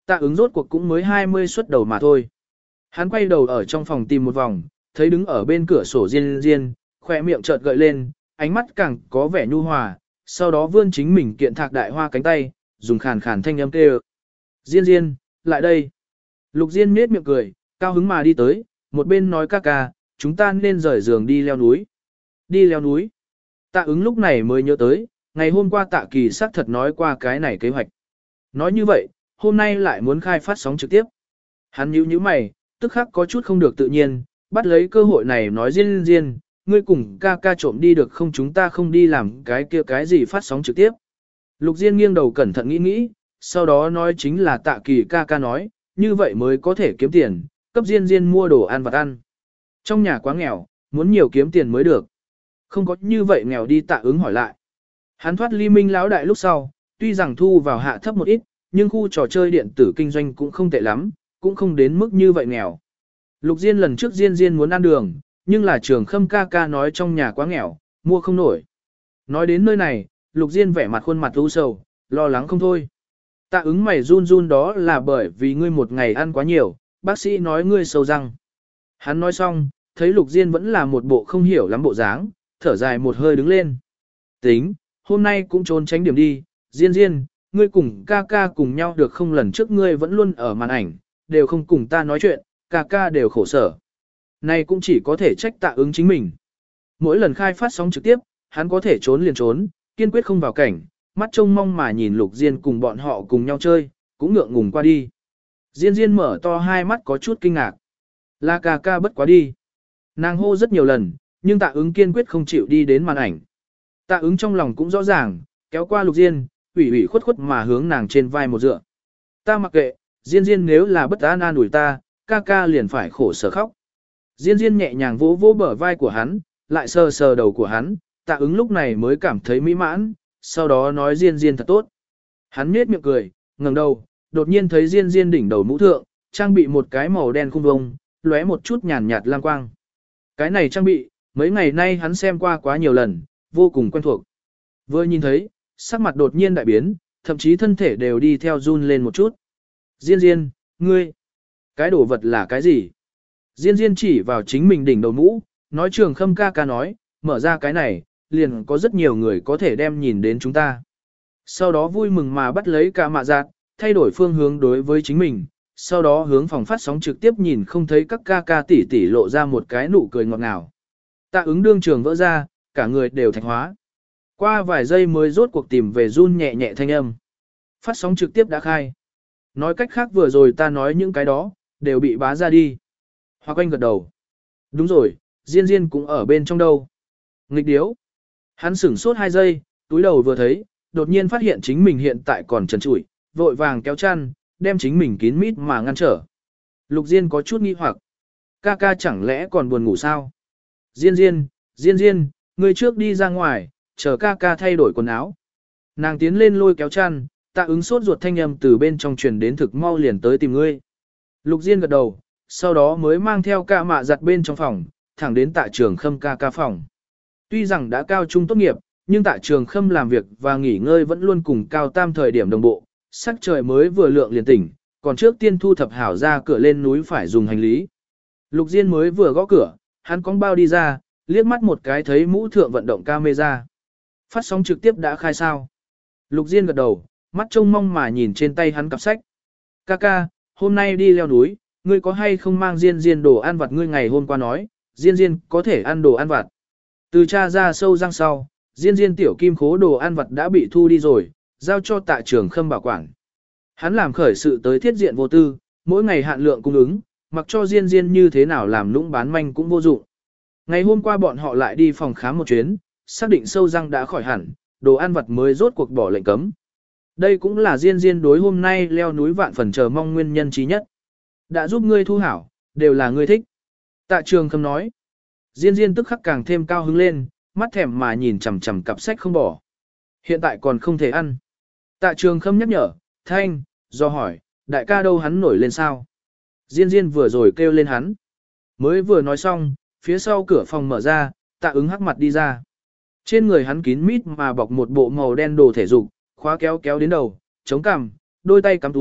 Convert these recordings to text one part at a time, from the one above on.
Tạ ứng rốt cuộc cũng mới 20 xuất đầu mà thôi. Hắn quay đầu ở trong phòng tìm một vòng, thấy đứng ở bên cửa sổ Diên Diên, khỏe miệng chợt gợi lên, ánh mắt càng có vẻ nhu hòa, sau đó vươn chính mình kiện thạc đại hoa cánh tay, dùng khàn khàn thanh âm kêu. Diên Diên, lại đây. Lục Diên nết miệng cười, cao hứng mà đi tới, một bên nói ca ca, chúng ta nên rời giường đi leo núi. Đi leo núi. Tạ ứng lúc này mới nhớ tới, ngày hôm qua Tạ Kỳ xác thật nói qua cái này kế hoạch. Nói như vậy, hôm nay lại muốn khai phát sóng trực tiếp. Hắn nhíu mày, tức khắc có chút không được tự nhiên, bắt lấy cơ hội này nói Diên Diên, ngươi cùng ca ca trộm đi được không, chúng ta không đi làm cái kia cái gì phát sóng trực tiếp. Lục Diên nghiêng đầu cẩn thận nghĩ, sau đó nói chính là Tạ Kỳ ca ca nói, như vậy mới có thể kiếm tiền, cấp Diên Diên mua đồ ăn vặt ăn. Trong nhà quá nghèo, muốn nhiều kiếm tiền mới được. Không có như vậy nghèo đi Tạ ứng hỏi lại. Hắn thoát ly Minh lão đại lúc sau, tuy rằng thu vào hạ thấp một ít, nhưng khu trò chơi điện tử kinh doanh cũng không tệ lắm, cũng không đến mức như vậy nghèo. Lục Diên lần trước Diên muốn ăn đường, nhưng là Trường Khâm ca ca nói trong nhà quá nghèo, mua không nổi. Nói đến nơi này, Lục Diên vẻ mặt khuôn mặt u sầu, lo lắng không thôi. Tạ ứng mày run run đó là bởi vì ngươi một ngày ăn quá nhiều, bác sĩ nói ngươi sâu răng. Hắn nói xong, thấy Lục Diên vẫn là một bộ không hiểu lắm bộ dáng, thở dài một hơi đứng lên. Tính, hôm nay cũng trốn tránh điểm đi, Diên, ngươi cùng ca ca cùng nhau được không, lần trước ngươi vẫn luôn ở màn ảnh, đều không cùng ta nói chuyện, ca ca đều khổ sở. Này cũng chỉ có thể trách Tạ ứng chính mình. Mỗi lần khai phát sóng trực tiếp, hắn có thể trốn liền trốn, kiên quyết không vào cảnh, mắt trông mong mà nhìn Lục Diên cùng bọn họ cùng nhau chơi, cũng ngượng ngùng qua đi. Diên mở to hai mắt có chút kinh ngạc. Là ca ca bất quá đi. Nàng hô rất nhiều lần, nhưng Tạ ứng kiên quyết không chịu đi đến màn ảnh. Tạ ứng trong lòng cũng rõ ràng, kéo qua Lục Diên, ủy khuất mà hướng nàng trên vai một dựa. Ta mặc kệ, Diên nếu là bất an ủi ta, ca ca liền phải khổ sở khóc. Diên nhẹ nhàng vỗ vỗ bờ vai của hắn, lại sờ sờ đầu của hắn, Tạ ứng lúc này mới cảm thấy mỹ mãn, sau đó nói Diên thật tốt. Hắn nhếch miệng cười, ngẩng đầu, đột nhiên thấy Diên đỉnh đầu mũ thượng, trang bị một cái màu đen khung vông, lóe một chút nhàn nhạt lam quang. Cái này trang bị, mấy ngày nay hắn xem qua quá nhiều lần, vô cùng quen thuộc. Vừa nhìn thấy, sắc mặt đột nhiên đại biến, thậm chí thân thể đều đi theo run lên một chút. Diên, ngươi, cái đồ vật là cái gì? Diên chỉ vào chính mình đỉnh đầu mũ, nói Trường Khâm ca ca nói, mở ra cái này, liền có rất nhiều người có thể đem nhìn đến chúng ta. Sau đó vui mừng mà bắt lấy cả mạ giạt, thay đổi phương hướng đối với chính mình, sau đó hướng phòng phát sóng trực tiếp nhìn không thấy các ca ca tỷ tỷ lộ ra một cái nụ cười ngọt ngào. Tạ ứng đương trường vỡ ra, cả người đều thạch hóa. Qua vài giây mới rốt cuộc tìm về run nhẹ nhẹ thanh âm. Phát sóng trực tiếp đã khai. Nói cách khác vừa rồi ta nói những cái đó, đều bị bá ra đi. Hoặc Anh gật đầu. Đúng rồi, Diên cũng ở bên trong đâu. Nghịch điếu. Hắn sửng sốt 2 giây, túi đầu vừa thấy, đột nhiên phát hiện chính mình hiện tại còn trần trụi, vội vàng kéo chăn, đem chính mình kín mít mà ngăn trở. Lục Diên có chút nghi hoặc. Ca ca chẳng lẽ còn buồn ngủ sao? Diên, ngươi trước đi ra ngoài, chờ ca ca thay đổi quần áo. Nàng tiến lên lôi kéo chăn, Tạ ứng sốt ruột thanh âm từ bên trong truyền đến thực mau liền tới tìm ngươi. Lục Diên gật đầu, sau đó mới mang theo ca mạ giặt bên trong phòng, thẳng đến Tạ Trường Khâm ca phòng. Tuy rằng đã cao trung tốt nghiệp, nhưng Tạ Trường Khâm làm việc và nghỉ ngơi vẫn luôn cùng Cao Tam thời điểm đồng bộ, sắc trời mới vừa lượng liền tỉnh, còn trước tiên thu thập hảo ra cửa lên núi phải dùng hành lý. Lục Diên mới vừa gõ cửa, hắn cong bao đi ra, liếc mắt một cái thấy mũ thượng vận động camera. Phát sóng trực tiếp đã khai sao? Lục Diên gật đầu, mắt trông mong mà nhìn trên tay hắn cặp sách. Ca, hôm nay đi leo núi, ngươi có hay không mang Diên đồ ăn vặt, ngươi ngày hôm qua nói, Diên có thể ăn đồ ăn vặt. Từ cha ra sâu răng sau, Diên tiểu kim khố đồ ăn vặt đã bị thu đi rồi, giao cho Tạ Trường Khâm bảo quản. Hắn làm khởi sự tới thiết diện vô tư, mỗi ngày hạn lượng cung ứng, mặc cho Diên như thế nào làm lũng bán manh cũng vô dụng. Ngày hôm qua bọn họ lại đi phòng khám một chuyến, xác định sâu răng đã khỏi hẳn, đồ ăn vặt mới rốt cuộc bỏ lệnh cấm. Đây cũng là Diên đối hôm nay leo núi vạn phần chờ mong nguyên nhân trí nhất. Đã giúp ngươi thu hảo, đều là ngươi thích. Tạ Trường Khâm nói. Diên tức khắc càng thêm cao hứng lên, mắt thèm mà nhìn chằm chằm cặp sách không bỏ. Hiện tại còn không thể ăn. Tạ Trường Khâm nhắc nhở, Thanh, do hỏi, đại ca đâu, hắn nổi lên sao? Diên vừa rồi kêu lên hắn. Mới vừa nói xong, phía sau cửa phòng mở ra, Tạ ứng hắc mặt đi ra. Trên người hắn kín mít mà bọc một bộ màu đen đồ thể dục, khóa kéo đến đầu, chống cằm, đôi tay cắm túi,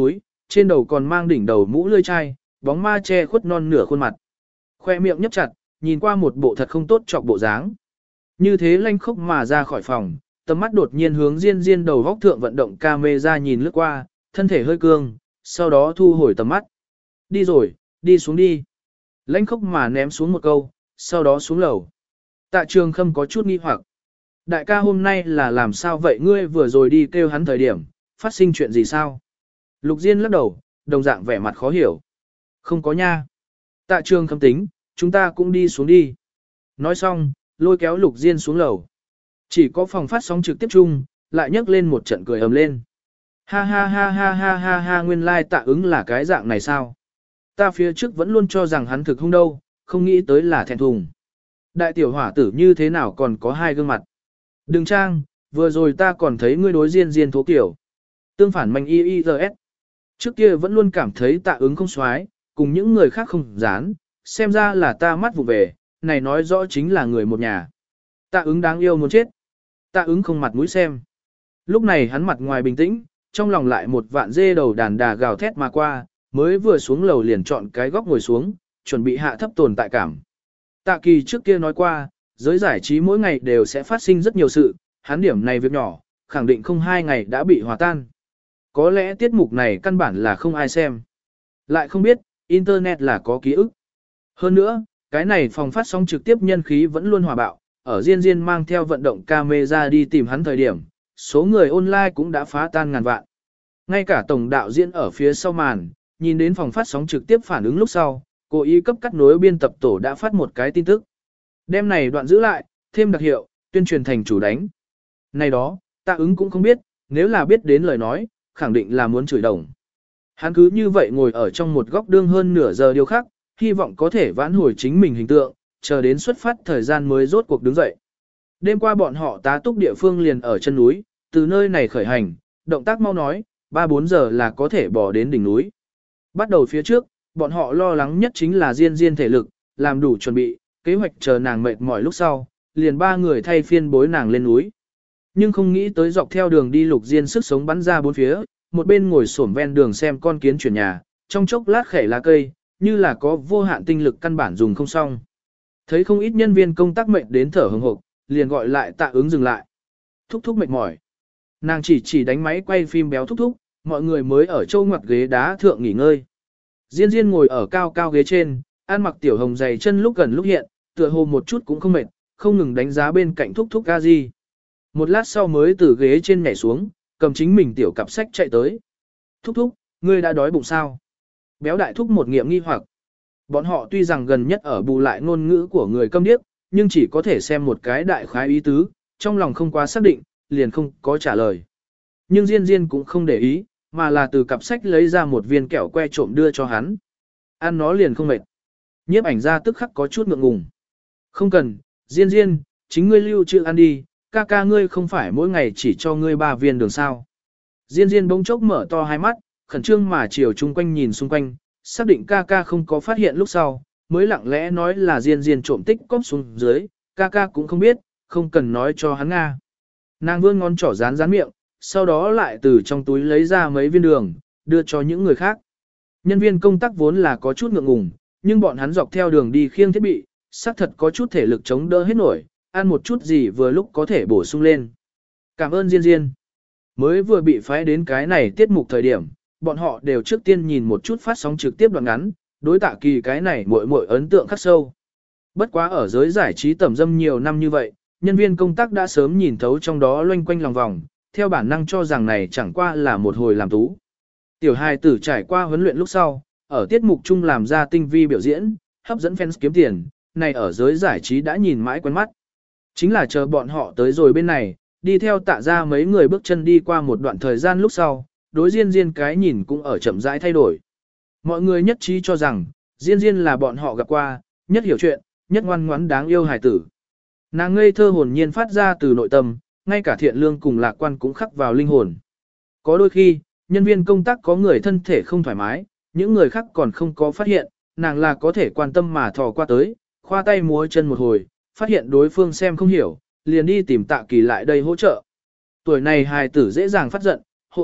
trên đầu còn mang đỉnh đầu mũ lươi chai, bóng ma che khuất non nửa khuôn mặt. Khoe miệng nhấp chặt, nhìn qua một bộ thật không tốt chọc bộ dáng. Như thế lanh khốc mà ra khỏi phòng, tầm mắt đột nhiên hướng Diên Diên đầu góc thượng vận động camera nhìn lướt qua, thân thể hơi cương, sau đó thu hồi tầm mắt. Đi rồi, đi xuống đi. Lanh khốc mà ném xuống một câu, sau đó xuống lầu. Tạ Trường Khâm có chút nghi hoặc. Đại ca hôm nay là làm sao vậy, ngươi vừa rồi đi kêu hắn thời điểm, phát sinh chuyện gì sao? Lục Diên lắc đầu, đồng dạng vẻ mặt khó hiểu. Không có nha. Tạ Trường Khâm tính, chúng ta cũng đi xuống đi. Nói xong, lôi kéo Lục Diên xuống lầu. Chỉ có phòng phát sóng trực tiếp chung, lại nhấc lên một trận cười ầm lên. Ha ha ha ha ha ha ha, nguyên lai Tạ Ứng là cái dạng này sao? Ta phía trước vẫn luôn cho rằng hắn thực không đâu, không nghĩ tới là thẹn thùng. Đại tiểu hỏa tử như thế nào còn có hai gương mặt. Đừng trang, vừa rồi ta còn thấy ngươi đối Diên Diên thố kiểu. Tương phản manh IIRS. Trước kia vẫn luôn cảm thấy Tạ Ứng không xoái, cùng những người khác không dán, xem ra là ta mắt vụ về, này nói rõ chính là người một nhà. Tạ Ứng đáng yêu muốn chết. Tạ Ứng không mặt mũi xem. Lúc này hắn mặt ngoài bình tĩnh, trong lòng lại một vạn dê đầu đàn đà gào thét mà qua, mới vừa xuống lầu liền chọn cái góc ngồi xuống, chuẩn bị hạ thấp tồn tại cảm. Tạ Kỳ trước kia nói qua, giới giải trí mỗi ngày đều sẽ phát sinh rất nhiều sự, hắn điểm này việc nhỏ, khẳng định không 2 ngày đã bị hòa tan. Có lẽ tiết mục này căn bản là không ai xem. Lại không biết, Internet là có ký ức. Hơn nữa, cái này phòng phát sóng trực tiếp nhân khí vẫn luôn hòa bạo, ở Diên Diên mang theo vận động camera đi tìm hắn thời điểm, số người online cũng đã phá tan ngàn vạn. Ngay cả tổng đạo diễn ở phía sau màn, nhìn đến phòng phát sóng trực tiếp phản ứng lúc sau, cố ý cấp cắt nối biên tập tổ đã phát một cái tin tức. Đêm này đoạn giữ lại, thêm đặc hiệu, tuyên truyền thành chủ đánh. Này đó, Tạ Ứng cũng không biết, nếu là biết đến lời nói, khẳng định là muốn chửi đồng. Hắn cứ như vậy ngồi ở trong một góc đương hơn nửa giờ điều khác, hy vọng có thể vãn hồi chính mình hình tượng, chờ đến xuất phát thời gian mới rốt cuộc đứng dậy. Đêm qua bọn họ tá túc địa phương liền ở chân núi, từ nơi này khởi hành, động tác mau nói, 3-4 giờ là có thể bỏ đến đỉnh núi. Bắt đầu phía trước, bọn họ lo lắng nhất chính là Diên Diên thể lực, làm đủ chuẩn bị, kế hoạch chờ nàng mệt mỏi lúc sau, liền 3 người thay phiên bối nàng lên núi. Nhưng không nghĩ tới dọc theo đường đi Lục Diên sức sống bắn ra bốn phía, một bên ngồi xổm ven đường xem con kiến chuyển nhà, trong chốc lát khẻ lá cây, như là có vô hạn tinh lực căn bản dùng không xong. Thấy không ít nhân viên công tác mệt đến thở hừng hực, liền gọi lại Tạ Ứng dừng lại. Thúc thúc mệt mỏi. Nàng chỉ đánh máy quay phim béo thúc thúc, mọi người mới ở châu ngoặt ghế đá thượng nghỉ ngơi. Diên Diên ngồi ở cao cao ghế trên, ăn mặc tiểu hồng dày chân lúc gần lúc hiện, tựa hồ một chút cũng không mệt, không ngừng đánh giá bên cạnh thúc thúc Gazi. Một lát sau mới từ ghế trên nhảy xuống, cầm chính mình tiểu cặp sách chạy tới. Thúc thúc, ngươi đã đói bụng sao? Béo đại thúc một nghiệm nghi hoặc. Bọn họ tuy rằng gần nhất ở bù lại ngôn ngữ của người câm điếc, nhưng chỉ có thể xem một cái đại khái ý tứ, trong lòng không quá xác định, liền không có trả lời. Nhưng Diên Diên cũng không để ý, mà là từ cặp sách lấy ra một viên kẹo que trộm đưa cho hắn. Ăn nó liền không mệt. Nhiếp ảnh ra tức khắc có chút ngượng ngùng. Không cần, Diên Diên, chính ngươi lưu trữ ăn đi, ca ca ngươi không phải mỗi ngày chỉ cho ngươi 3 viên đường sao. Diên Diên bỗng chốc mở to hai mắt, khẩn trương mà chiều chung quanh nhìn xung quanh, xác định ca ca không có phát hiện lúc sau, mới lặng lẽ nói là Diên Diên trộm tích cóp xuống dưới, ca ca cũng không biết, không cần nói cho hắn Nga. Nàng vươn ngón trỏ dán miệng, sau đó lại từ trong túi lấy ra mấy viên đường, đưa cho những người khác. Nhân viên công tác vốn là có chút ngượng ngùng, nhưng bọn hắn dọc theo đường đi khiêng thiết bị, xác thật có chút thể lực chống đỡ hết nổi, ăn một chút gì vừa lúc có thể bổ sung lên. Cảm ơn Diên Diên. Mới vừa bị phái đến cái này tiết mục thời điểm, bọn họ đều trước tiên nhìn một chút phát sóng trực tiếp đoạn ngắn, đối Tạ Kỳ cái này muội ấn tượng khắc sâu. Bất quá ở giới giải trí tẩm dâm nhiều năm như vậy, nhân viên công tác đã sớm nhìn thấu trong đó loanh quanh lòng vòng, theo bản năng cho rằng này chẳng qua là một hồi làm tú. Tiểu hài tử trải qua huấn luyện lúc sau, ở tiết mục chung làm ra tinh vi biểu diễn, hấp dẫn fans kiếm tiền, này ở giới giải trí đã nhìn mãi quen mắt. Chính là chờ bọn họ tới rồi bên này, đi theo Tạ ra mấy người bước chân đi qua một đoạn thời gian lúc sau, đối Diên Diên cái nhìn cũng ở chậm rãi thay đổi. Mọi người nhất trí cho rằng, Diên Diên là bọn họ gặp qua, nhất hiểu chuyện, nhất ngoan ngoãn đáng yêu hài tử. Nàng ngây thơ hồn nhiên phát ra từ nội tâm, ngay cả thiện lương cùng lạc quan cũng khắc vào linh hồn. Có đôi khi, nhân viên công tác có người thân thể không thoải mái, những người khác còn không có phát hiện, nàng là có thể quan tâm mà thò qua tới, khoa tay múa chân một hồi, phát hiện đối phương xem không hiểu, liền đi tìm Tạ Kỳ lại đây hỗ trợ. Tuổi này hài tử dễ dàng phát giận, hộ thực,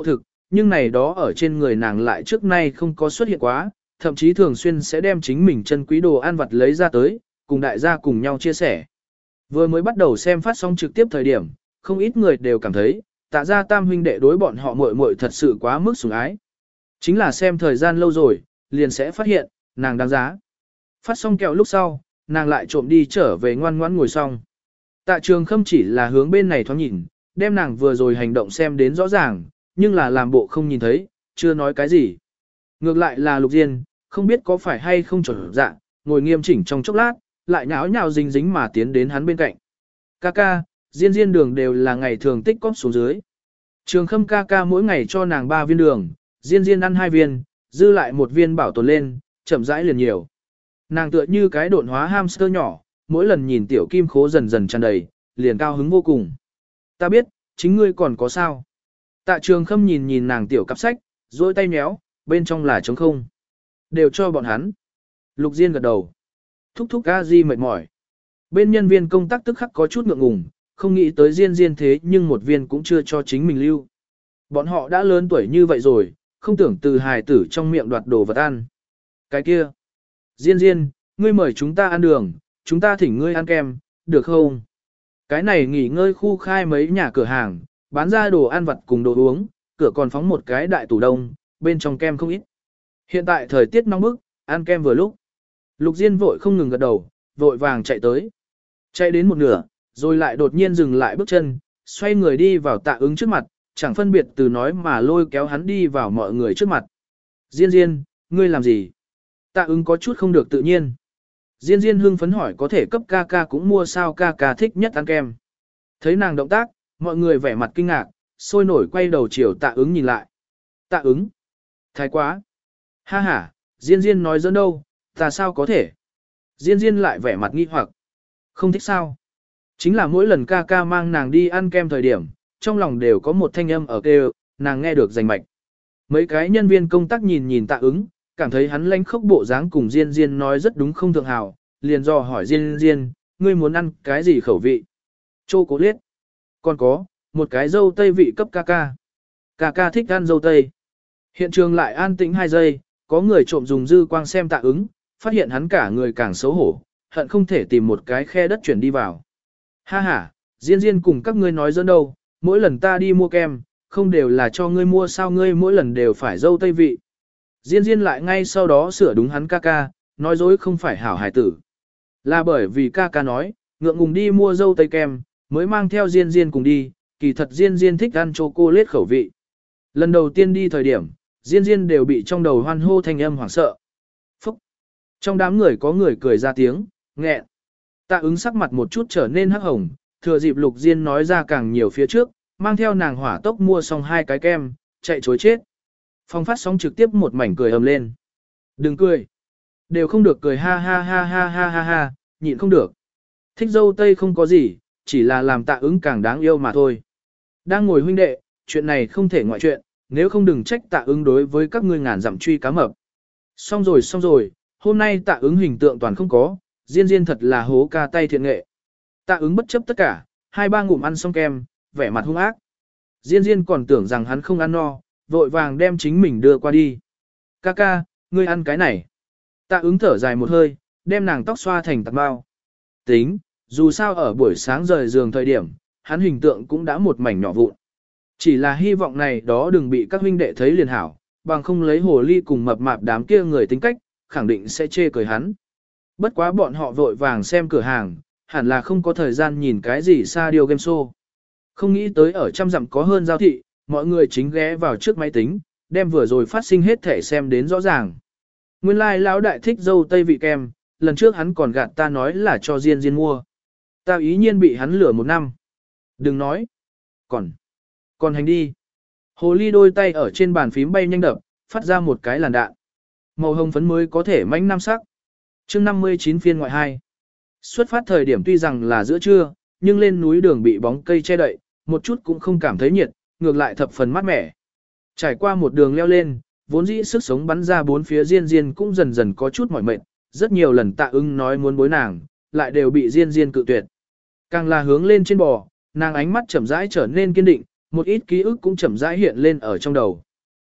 nhưng này đó ở trên người nàng lại trước nay không có xuất hiện quá, thậm chí thường xuyên sẽ đem chính mình chân quý đồ ăn vặt lấy ra tới, cùng đại gia cùng nhau chia sẻ. Vừa mới bắt đầu xem phát sóng trực tiếp thời điểm, không ít người đều cảm thấy, Tạ gia tam huynh đệ đối bọn họ muội muội thật sự quá mức sủng ái. Chính là xem thời gian lâu rồi, liền sẽ phát hiện, nàng đáng giá. Phát xong kẹo lúc sau, nàng lại trộm đi trở về ngoan ngoãn ngồi xong. Tạ Trường Khâm chỉ là hướng bên này thoáng nhìn, đem nàng vừa rồi hành động xem đến rõ ràng, nhưng là làm bộ không nhìn thấy, chưa nói cái gì. Ngược lại là Lục Diên, không biết có phải hay không chuẩn dạ, ngồi nghiêm chỉnh trong chốc lát, lại nháo nhào dính dính mà tiến đến hắn bên cạnh. Ca ca, Diên Diên đường đều là ngày thường tích cóp xuống dưới. Trường Khâm ca ca mỗi ngày cho nàng 3 viên đường, Diên Diên ăn 2 viên, dư lại 1 viên bảo tồn lên, chậm rãi liền nhiều. Nàng tựa như cái độn hóa hamster nhỏ, mỗi lần nhìn tiểu kim khố dần dần tràn đầy, liền cao hứng vô cùng. Ta biết, chính ngươi còn có sao. Tạ Trường Khâm nhìn nhìn nàng tiểu cặp sách, dôi tay méo, bên trong là trống không. Đều cho bọn hắn. Lục Diên gật đầu. Thúc thúc a di mệt mỏi. Bên nhân viên công tác tức khắc có chút ngượng ngùng, không nghĩ tới Diên Diên thế nhưng một viên cũng chưa cho chính mình lưu. Bọn họ đã lớn tuổi như vậy rồi, không tưởng từ hài tử trong miệng đoạt đồ vật ăn. Cái kia. Diên Diên, ngươi mời chúng ta ăn đường, chúng ta thỉnh ngươi ăn kem, được không? Cái này nghỉ ngơi khu khai mấy nhà cửa hàng, bán ra đồ ăn vặt cùng đồ uống, cửa còn phóng một cái đại tủ đông, bên trong kem không ít. Hiện tại thời tiết nóng bức, ăn kem vừa lúc. Lục Diên vội không ngừng gật đầu, vội vàng chạy tới. Chạy đến một nửa, rồi lại đột nhiên dừng lại bước chân, xoay người đi vào Tạ Ứng trước mặt, chẳng phân biệt từ nói mà lôi kéo hắn đi vào mọi người trước mặt. Diên Diên, ngươi làm gì? Tạ Ứng có chút không được tự nhiên. Diên Diên hưng phấn hỏi có thể cấp ca ca cũng mua sao ca ca thích nhất ăn kem. Thấy nàng động tác, mọi người vẻ mặt kinh ngạc, sôi nổi quay đầu chiều Tạ Ứng nhìn lại. Tạ Ứng. Thái quá. Ha ha, Diên Diên nói dẫn đâu, ta sao có thể. Diên Diên lại vẻ mặt nghi hoặc. Không thích sao. Chính là mỗi lần ca ca mang nàng đi ăn kem thời điểm, trong lòng đều có một thanh âm ở kêu, nàng nghe được rành mạch. Mấy cái nhân viên công tác nhìn nhìn Tạ Ứng, cảm thấy hắn lanh khốc bộ dáng cùng Diên Diên nói rất đúng không thượng hào, liền dò hỏi Diên Diên, ngươi muốn ăn cái gì khẩu vị? Chocolate. Còn có, một cái dâu tây vị cấp ca ca. Ca ca thích ăn dâu tây. Hiện trường lại an tĩnh 2 giây, có người trộm dùng dư quang xem Tạ Ứng, phát hiện hắn cả người càng xấu hổ, hận không thể tìm một cái khe đất chuyển đi vào. Ha ha, Diên Diên cùng các ngươi nói dẫn đâu, mỗi lần ta đi mua kem, không đều là cho ngươi mua sao ngươi mỗi lần đều phải dâu tây vị. Diên Diên lại ngay sau đó sửa đúng hắn ca ca, nói dối không phải hảo hài tử. Là bởi vì ca ca nói, ngượng ngùng đi mua dâu tây kem, mới mang theo Diên Diên cùng đi, kỳ thật Diên Diên thích ăn chocolate khẩu vị. Lần đầu tiên đi thời điểm, Diên Diên đều bị trong đầu hoan hô thanh âm hoảng sợ. Phúc! Trong đám người có người cười ra tiếng, nghẹn. Tạ Ứng sắc mặt một chút trở nên hắc hồng, thừa dịp Lục Diên nói ra càng nhiều phía trước, mang theo nàng hỏa tốc mua xong 2 cái kem, chạy chối chết. Phong phát sóng trực tiếp một mảnh cười ầm lên. Đừng cười. Đều không được cười ha ha ha ha ha ha ha, nhịn không được. Thích dâu tây không có gì, chỉ là làm Tạ Ứng càng đáng yêu mà thôi. Đang ngồi huynh đệ, chuyện này không thể ngoại chuyện, nếu không đừng trách Tạ Ứng đối với các ngươi ngàn dặm truy cá mập. Xong rồi, hôm nay Tạ Ứng hình tượng toàn không có, Diên Diên thật là hố ca tay thiện nghệ. Tạ Ứng bất chấp tất cả, 2-3 ngụm ăn xong kem, vẻ mặt hung ác. Diên Diên còn tưởng rằng hắn không ăn no, vội vàng đem chính mình đưa qua đi. Ca ca, ngươi ăn cái này. Tạ Ứng thở dài một hơi, đem nàng tóc xoa thành tạc bao. Tính, dù sao ở buổi sáng rời giường thời điểm, hắn hình tượng cũng đã một mảnh nhỏ vụn. Chỉ là hy vọng này đó đừng bị các huynh đệ thấy liền hảo, bằng không lấy hồ ly cùng mập mạp đám kia người tính cách, khẳng định sẽ chê cười hắn. Bất quá bọn họ vội vàng xem cửa hàng, hẳn là không có thời gian nhìn cái gì xa điều game show. Không nghĩ tới ở trăm dặm có hơn giao thị, mọi người chính ghé vào trước máy tính, đem vừa rồi phát sinh hết thể xem đến rõ ràng. Nguyên lai like, lão đại thích dâu tây vị kem, lần trước hắn còn gạt ta nói là cho Diên Diên mua. Ta ý nhiên bị hắn lừa 1 năm. Đừng nói. Còn hành đi. Hồ ly đôi tay ở trên bàn phím bay nhanh đập, phát ra một cái làn đạn. Màu hồng phấn mới có thể mãnh 5 sắc. Chương 59 phiên ngoại 2. Xuất phát thời điểm tuy rằng là giữa trưa, nhưng lên núi đường bị bóng cây che đậy, một chút cũng không cảm thấy nhiệt, ngược lại thập phần mát mẻ. Trải qua một đường leo lên, vốn dĩ sức sống bắn ra 4 phía Diên Diên cũng dần dần có chút mỏi mệt, rất nhiều lần Tạ Ưng nói muốn bối nàng, lại đều bị Diên Diên cự tuyệt. Càng là hướng lên trên bò, nàng ánh mắt chậm rãi trở nên kiên định, một ít ký ức cũng chậm rãi hiện lên ở trong đầu.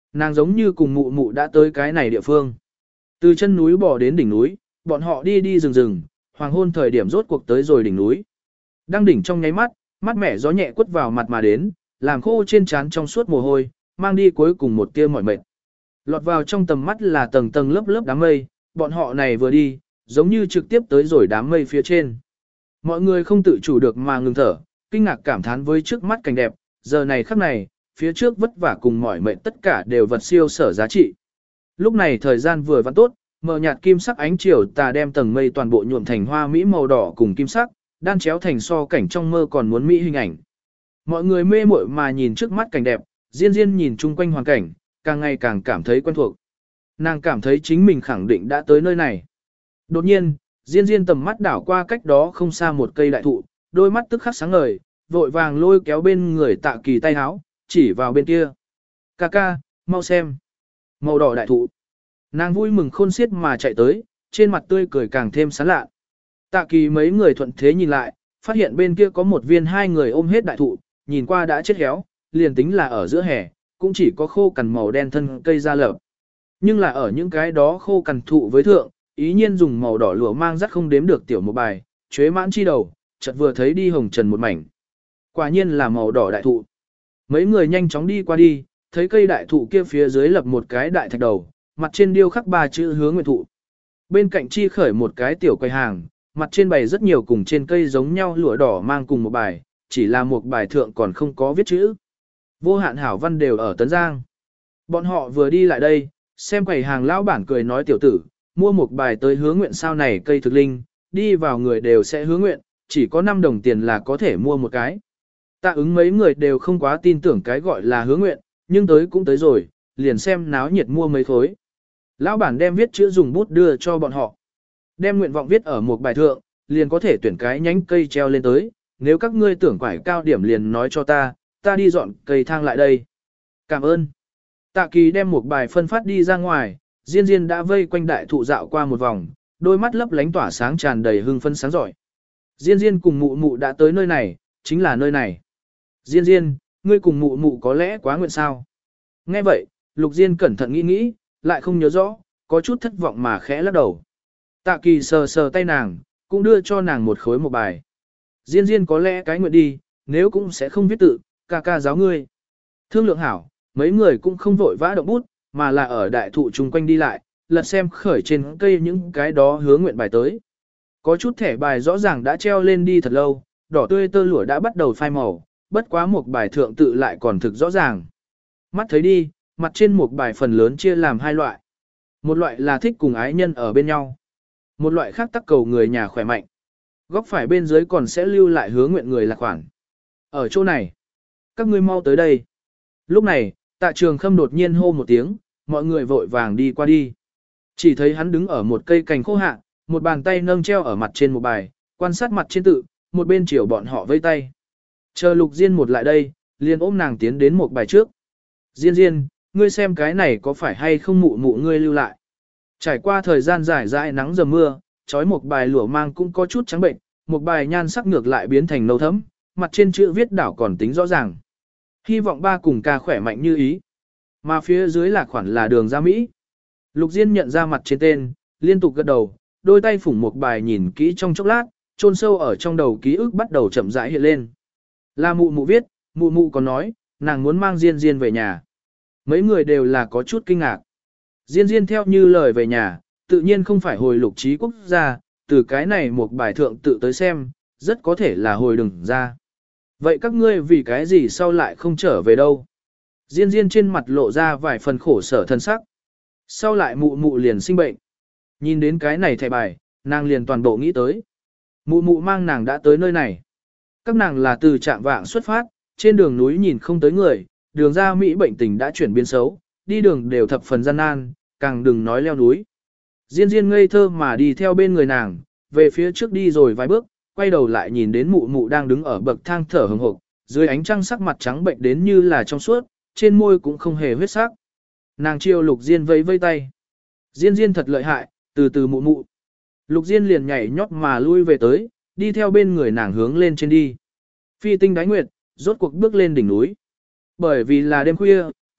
Nàng giống như cùng mụ mụ đã tới cái này địa phương. Từ chân núi bò đến đỉnh núi, bọn họ đi đi rừng rừng, hoàng hôn thời điểm rốt cuộc tới rồi đỉnh núi. Đang đỉnh trong nháy mắt, mát mẻ gió nhẹ quất vào mặt mà đến, làm khô trên trán trong suốt mồ hôi, mang đi cuối cùng một tia mỏi mệt. Lọt vào trong tầm mắt là tầng tầng lớp lớp đám mây, bọn họ này vừa đi, giống như trực tiếp tới rồi đám mây phía trên. Mọi người không tự chủ được mà ngừng thở, kinh ngạc cảm thán với trước mắt cảnh đẹp, giờ này khắc này, phía trước vất vả cùng mỏi mệt tất cả đều vật siêu sở giá trị. Lúc này thời gian vừa vặn tốt, mờ nhạt kim sắc ánh chiều tà đem tầng mây toàn bộ nhuộm thành hoa mỹ màu đỏ cùng kim sắc, đan chéo thành so cảnh trong mơ còn muốn mỹ hình ảnh. Mọi người mê muội mà nhìn trước mắt cảnh đẹp, Diên Diên nhìn chung quanh hoàn cảnh, càng ngày càng cảm thấy quen thuộc. Nàng cảm thấy chính mình khẳng định đã tới nơi này. Đột nhiên, Diên Diên tầm mắt đảo qua cách đó không xa một cây đại thụ, đôi mắt tức khắc sáng ngời, vội vàng lôi kéo bên người Tạ Kỳ tay háo, chỉ vào bên kia. Ca ca, mau xem. Màu đỏ đại thụ. Nàng vui mừng khôn xiết mà chạy tới, trên mặt tươi cười càng thêm sán lạ. Tạ Kỳ mấy người thuận thế nhìn lại, phát hiện bên kia có một viên hai người ôm hết đại thụ, nhìn qua đã chết héo, liền tính là ở giữa hè, cũng chỉ có khô cằn màu đen thân cây ra lợp. Nhưng là ở những cái đó khô cằn thụ với thượng, ý nhiên dùng màu đỏ lụa mang rắt không đếm được tiểu một bài, chuế mãn chi đầu, chợt vừa thấy đi hồng trần một mảnh. Quả nhiên là màu đỏ đại thụ. Mấy người nhanh chóng đi qua đi, thấy cây đại thụ kia phía dưới lập một cái đại thạch đầu, mặt trên điêu khắc 3 chữ Hứa Nguyện Thụ. Bên cạnh chi khởi một cái tiểu quầy hàng, mặt trên bày rất nhiều cùng trên cây giống nhau lụa đỏ mang cùng một bài, chỉ là một bài thượng còn không có viết chữ. Vô hạn hảo văn đều ở Tấn Giang. Bọn họ vừa đi lại đây, xem quầy hàng lão bản cười nói tiểu tử, mua một bài tới hứa nguyện sao này cây thực linh, đi vào người đều sẽ hứa nguyện, chỉ có 5 đồng tiền là có thể mua một cái. Tạ ứng mấy người đều không quá tin tưởng cái gọi là hứa nguyện, nhưng tới cũng tới rồi, liền xem náo nhiệt mua mấy khối. Lão bản đem viết chữ dùng bút đưa cho bọn họ. Đem nguyện vọng viết ở một bài thượng, liền có thể tuyển cái nhánh cây treo lên tới, nếu các ngươi tưởng quải cao điểm liền nói cho ta đi dọn cây thang lại đây. Cảm ơn. Tạ Kỳ đem một bài phân phát đi ra ngoài, Diên Diên đã vây quanh đại thụ dạo qua một vòng, đôi mắt lấp lánh tỏa sáng tràn đầy hưng phấn sáng giỏi. Diên Diên cùng mụ mụ đã tới nơi này, chính là nơi này. Diên Diên, ngươi cùng mụ mụ có lẽ quá nguyện sao? Nghe vậy, Lục Diên cẩn thận nghĩ nghĩ, lại không nhớ rõ, có chút thất vọng mà khẽ lắc đầu. Tạ Kỳ sờ sờ tay nàng, cũng đưa cho nàng một khối một bài. Diên Diên có lẽ cái nguyện đi, nếu cũng sẽ không viết tự, ca ca giáo ngươi. Thương lượng hảo, mấy người cũng không vội vã động bút, mà là ở đại thụ chung quanh đi lại, lật xem khởi trên cây những cái đó hứa nguyện bài tới. Có chút thẻ bài rõ ràng đã treo lên đi thật lâu, đỏ tươi tơ lụa đã bắt đầu phai màu, bất quá một bài thượng tự lại còn thực rõ ràng. Mắt thấy đi, mặt trên một bài phần lớn chia làm hai loại. Một loại là thích cùng ái nhân ở bên nhau. Một loại khác tắc cầu người nhà khỏe mạnh. Góc phải bên dưới còn sẽ lưu lại hứa nguyện người là khoản. Ở chỗ này, các ngươi mau tới đây. Lúc này, Tạ Trường Khâm đột nhiên hô một tiếng, mọi người vội vàng đi qua đi. Chỉ thấy hắn đứng ở một cây cành khô hạ, một bàn tay nâng treo ở mặt trên một bài, quan sát mặt trên tự, một bên chiều bọn họ vây tay. Chờ Lục Diên một lại đây, liền ôm nàng tiến đến một bài trước. Diên Diên, ngươi xem cái này có phải hay không mụ mụ ngươi lưu lại. Trải qua thời gian dài dãi nắng dầm mưa, trói một bài lụa mang cũng có chút trắng bệnh, một bài nhan sắc ngược lại biến thành nâu thẫm, mặt trên chữ viết đảo còn tính rõ ràng. Hy vọng ba cùng ca khỏe mạnh như ý. Mà phía dưới là khoản là đường ra Mỹ. Lục Diên nhận ra mặt trên tên, liên tục gật đầu, đôi tay phủng một bài nhìn kỹ trong chốc lát, chôn sâu ở trong đầu ký ức bắt đầu chậm rãi hiện lên. Là mụ mụ viết, mụ mụ còn nói, nàng muốn mang Diên Diên về nhà. Mấy người đều là có chút kinh ngạc. Diên Diên theo như lời về nhà, tự nhiên không phải hồi Lục Trí Quốc gia, từ cái này một bài thượng tự tới xem, rất có thể là hồi đừng ra. Vậy các ngươi vì cái gì sau lại không trở về đâu? Diên Diên trên mặt lộ ra vài phần khổ sở thân sắc. Sau lại mụ mụ liền sinh bệnh. Nhìn đến cái này thẻ bài, nàng liền toàn bộ nghĩ tới. Mụ mụ mang nàng đã tới nơi này. Các nàng là từ trạm vạng xuất phát, trên đường núi nhìn không tới người, đường ra Mỹ bệnh tình đã chuyển biến xấu, đi đường đều thập phần gian nan, càng đừng nói leo núi. Diên Diên ngây thơ mà đi theo bên người nàng, về phía trước đi rồi vài bước, quay đầu lại nhìn đến mụ mụ đang đứng ở bậc thang thở hừng hực, dưới ánh trăng sắc mặt trắng bệnh đến như là trong suốt, trên môi cũng không hề huyết sắc. Nàng chiều Lục Diên vẫy vây tay. Diên Diên thật lợi hại, từ từ mụ mụ. Lục Diên liền nhảy nhót mà lui về tới, đi theo bên người nàng hướng lên trên đi. Phi tinh đái nguyệt, rốt cuộc bước lên đỉnh núi. Bởi vì là đêm khuya,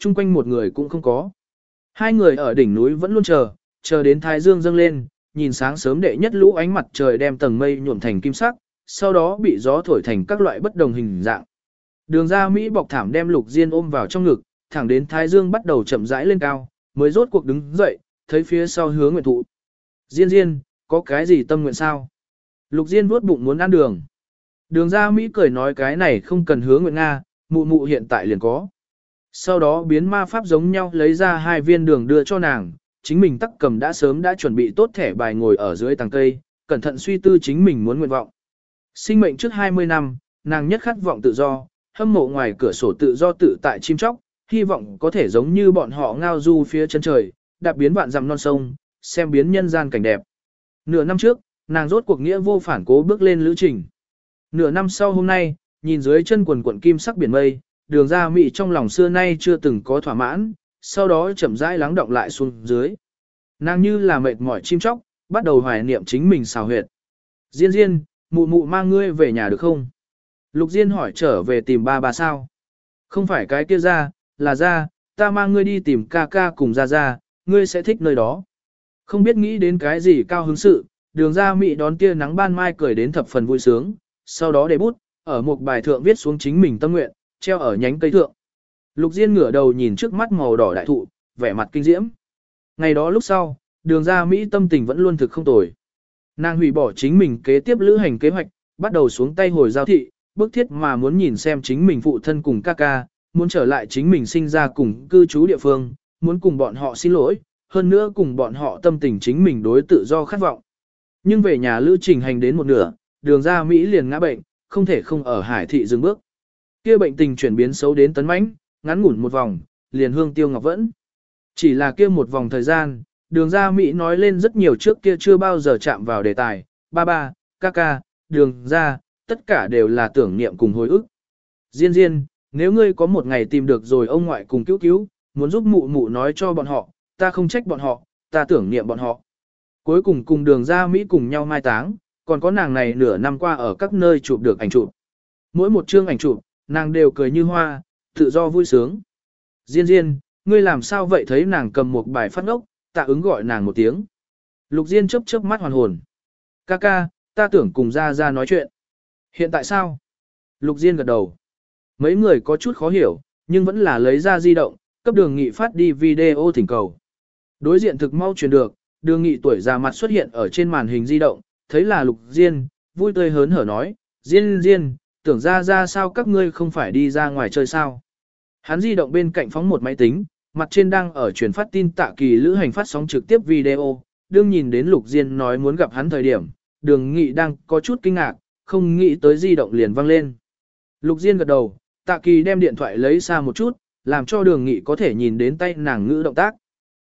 chung quanh một người cũng không có. Hai người ở đỉnh núi vẫn luôn chờ đến thái dương dâng lên, nhìn sáng sớm đệ nhất lũ ánh mặt trời đem tầng mây nhuộm thành kim sắc, sau đó bị gió thổi thành các loại bất đồng hình dạng. Đường ra Mỹ bọc thảm đem Lục Diên ôm vào trong ngực, thẳng đến thái dương bắt đầu chậm rãi lên cao, mới rốt cuộc đứng dậy, thấy phía sau Hứa Nguyện Thụ. Diên Diên, có cái gì tâm nguyện sao? Lục Diên vuốt bụng muốn ăn đường. Đường ra Mỹ cười nói cái này không cần Hứa Nguyện Nga, mụ mụ hiện tại liền có. Sau đó biến ma pháp giống nhau lấy ra 2 viên đường đưa cho nàng, chính mình tắc cầm đã sớm đã chuẩn bị tốt thẻ bài ngồi ở dưới tàng cây, cẩn thận suy tư chính mình muốn nguyện vọng. Sinh mệnh trước 20 năm, nàng nhất khát vọng tự do, hâm mộ ngoài cửa sổ tự do tự tại chim chóc, hy vọng có thể giống như bọn họ ngao du phía chân trời, đạp biến vạn dặm non sông, xem biến nhân gian cảnh đẹp. Nửa năm trước, nàng rốt cuộc nghĩa vô phản cố bước lên lữ trình. Nửa năm sau hôm nay, nhìn dưới chân quần quận kim sắc biển mây, đường ra Mỹ trong lòng xưa nay chưa từng có thỏa mãn, sau đó chậm rãi lắng động lại xuống dưới. Nàng như là mệt mỏi chim chóc, bắt đầu hoài niệm chính mình xào huyệt. Diên Diên, mụ mụ mang ngươi về nhà được không? Lục Diên hỏi trở về tìm ba sao? Không phải cái kia ra, là ra, ta mang ngươi đi tìm ca ca cùng ra, ngươi sẽ thích nơi đó. Không biết nghĩ đến cái gì cao hứng sự, đường ra Mỹ đón tia nắng ban mai cười đến thập phần vui sướng, sau đó để bút, ở một bài thượng viết xuống chính mình tâm nguyện, treo ở nhánh cây thượng. Lục Diên ngửa đầu nhìn trước mắt màu đỏ đại thụ, vẻ mặt kinh diễm. Ngày đó lúc sau, đường ra Mỹ tâm tình vẫn luôn thực không tồi. Nàng hủy bỏ chính mình kế tiếp lữ hành kế hoạch, bắt đầu xuống tay hồi giao thị, bức thiết mà muốn nhìn xem chính mình phụ thân cùng ca ca, muốn trở lại chính mình sinh ra cùng cư trú địa phương, muốn cùng bọn họ xin lỗi, hơn nữa cùng bọn họ tâm tình chính mình đối tự do khát vọng. Nhưng về nhà lữ trình hành đến một nửa, đường ra Mỹ liền ngã bệnh, không thể không ở Hải thị dừng bước. Kia bệnh tình chuyển biến xấu đến tấn mãnh, ngắn ngủn một vòng, liền hương tiêu ngọc vẫn. Chỉ là kia một vòng thời gian, đường ra Mỹ nói lên rất nhiều trước kia chưa bao giờ chạm vào đề tài, ba, ca, đường ra, tất cả đều là tưởng niệm cùng hồi ức. Diên Diên, nếu ngươi có một ngày tìm được rồi ông ngoại cùng cứu, muốn giúp mụ mụ nói cho bọn họ, ta không trách bọn họ, ta tưởng niệm bọn họ. Cuối cùng cùng đường ra Mỹ cùng nhau mai táng, còn có nàng này nửa năm qua ở các nơi chụp được ảnh chụp. Mỗi một chương ảnh chụp, nàng đều cười như hoa, tự do vui sướng. Diên Diên, ngươi làm sao vậy thấy nàng cầm một bài phát ngốc, tạ ứng gọi nàng một tiếng. Lục Diên chớp chớp mắt hoàn hồn. Ca, ta tưởng cùng ra nói chuyện. Hiện tại sao? Lục Diên gật đầu. Mấy người có chút khó hiểu, nhưng vẫn là lấy ra di động, cấp đường nghị phát đi video thỉnh cầu. Đối diện thực mau truyền được, đường nghị tuổi già mặt xuất hiện ở trên màn hình di động, thấy là Lục Diên, vui tươi hớn hở nói, Diên, tưởng ra sao các ngươi không phải đi ra ngoài chơi sao. Hắn di động bên cạnh phóng một máy tính, mặt trên đang ở truyền phát tin Tạ Kỳ lữ hành phát sóng trực tiếp video, đương nhìn đến Lục Diên nói muốn gặp hắn thời điểm, đường nghị đang có chút kinh ngạc, không nghĩ tới di động liền vang lên. Lục Diên gật đầu, Tạ Kỳ đem điện thoại lấy xa một chút, làm cho đường nghị có thể nhìn đến tay nàng ngữ động tác.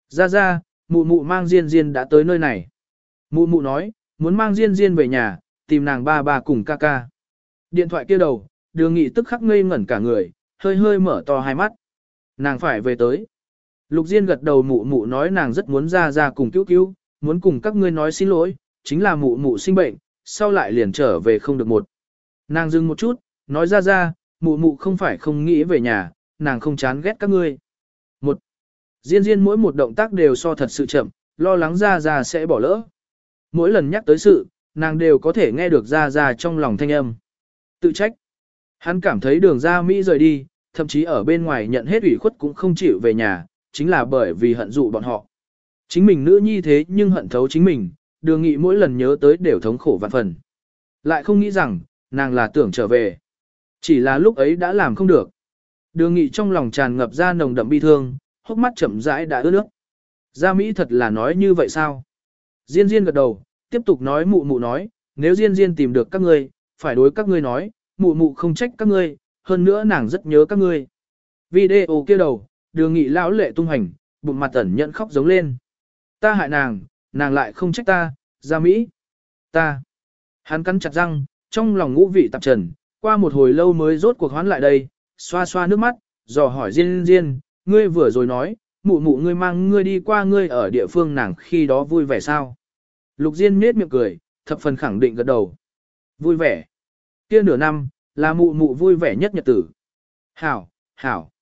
Ra, mụ mụ mang Diên đã tới nơi này. Mụ mụ nói, muốn mang Diên về nhà, tìm nàng ba cùng ca. Điện thoại kia đầu, đường nghị tức khắc ngây ngẩn cả người, hơi mở to hai mắt. Nàng phải về tới. Lục Diên gật đầu mụ mụ nói nàng rất muốn ra cùng cứu, muốn cùng các ngươi nói xin lỗi, chính là mụ mụ sinh bệnh, sau lại liền trở về không được một. Nàng dừng một chút, nói ra, mụ mụ không phải không nghĩ về nhà, nàng không chán ghét các ngươi. Một. Diên mỗi một động tác đều so thật sự chậm, lo lắng ra sẽ bỏ lỡ. Mỗi lần nhắc tới sự, nàng đều có thể nghe được ra trong lòng thanh âm. Tự trách. Hắn cảm thấy đường ra Mỹ rời đi, thậm chí ở bên ngoài nhận hết ủy khuất cũng không chịu về nhà, chính là bởi vì hận dụ bọn họ. Chính mình nữ nhi thế nhưng hận thấu chính mình, đường nghị mỗi lần nhớ tới đều thống khổ vạn phần. Lại không nghĩ rằng, nàng là tưởng trở về. Chỉ là lúc ấy đã làm không được. Đường nghị trong lòng tràn ngập ra nồng đậm bi thương, hốc mắt chậm rãi đã ướt nước. Gia Mỹ thật là nói như vậy sao? Diên gật đầu, tiếp tục nói mụ nói, nếu Diên tìm được các ngươi, phải đối các ngươi nói, mụ không trách các ngươi, hơn nữa nàng rất nhớ các ngươi. Video kia đầu, đường nghị lão lệ tung hành, bụng mặt ẩn nhận khóc giống lên. Ta hại nàng lại không trách ta, Gia Mỹ. Ta. Hắn cắn chặt răng, trong lòng ngũ vị tạp trần, qua một hồi lâu mới rốt cuộc hoán lại đây, xoa nước mắt, dò hỏi Diên, ngươi vừa rồi nói, mụ ngươi mang ngươi đi qua ngươi ở địa phương nàng khi đó vui vẻ sao? Lục Diên nhếch miệng cười, thập phần khẳng định gật đầu. Vui vẻ. Kia nửa năm, là mụ vui vẻ nhất nhật tử. Hảo.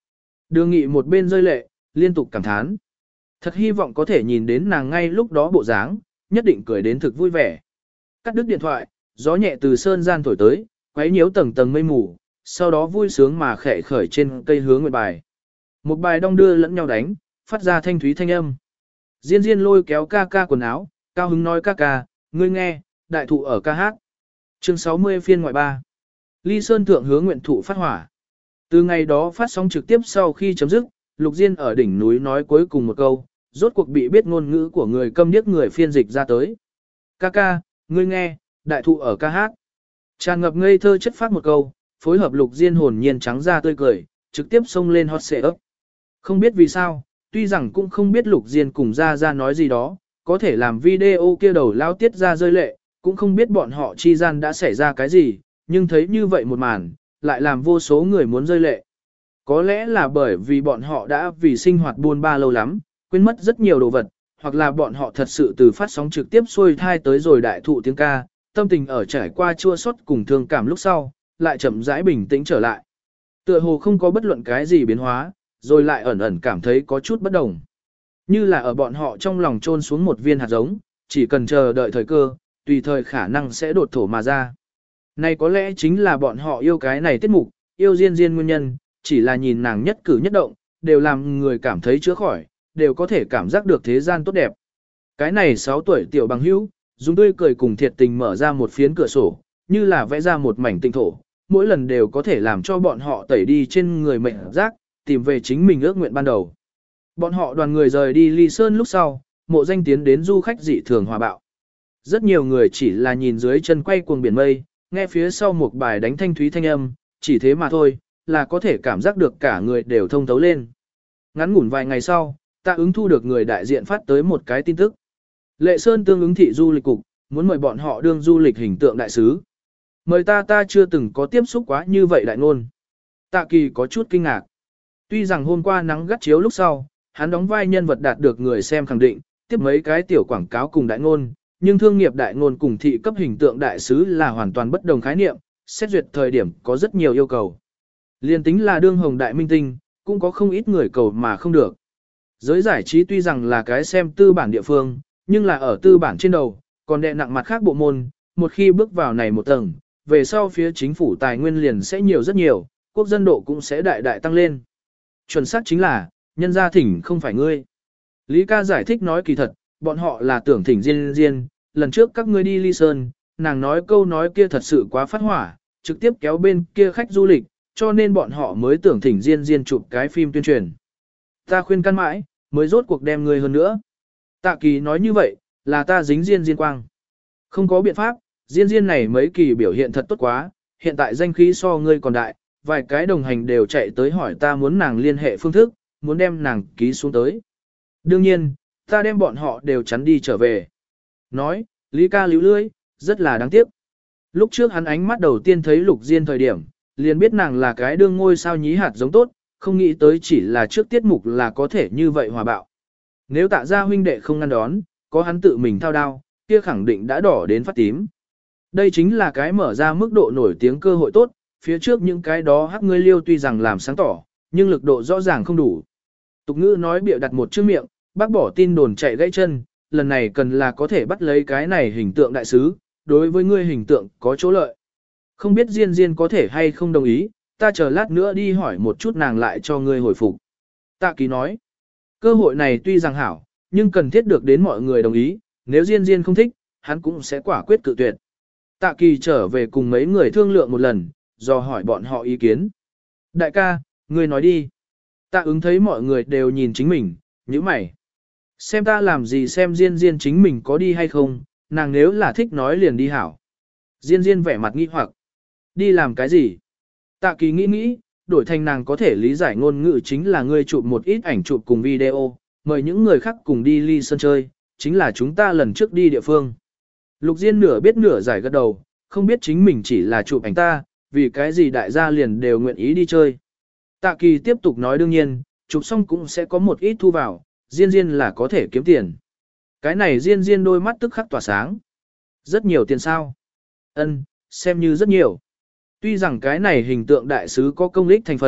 Đường Nghị một bên rơi lệ, liên tục cảm thán. Thật hy vọng có thể nhìn đến nàng ngay lúc đó bộ dáng, nhất định cười đến thực vui vẻ. Cắt đứt điện thoại, gió nhẹ từ sơn gian thổi tới, quấy nhiễu tầng tầng mây mù, sau đó vui sướng mà khẽ khởi trên cây hướng nguyệt bài. Một bài đong đưa lẫn nhau đánh, phát ra thanh thúy thanh âm. Diên Diên lôi kéo ca ca quần áo, cao hứng nói ca ca, ngươi nghe, đại thụ ở ca hát. Chương 60 phiên ngoại 3. Ly Sơn thượng hướng nguyện thụ phát hỏa. Từ ngày đó phát sóng trực tiếp sau khi chấm dứt, Lục Diên ở đỉnh núi nói cuối cùng một câu, rốt cuộc bị biết ngôn ngữ của người câm điếc người phiên dịch ra tới. Ca ca, ngươi nghe, đại thụ ở ca hát. Tràn ngập ngây thơ chất phát một câu, phối hợp Lục Diên hồn nhiên trắng ra tươi cười, trực tiếp xông lên hot xệ ấp. Không biết vì sao, tuy rằng cũng không biết Lục Diên cùng ra nói gì đó, có thể làm video kia đầu lao tiết ra rơi lệ, cũng không biết bọn họ chi gian đã xảy ra cái gì, nhưng thấy như vậy một màn, lại làm vô số người muốn rơi lệ. Có lẽ là bởi vì bọn họ đã vì sinh hoạt buôn ba lâu lắm, quên mất rất nhiều đồ vật, hoặc là bọn họ thật sự từ phát sóng trực tiếp xuôi thai tới rồi đại thụ tiếng ca, tâm tình ở trải qua chua xót cùng thương cảm lúc sau, lại chậm rãi bình tĩnh trở lại. Tựa hồ không có bất luận cái gì biến hóa, rồi lại ẩn ẩn cảm thấy có chút bất đồng. Như là ở bọn họ trong lòng trôn xuống một viên hạt giống, chỉ cần chờ đợi thời cơ, tùy thời khả năng sẽ đột thổ mà ra. Này có lẽ chính là bọn họ yêu cái này tiết mục, yêu Diên Diên nguyên nhân, chỉ là nhìn nàng nhất cử nhất động, đều làm người cảm thấy chữa khỏi, đều có thể cảm giác được thế gian tốt đẹp. Cái này 6 tuổi tiểu bằng hữu, dùng tươi cười cùng thiệt tình mở ra một phiến cửa sổ, như là vẽ ra một mảnh tinh thổ, mỗi lần đều có thể làm cho bọn họ tẩy đi trên người mệnh giác, tìm về chính mình ước nguyện ban đầu. Bọn họ đoàn người rời đi Ly Sơn lúc sau, mộ danh tiến đến du khách dị thường hòa bạo. Rất nhiều người chỉ là nhìn dưới chân quay cuồng biển mây, nghe phía sau một bài đánh thanh thúy thanh âm, chỉ thế mà thôi, là có thể cảm giác được cả người đều thông thấu lên. Ngắn ngủn vài ngày sau, ta ứng thu được người đại diện phát tới một cái tin tức. Lệ Sơn tương ứng thị du lịch cục, muốn mời bọn họ đương du lịch hình tượng đại sứ. Mời ta chưa từng có tiếp xúc quá như vậy đại ngôn. Tạ Kỳ có chút kinh ngạc. Tuy rằng hôm qua nắng gắt chiếu lúc sau, hắn đóng vai nhân vật đạt được người xem khẳng định, tiếp mấy cái tiểu quảng cáo cùng đại ngôn, nhưng thương nghiệp đại ngôn cùng thị cấp hình tượng đại sứ là hoàn toàn bất đồng khái niệm, xét duyệt thời điểm có rất nhiều yêu cầu. Liên tính là đương hồng đại minh tinh, cũng có không ít người cầu mà không được. Giới giải trí tuy rằng là cái xem tư bản địa phương, nhưng là ở tư bản trên đầu, còn đè nặng mặt khác bộ môn, một khi bước vào này một tầng, về sau phía chính phủ tài nguyên liền sẽ nhiều rất nhiều, quốc dân độ cũng sẽ đại đại tăng lên. Chuẩn xác chính là, nhân gia thỉnh không phải ngươi. Lý ca giải thích nói kỳ thật, bọn họ là tưởng thỉnh Diên Diên, lần trước các ngươi đi Ly Sơn, nàng nói câu nói kia thật sự quá phát hỏa, trực tiếp kéo bên kia khách du lịch, cho nên bọn họ mới tưởng thỉnh Diên Diên chụp cái phim tuyên truyền. Ta khuyên can mãi, mới rốt cuộc đem ngươi hơn nữa. Tạ Kỳ nói như vậy, là ta dính Diên Diên quang. Không có biện pháp, Diên Diên này mấy kỳ biểu hiện thật tốt quá, hiện tại danh khí so ngươi còn đại, vài cái đồng hành đều chạy tới hỏi ta muốn nàng liên hệ phương thức, muốn đem nàng ký xuống tới. Đương nhiên, ta đem bọn họ đều chắn đi trở về. Nói, Lý ca líu lưỡi, rất là đáng tiếc. Lúc trước hắn ánh mắt đầu tiên thấy Lục Diên thời điểm, liền biết nàng là cái đương ngôi sao nhí hạt giống tốt, không nghĩ tới chỉ là trước tiết mục là có thể như vậy hòa bạo. Nếu Tạ gia huynh đệ không ngăn đón, có hắn tự mình thao đao, kia khẳng định đã đỏ đến phát tím. Đây chính là cái mở ra mức độ nổi tiếng cơ hội tốt, phía trước những cái đó hắc ngươi liêu tuy rằng làm sáng tỏ, nhưng lực độ rõ ràng không đủ. Tục ngữ nói bịa đặt một chữ miệng, bác bỏ tin đồn chạy gãy chân, lần này cần là có thể bắt lấy cái này hình tượng đại sứ, đối với ngươi hình tượng có chỗ lợi. Không biết Diên Diên có thể hay không đồng ý, ta chờ lát nữa đi hỏi một chút nàng lại cho ngươi hồi phục. Tạ Kỳ nói, cơ hội này tuy rằng hảo, nhưng cần thiết được đến mọi người đồng ý, nếu Diên Diên không thích, hắn cũng sẽ quả quyết cự tuyệt. Tạ Kỳ trở về cùng mấy người thương lượng một lần, do hỏi bọn họ ý kiến. Đại ca, ngươi nói đi. Tạ ứng thấy mọi người đều nhìn chính mình, như mày. Xem ta làm gì xem Diên Diên chính mình có đi hay không, nàng nếu là thích nói liền đi hảo. Diên Diên vẻ mặt nghi hoặc. Đi làm cái gì? Tạ Kỳ nghĩ, đổi thành nàng có thể lý giải ngôn ngữ chính là ngươi chụp một ít ảnh chụp cùng video, mời những người khác cùng đi Ly Sơn chơi, chính là chúng ta lần trước đi địa phương. Lục Diên nửa biết nửa giải gật đầu, không biết chính mình chỉ là chụp ảnh ta, vì cái gì đại gia liền đều nguyện ý đi chơi. Tạ Kỳ tiếp tục nói đương nhiên, chụp xong cũng sẽ có một ít thu vào, Diên Diên là có thể kiếm tiền. Cái này Diên Diên đôi mắt tức khắc tỏa sáng. Rất nhiều tiền sao? Ân, xem như rất nhiều. Tuy rằng cái này hình tượng đại sứ có công lích thành phần,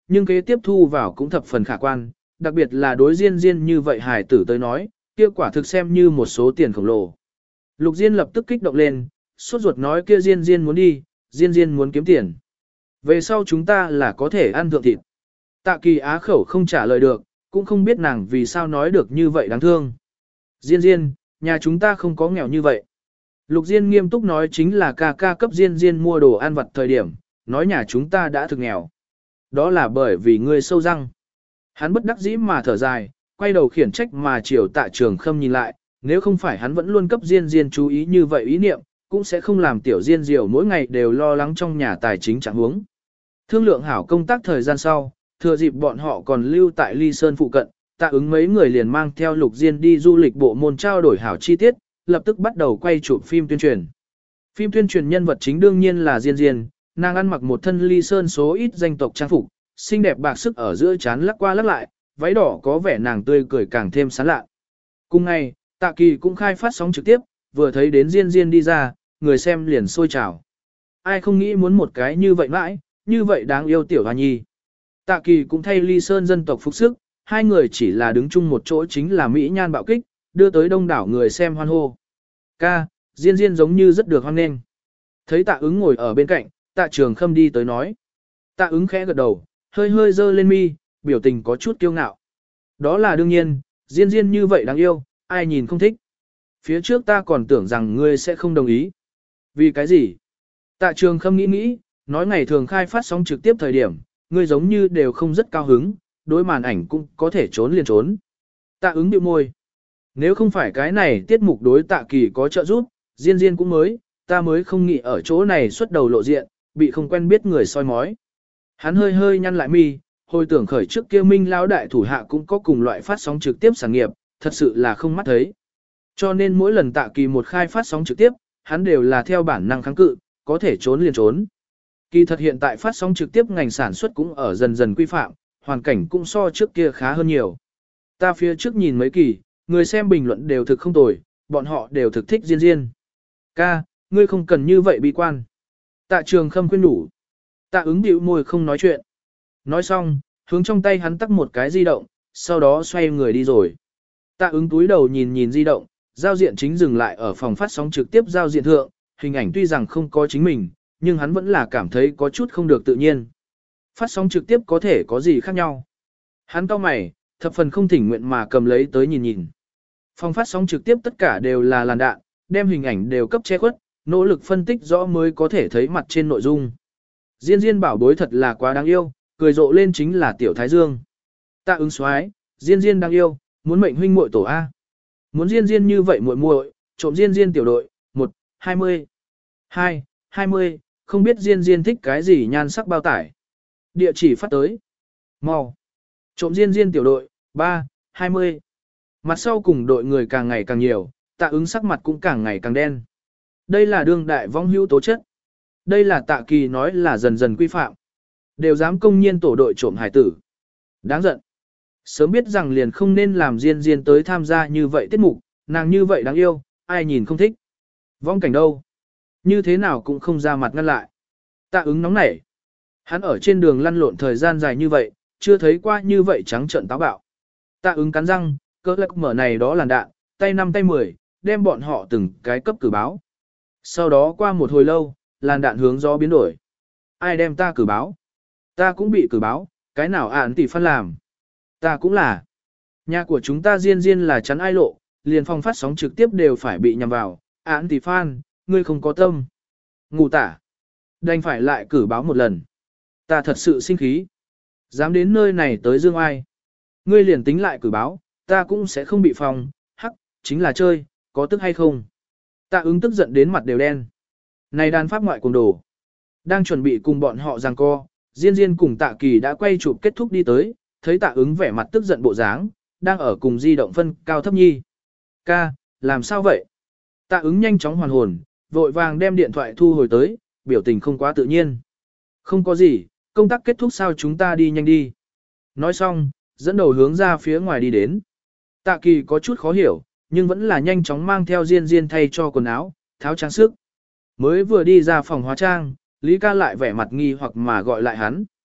nhưng kế tiếp thu vào cũng thập phần khả quan, đặc biệt là đối Diên Diên như vậy hài tử tới nói, kia quả thực xem như một số tiền khổng lồ. Lục Diên lập tức kích động lên, sốt ruột nói kia Diên Diên muốn đi, Diên Diên muốn kiếm tiền. Về sau chúng ta là có thể ăn thượng thịt. Tạ Kỳ á khẩu không trả lời được, cũng không biết nàng vì sao nói được như vậy đáng thương. Diên Diên, nhà chúng ta không có nghèo như vậy. Lục Diên nghiêm túc nói chính là ca ca cấp Diên Diên mua đồ ăn vặt thời điểm, nói nhà chúng ta đã thực nghèo. Đó là bởi vì ngươi sâu răng. Hắn bất đắc dĩ mà thở dài, quay đầu khiển trách mà chiều Tạ Trường Khâm nhìn lại, nếu không phải hắn vẫn luôn cấp Diên Diên chú ý như vậy ý niệm, cũng sẽ không làm tiểu Diên Diều mỗi ngày đều lo lắng trong nhà tài chính trạng huống. Thương lượng hảo công tác thời gian sau, thừa dịp bọn họ còn lưu tại Ly Sơn phụ cận, Tạ Ứng mấy người liền mang theo Lục Diên đi du lịch bộ môn trao đổi hảo chi tiết, lập tức bắt đầu quay chụp phim tuyên truyền. Phim tuyên truyền nhân vật chính đương nhiên là Diên Diên, nàng ăn mặc một thân Ly Sơn số ít danh tộc trang phục, xinh đẹp bạc sức ở giữa trán lắc qua lắc lại, váy đỏ có vẻ nàng tươi cười càng thêm sán lạ. Cùng ngày, Tạ Kỳ cũng khai phát sóng trực tiếp, vừa thấy đến Diên Diên đi ra, người xem liền sôi trào. Ai không nghĩ muốn một cái như vậy mãi, như vậy đáng yêu tiểu hoa nhi. Tạ Kỳ cũng thay Ly Sơn dân tộc phục sức, hai người chỉ là đứng chung một chỗ chính là Mỹ Nhan bạo kích, đưa tới đông đảo người xem hoan hô. Ca, Diên Diên giống như rất được hoan nghênh. Thấy Tạ Ứng ngồi ở bên cạnh, Tạ Trường Khâm đi tới nói. Tạ Ứng khẽ gật đầu, hơi hơi dơ lên mi, biểu tình có chút kiêu ngạo. Đó là đương nhiên, Diên Diên như vậy đáng yêu, ai nhìn không thích. Phía trước ta còn tưởng rằng ngươi sẽ không đồng ý. Vì cái gì? Tạ Trường Khâm nghĩ, nói ngày thường khai phát sóng trực tiếp thời điểm, ngươi giống như đều không rất cao hứng, đối màn ảnh cũng có thể trốn liền trốn. Tạ Ứng bĩu môi. Nếu không phải cái này tiết mục đối Tạ Kỳ có trợ giúp, Diên Diên cũng ta mới không nghĩ ở chỗ này xuất đầu lộ diện, bị không quen biết người soi mói. Hắn hơi hơi nhăn lại mi, hồi tưởng khởi trước kia Minh lão đại thủ hạ cũng có cùng loại phát sóng trực tiếp sản nghiệp, thật sự là không mắt thấy. Cho nên mỗi lần Tạ Kỳ một khai phát sóng trực tiếp, hắn đều là theo bản năng kháng cự, có thể trốn liền trốn. Kỳ thật hiện tại phát sóng trực tiếp ngành sản xuất cũng ở dần dần quy phạm, hoàn cảnh cũng so trước kia khá hơn nhiều. Ta phía trước nhìn mấy kỳ, người xem bình luận đều thực không tồi, bọn họ đều thực thích Diên Diên. Ca, ngươi không cần như vậy bi quan. Tạ Trường Khâm khuyên nhủ. Tạ Ứng bĩu môi không nói chuyện. Nói xong, hướng trong tay hắn tắt một cái di động, sau đó xoay người đi rồi. Tạ Ứng túi đầu nhìn di động, giao diện chính dừng lại ở phòng phát sóng trực tiếp giao diện thượng, hình ảnh tuy rằng không có chính mình, nhưng hắn vẫn là cảm thấy có chút không được tự nhiên. Phát sóng trực tiếp có thể có gì khác nhau. Hắn cau mày, thập phần không thỉnh nguyện mà cầm lấy tới nhìn. Phòng phát sóng trực tiếp tất cả đều là làn đạn, đem hình ảnh đều cấp che khuất, nỗ lực phân tích rõ mới có thể thấy mặt trên nội dung. Diên Diên bảo bối thật là quá đáng yêu, cười rộ lên chính là Tiểu Thái Dương. Tạ Ứng soái, Diên Diên đáng yêu, muốn mệnh huynh muội tổ A. Muốn Diên Diên như vậy muội muội, trộm Diên Diên tiểu đội, 1, 20. 2, 20, không biết Diên Diên thích cái gì nhan sắc bao tải. Địa chỉ phát tới. Mau. Trộm Diên Diên tiểu đội, 3, 20. Mặt sau cùng đội người càng ngày càng nhiều, Tạ Ứng sắc mặt cũng càng ngày càng đen. Đây là đương đại vong hữu tố chất. Đây là Tạ Kỳ nói là dần dần quy phạm. Đều dám công nhiên tổ đội trộm hải tử. Đáng giận. Sớm biết rằng liền không nên làm Diên Diên tới tham gia như vậy tiết mục, nàng như vậy đáng yêu, ai nhìn không thích. Vong cảnh đâu? Như thế nào cũng không ra mặt ngăn lại. Tạ Ứng nóng nảy. Hắn ở trên đường lăn lộn thời gian dài như vậy, chưa thấy qua như vậy trắng trợn táo bạo. Tạ Ứng cắn răng, cỡ lắc mở này đó làn đạn, tay 5 tay 10, đem bọn họ từng cái cấp cử báo. Sau đó qua một hồi lâu, làn đạn hướng gió biến đổi. Ai đem ta cử báo? Ta cũng bị cử báo, cái nào ản tỷ phân làm? Ta cũng là. Nhà của chúng ta Diên Diên là chắn ai lộ, liền phòng phát sóng trực tiếp đều phải bị nhằm vào. Ản tỷ fan, ngươi không có tâm. Ngủ tả. Đành phải lại cử báo một lần. Ta thật sự sinh khí. Dám đến nơi này tới dương ai. Ngươi liền tính lại cử báo, ta cũng sẽ không bị phòng. Hắc, chính là chơi, có tức hay không? Tạ Ứng tức giận đến mặt đều đen. Này đàn pháp ngoại cùng đồ. Đang chuẩn bị cùng bọn họ giằng co, Diên Diên cùng Tạ Kỳ đã quay chụp kết thúc đi tới, thấy Tạ Ứng vẻ mặt tức giận bộ dáng, đang ở cùng di động phân cao thấp nhi. Ca, làm sao vậy? Tạ Ứng nhanh chóng hoàn hồn, vội vàng đem điện thoại thu hồi tới, biểu tình không quá tự nhiên. Không có gì, công tác kết thúc sao chúng ta đi nhanh đi. Nói xong, dẫn đầu hướng ra phía ngoài đi đến. Tạ Kỳ có chút khó hiểu, nhưng vẫn là nhanh chóng mang theo Diên Diên thay cho quần áo, tháo trang sức. Mới vừa đi ra phòng hóa trang, Lý ca lại vẻ mặt nghi hoặc mà gọi lại hắn.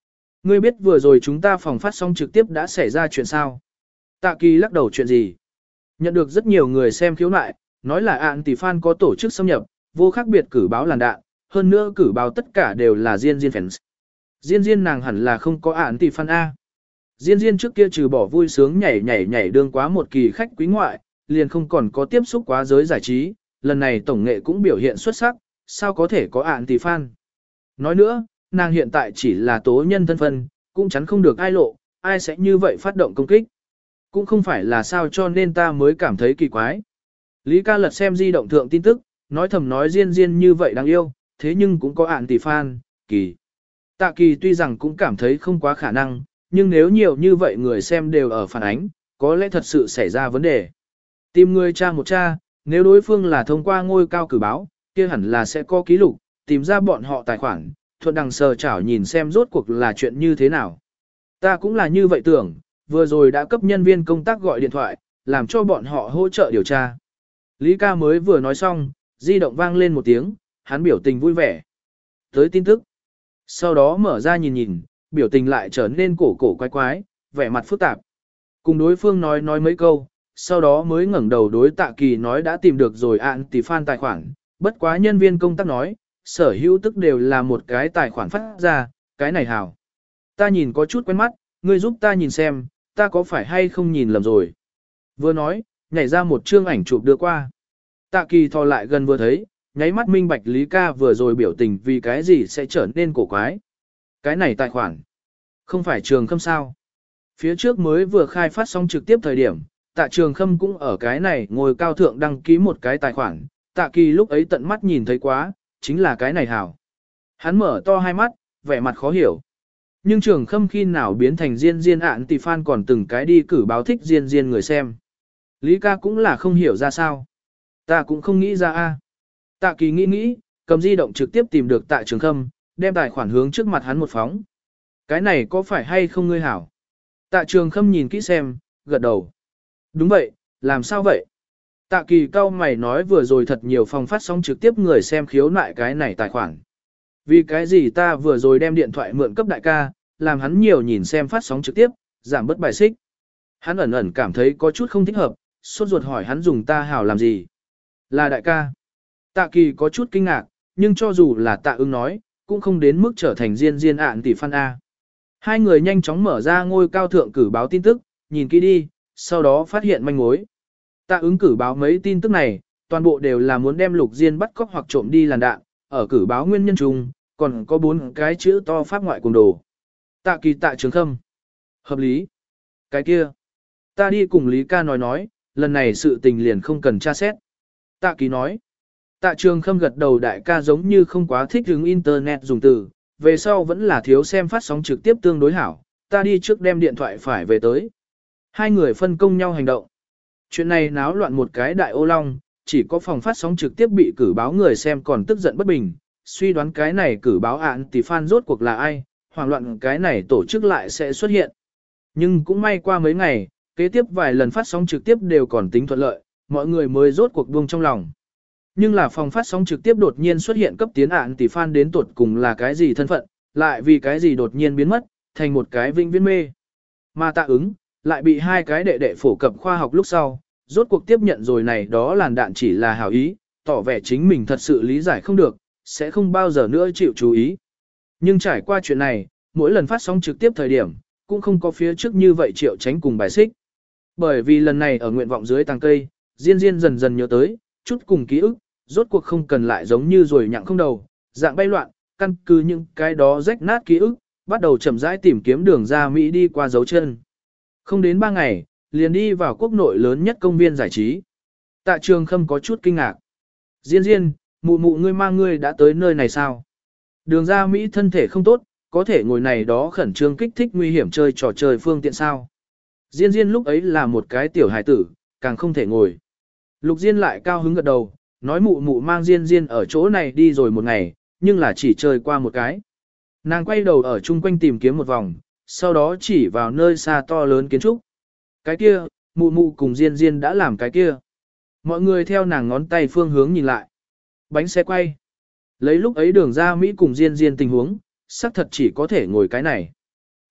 Ngươi biết vừa rồi chúng ta phòng phát sóng trực tiếp đã xảy ra chuyện sao? Tạ Kỳ lắc đầu chuyện gì? Nhận được rất nhiều người xem khiếu nại, nói là ạn tỷ fan có tổ chức xâm nhập, vô khác biệt cử báo làn đạn, hơn nữa cử báo tất cả đều là Diên Diên fans. Diên Diên nàng hẳn là không có ạn tỷ fan A. Diên Diên trước kia trừ bỏ vui sướng nhảy đương quá một kỳ khách quý ngoại, liền không còn có tiếp xúc quá giới giải trí, lần này tổng nghệ cũng biểu hiện xuất sắc, sao có thể có ạn tỷ fan. Nói nữa, nàng hiện tại chỉ là tố nhân thân phân, cũng chắn không được ai lộ, ai sẽ như vậy phát động công kích. Cũng không phải là sao cho nên ta mới cảm thấy kỳ quái. Lý ca lật xem di động thượng tin tức, nói thầm nói Diên Diên như vậy đáng yêu, thế nhưng cũng có ạn tỷ fan, kỳ. Tạ Kỳ tuy rằng cũng cảm thấy không quá khả năng, nhưng nếu nhiều như vậy người xem đều ở phản ánh, có lẽ thật sự xảy ra vấn đề. Tìm người tra một tra, nếu đối phương là thông qua ngôi cao cử báo, kia hẳn là sẽ có ký lục, tìm ra bọn họ tài khoản, thuận đằng sờ chảo nhìn xem rốt cuộc là chuyện như thế nào. Ta cũng là như vậy tưởng, vừa rồi đã cấp nhân viên công tác gọi điện thoại, làm cho bọn họ hỗ trợ điều tra. Lý ca mới vừa nói xong, di động vang lên một tiếng, hắn biểu tình vui vẻ. Tới tin tức. Sau đó mở ra nhìn nhìn, biểu tình lại trở nên cổ quái quái, vẻ mặt phức tạp. Cùng đối phương nói mấy câu, sau đó mới ngẩng đầu đối Tạ Kỳ nói đã tìm được rồi ạn tỷ fan tài khoản, bất quá nhân viên công tác nói, sở hữu tức đều là một cái tài khoản phát ra, cái này hảo. Ta nhìn có chút quen mắt, ngươi giúp ta nhìn xem, ta có phải hay không nhìn lầm rồi. Vừa nói, nhảy ra một chương ảnh chụp đưa qua. Tạ Kỳ thò lại gần vừa thấy, nháy mắt minh bạch Lý ca vừa rồi biểu tình vì cái gì sẽ trở nên cổ quái. Cái này tài khoản, không phải Trường Khâm sao. Phía trước mới vừa khai phát xong trực tiếp thời điểm, Tạ Trường Khâm cũng ở cái này ngồi cao thượng đăng ký một cái tài khoản, Tạ Kỳ lúc ấy tận mắt nhìn thấy quá, chính là cái này hảo. Hắn mở to hai mắt, vẻ mặt khó hiểu. Nhưng Trường Khâm khi nào biến thành Diên Diên ạn tỷ fan còn từng cái đi cử báo thích Diên Diên người xem. Lý ca cũng là không hiểu ra sao. Ta cũng không nghĩ ra a. Tạ Kỳ nghĩ, cầm di động trực tiếp tìm được Tạ Trường Khâm, đem tài khoản hướng trước mặt hắn một phóng. Cái này có phải hay không ngươi hảo? Tạ Trường Khâm nhìn kỹ xem, gật đầu. Đúng vậy, làm sao vậy? Tạ Kỳ cau mày nói vừa rồi thật nhiều phòng phát sóng trực tiếp người xem khiếu nại cái này tài khoản. Vì cái gì ta vừa rồi đem điện thoại mượn cấp đại ca, làm hắn nhiều nhìn xem phát sóng trực tiếp, giảm bớt bài xích. Hắn ẩn cảm thấy có chút không thích hợp, sốt ruột hỏi hắn dùng ta hảo làm gì. Là đại ca. Tạ Kỳ có chút kinh ngạc, nhưng cho dù là Tạ Ưng nói, cũng không đến mức trở thành Diên Diên ạn tỷ fan A. Hai người nhanh chóng mở ra ngôi cao thượng cử báo tin tức, nhìn kỹ đi, sau đó phát hiện manh mối. Tạ Ứng cử báo mấy tin tức này, toàn bộ đều là muốn đem Lục Diên bắt cóc hoặc trộm đi làn đạn, ở cử báo nguyên nhân chung, còn có 4 cái chữ to pháp ngoại cùng đồ. Tạ Kỳ Tạ Trường Khâm. Hợp lý. Cái kia. Ta đi cùng Lý ca nói, lần này sự tình liền không cần tra xét. Tạ Kỳ nói. Tạ Trường Khâm gật đầu đại ca giống như không quá thích hứng internet dùng từ, về sau vẫn là thiếu xem phát sóng trực tiếp tương đối hảo, ta đi trước đem điện thoại phải về tới. Hai người phân công nhau hành động. Chuyện này náo loạn một cái đại ô long, chỉ có phòng phát sóng trực tiếp bị cử báo người xem còn tức giận bất bình, suy đoán cái này cử báo ạn tỷ fan rốt cuộc là ai, hoảng loạn cái này tổ chức lại sẽ xuất hiện. Nhưng cũng may qua mấy ngày, kế tiếp vài lần phát sóng trực tiếp đều còn tính thuận lợi, mọi người mới rốt cuộc buông trong lòng. Nhưng là phòng phát sóng trực tiếp đột nhiên xuất hiện cấp tiến ạn tỷ fan đến tuột cùng là cái gì thân phận, lại vì cái gì đột nhiên biến mất, thành một cái vĩnh viễn mê. Mà Tạ Ứng, lại bị hai cái đệ đệ phổ cập khoa học lúc sau, rốt cuộc tiếp nhận rồi này đó làn đạn chỉ là hảo ý, tỏ vẻ chính mình thật sự lý giải không được, sẽ không bao giờ nữa chịu chú ý. Nhưng trải qua chuyện này, mỗi lần phát sóng trực tiếp thời điểm, cũng không có phía trước như vậy Triệu Chánh cùng bài xích. Bởi vì lần này ở nguyện vọng dưới tàng cây, Diên Diên dần dần nhớ tới, chút cùng ký ức, rốt cuộc không cần lại giống như rồi nhặng không đầu, dạng bay loạn, căn cứ những cái đó rách nát ký ức, bắt đầu chậm rãi tìm kiếm đường ra Mỹ đi qua dấu chân. Không đến 3 ngày, liền đi vào quốc nội lớn nhất công viên giải trí. Tạ Trường Khâm có chút kinh ngạc. Diên Diên, mụ mụ ngươi mang ngươi đã tới nơi này sao? Đường ra Mỹ thân thể không tốt, có thể ngồi này đó khẩn trương kích thích nguy hiểm chơi trò chơi phương tiện sao? Diên Diên lúc ấy là một cái tiểu hài tử, càng không thể ngồi. Lục Diên lại cao hứng gật đầu, nói mụ mụ mang Diên Diên ở chỗ này đi rồi một ngày, nhưng là chỉ chơi qua một cái. Nàng quay đầu ở chung quanh tìm kiếm một vòng, sau đó chỉ vào nơi xa to lớn kiến trúc. Cái kia, mụ mụ cùng Diên Diên đã làm cái kia. Mọi người theo nàng ngón tay phương hướng nhìn lại. Bánh xe quay. Lấy lúc ấy đường ra Mỹ cùng Diên Diên tình huống, xác thật chỉ có thể ngồi cái này.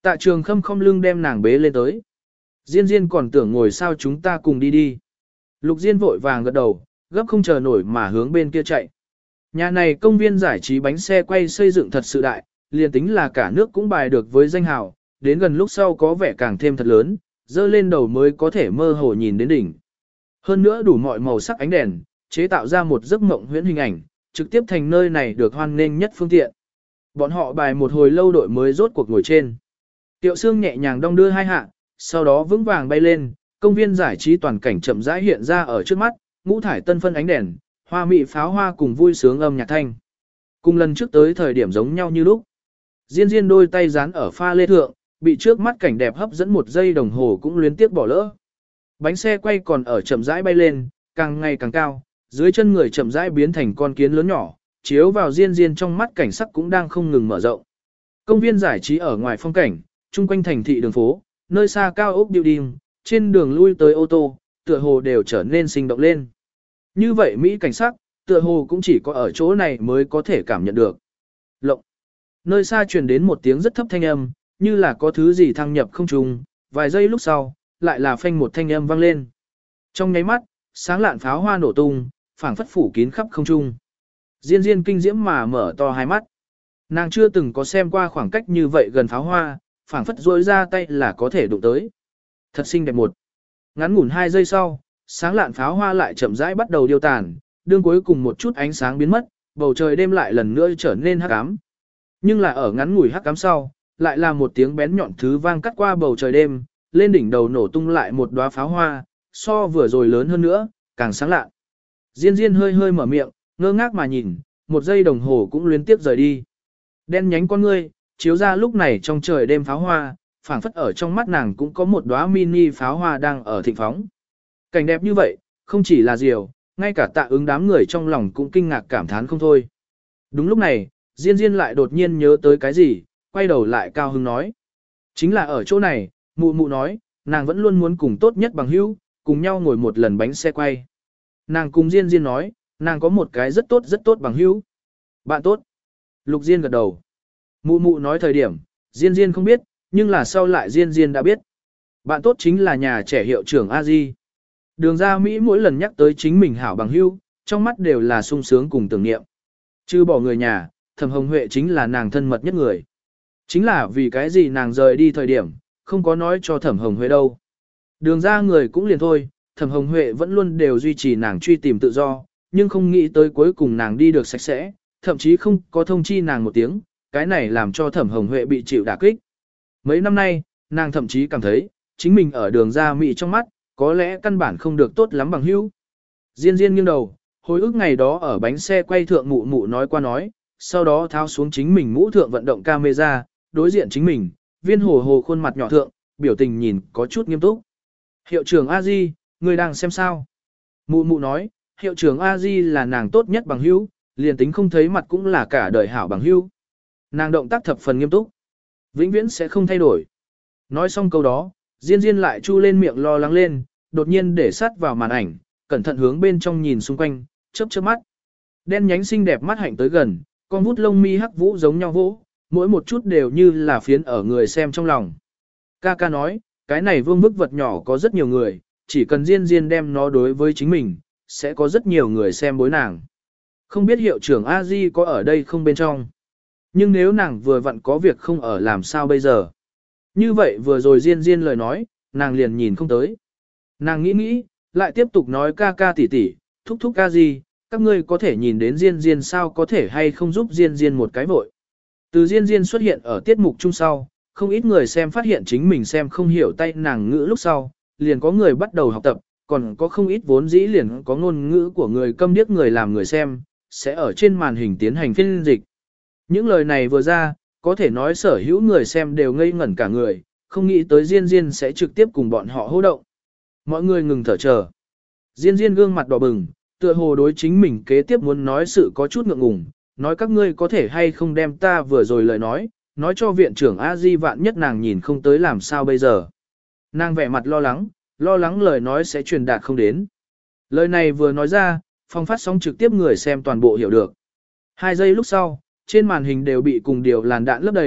Tạ Trường Khâm không lưng đem nàng bế lên tới. Diên Diên còn tưởng ngồi sao chúng ta cùng đi đi. Lục Diên vội vàng gật đầu, gấp không chờ nổi mà hướng bên kia chạy. Nhà này công viên giải trí bánh xe quay xây dựng thật sự đại, liền tính là cả nước cũng bài được với danh hào, đến gần lúc sau có vẻ càng thêm thật lớn, dơ lên đầu mới có thể mơ hồ nhìn đến đỉnh. Hơn nữa đủ mọi màu sắc ánh đèn, chế tạo ra một giấc mộng huyễn hình ảnh, trực tiếp thành nơi này được hoan nghênh nhất phương tiện. Bọn họ bài một hồi lâu đội mới rốt cuộc ngồi trên. Tiệu Sương nhẹ nhàng đong đưa hai hạ, sau đó vững vàng bay lên, công viên giải trí toàn cảnh chậm rãi hiện ra ở trước mắt, ngũ thải tân phân ánh đèn, hoa mị pháo hoa cùng vui sướng âm nhạc thanh. Cùng lần trước tới thời điểm giống nhau như lúc. Diên Diên đôi tay dán ở pha lê thượng, bị trước mắt cảnh đẹp hấp dẫn một giây đồng hồ cũng luyến tiếc bỏ lỡ. Bánh xe quay còn ở chậm rãi bay lên, càng ngày càng cao, dưới chân người chậm rãi biến thành con kiến lớn nhỏ, chiếu vào Diên Diên trong mắt cảnh sắc cũng đang không ngừng mở rộng. Công viên giải trí ở ngoài phong cảnh, chung quanh thành thị đường phố, nơi xa cao ốc building, trên đường lui tới ô tô, tựa hồ đều trở nên sinh động lên. Như vậy Mỹ cảnh sắc, tựa hồ cũng chỉ có ở chỗ này mới có thể cảm nhận được. Lộng. Nơi xa truyền đến một tiếng rất thấp thanh âm, như là có thứ gì thăng nhập không trung, vài giây lúc sau, lại là phanh một thanh âm vang lên. Trong nháy mắt, sáng lạn pháo hoa nổ tung, phảng phất phủ kín khắp không trung. Diên Diên kinh diễm mà mở to hai mắt. Nàng chưa từng có xem qua khoảng cách như vậy gần pháo hoa, phảng phất rỗi ra tay là có thể đụng tới. Thật xinh đẹp một. Ngắn ngủn 2 giây sau, sáng lạn pháo hoa lại chậm rãi bắt đầu điêu tàn, đương cuối cùng một chút ánh sáng biến mất, bầu trời đêm lại lần nữa trở nên hắc ám. Nhưng là ở ngắn ngủi hắc ám sau, lại là một tiếng bén nhọn thứ vang cắt qua bầu trời đêm, lên đỉnh đầu nổ tung lại một đóa pháo hoa, so vừa rồi lớn hơn nữa, càng sáng lạ. Diên Diên hơi hơi mở miệng, ngơ ngác mà nhìn, một giây đồng hồ cũng liên tiếp rời đi. Đen nhánh con ngươi, chiếu ra lúc này trong trời đêm pháo hoa, phảng phất ở trong mắt nàng cũng có một đóa mini pháo hoa đang ở thịnh phóng. Cảnh đẹp như vậy, không chỉ là diều, ngay cả Tạ Ứng đám người trong lòng cũng kinh ngạc cảm thán không thôi. Đúng lúc này, Diên Diên lại đột nhiên nhớ tới cái gì, quay đầu lại cao hứng nói. Chính là ở chỗ này, mụ mụ nói, nàng vẫn luôn muốn cùng tốt nhất bằng hữu, cùng nhau ngồi một lần bánh xe quay. Nàng cùng Diên Diên nói, nàng có một cái rất tốt bằng hữu. Bạn tốt. Lục Diên gật đầu. Mụ mụ nói thời điểm, Diên Diên không biết, nhưng là sau lại Diên Diên đã biết. Bạn tốt chính là nhà trẻ hiệu trưởng A Di. Đường ra Mỹ mỗi lần nhắc tới chính mình hảo bằng hữu, trong mắt đều là sung sướng cùng tưởng niệm. Chứ bỏ người nhà, Thẩm Hồng Huệ chính là nàng thân mật nhất người. Chính là vì cái gì nàng rời đi thời điểm, không có nói cho Thẩm Hồng Huệ đâu. Đường ra người cũng liền thôi, Thẩm Hồng Huệ vẫn luôn đều duy trì nàng truy tìm tự do, nhưng không nghĩ tới cuối cùng nàng đi được sạch sẽ, thậm chí không có thông chi nàng một tiếng, cái này làm cho Thẩm Hồng Huệ bị chịu đả kích. Mấy năm nay, nàng thậm chí cảm thấy, chính mình ở đường ra Mỹ trong mắt, có lẽ căn bản không được tốt lắm bằng hữu. Diên Diên nghiêng đầu, hồi ức ngày đó ở bánh xe quay thượng mụ mụ nói qua nói, sau đó tháo xuống chính mình mũ thượng vận động camera, đối diện chính mình, viên hồ hồ khuôn mặt nhỏ thượng, biểu tình nhìn có chút nghiêm túc. Hiệu trưởng A Di, người đang xem sao? Mụ mụ nói, hiệu trưởng A Di là nàng tốt nhất bằng hữu, liền tính không thấy mặt cũng là cả đời hảo bằng hữu. Nàng động tác thập phần nghiêm túc, vĩnh viễn sẽ không thay đổi. Nói xong câu đó, Diên Diên lại chu lên miệng lo lắng lên, đột nhiên để sát vào màn ảnh, cẩn thận hướng bên trong nhìn xung quanh, chớp chớp mắt. Đen nhánh xinh đẹp mắt hạnh tới gần, con vút lông mi hắc vũ giống nhau vỗ, mỗi một chút đều như là phiến ở người xem trong lòng. Ca ca nói, cái này vương bức vật nhỏ có rất nhiều người, chỉ cần Diên Diên đem nó đối với chính mình, sẽ có rất nhiều người xem bối nàng. Không biết hiệu trưởng A Di có ở đây không bên trong. Nhưng nếu nàng vừa vặn có việc không ở làm sao bây giờ. Như vậy vừa rồi Diên Diên lời nói, nàng liền nhìn không tới. Nàng nghĩ nghĩ, lại tiếp tục nói ca ca tỷ tỷ, thúc thúc ca gì, các ngươi có thể nhìn đến Diên Diên sao có thể hay không giúp Diên Diên một cái vội. Từ Diên Diên xuất hiện ở tiết mục chung sau, không ít người xem phát hiện chính mình xem không hiểu tay nàng ngữ lúc sau, liền có người bắt đầu học tập, còn có không ít vốn dĩ liền có ngôn ngữ của người câm điếc người làm người xem, sẽ ở trên màn hình tiến hành phiên dịch. Những lời này vừa ra, có thể nói sở hữu người xem đều ngây ngẩn cả người, không nghĩ tới Diên Diên sẽ trực tiếp cùng bọn họ hô động. Mọi người ngừng thở chờ. Diên Diên gương mặt đỏ bừng, tựa hồ đối chính mình kế tiếp muốn nói sự có chút ngượng ngùng, nói các ngươi có thể hay không đem ta vừa rồi lời nói cho viện trưởng A Di vạn nhất nàng nhìn không tới làm sao bây giờ. Nàng vẻ mặt lo lắng lời nói sẽ truyền đạt không đến. Lời này vừa nói ra, phòng phát sóng trực tiếp người xem toàn bộ hiểu được. 2 giây lúc sau, trên màn hình đều bị cùng điều làn đạn lấp đầy,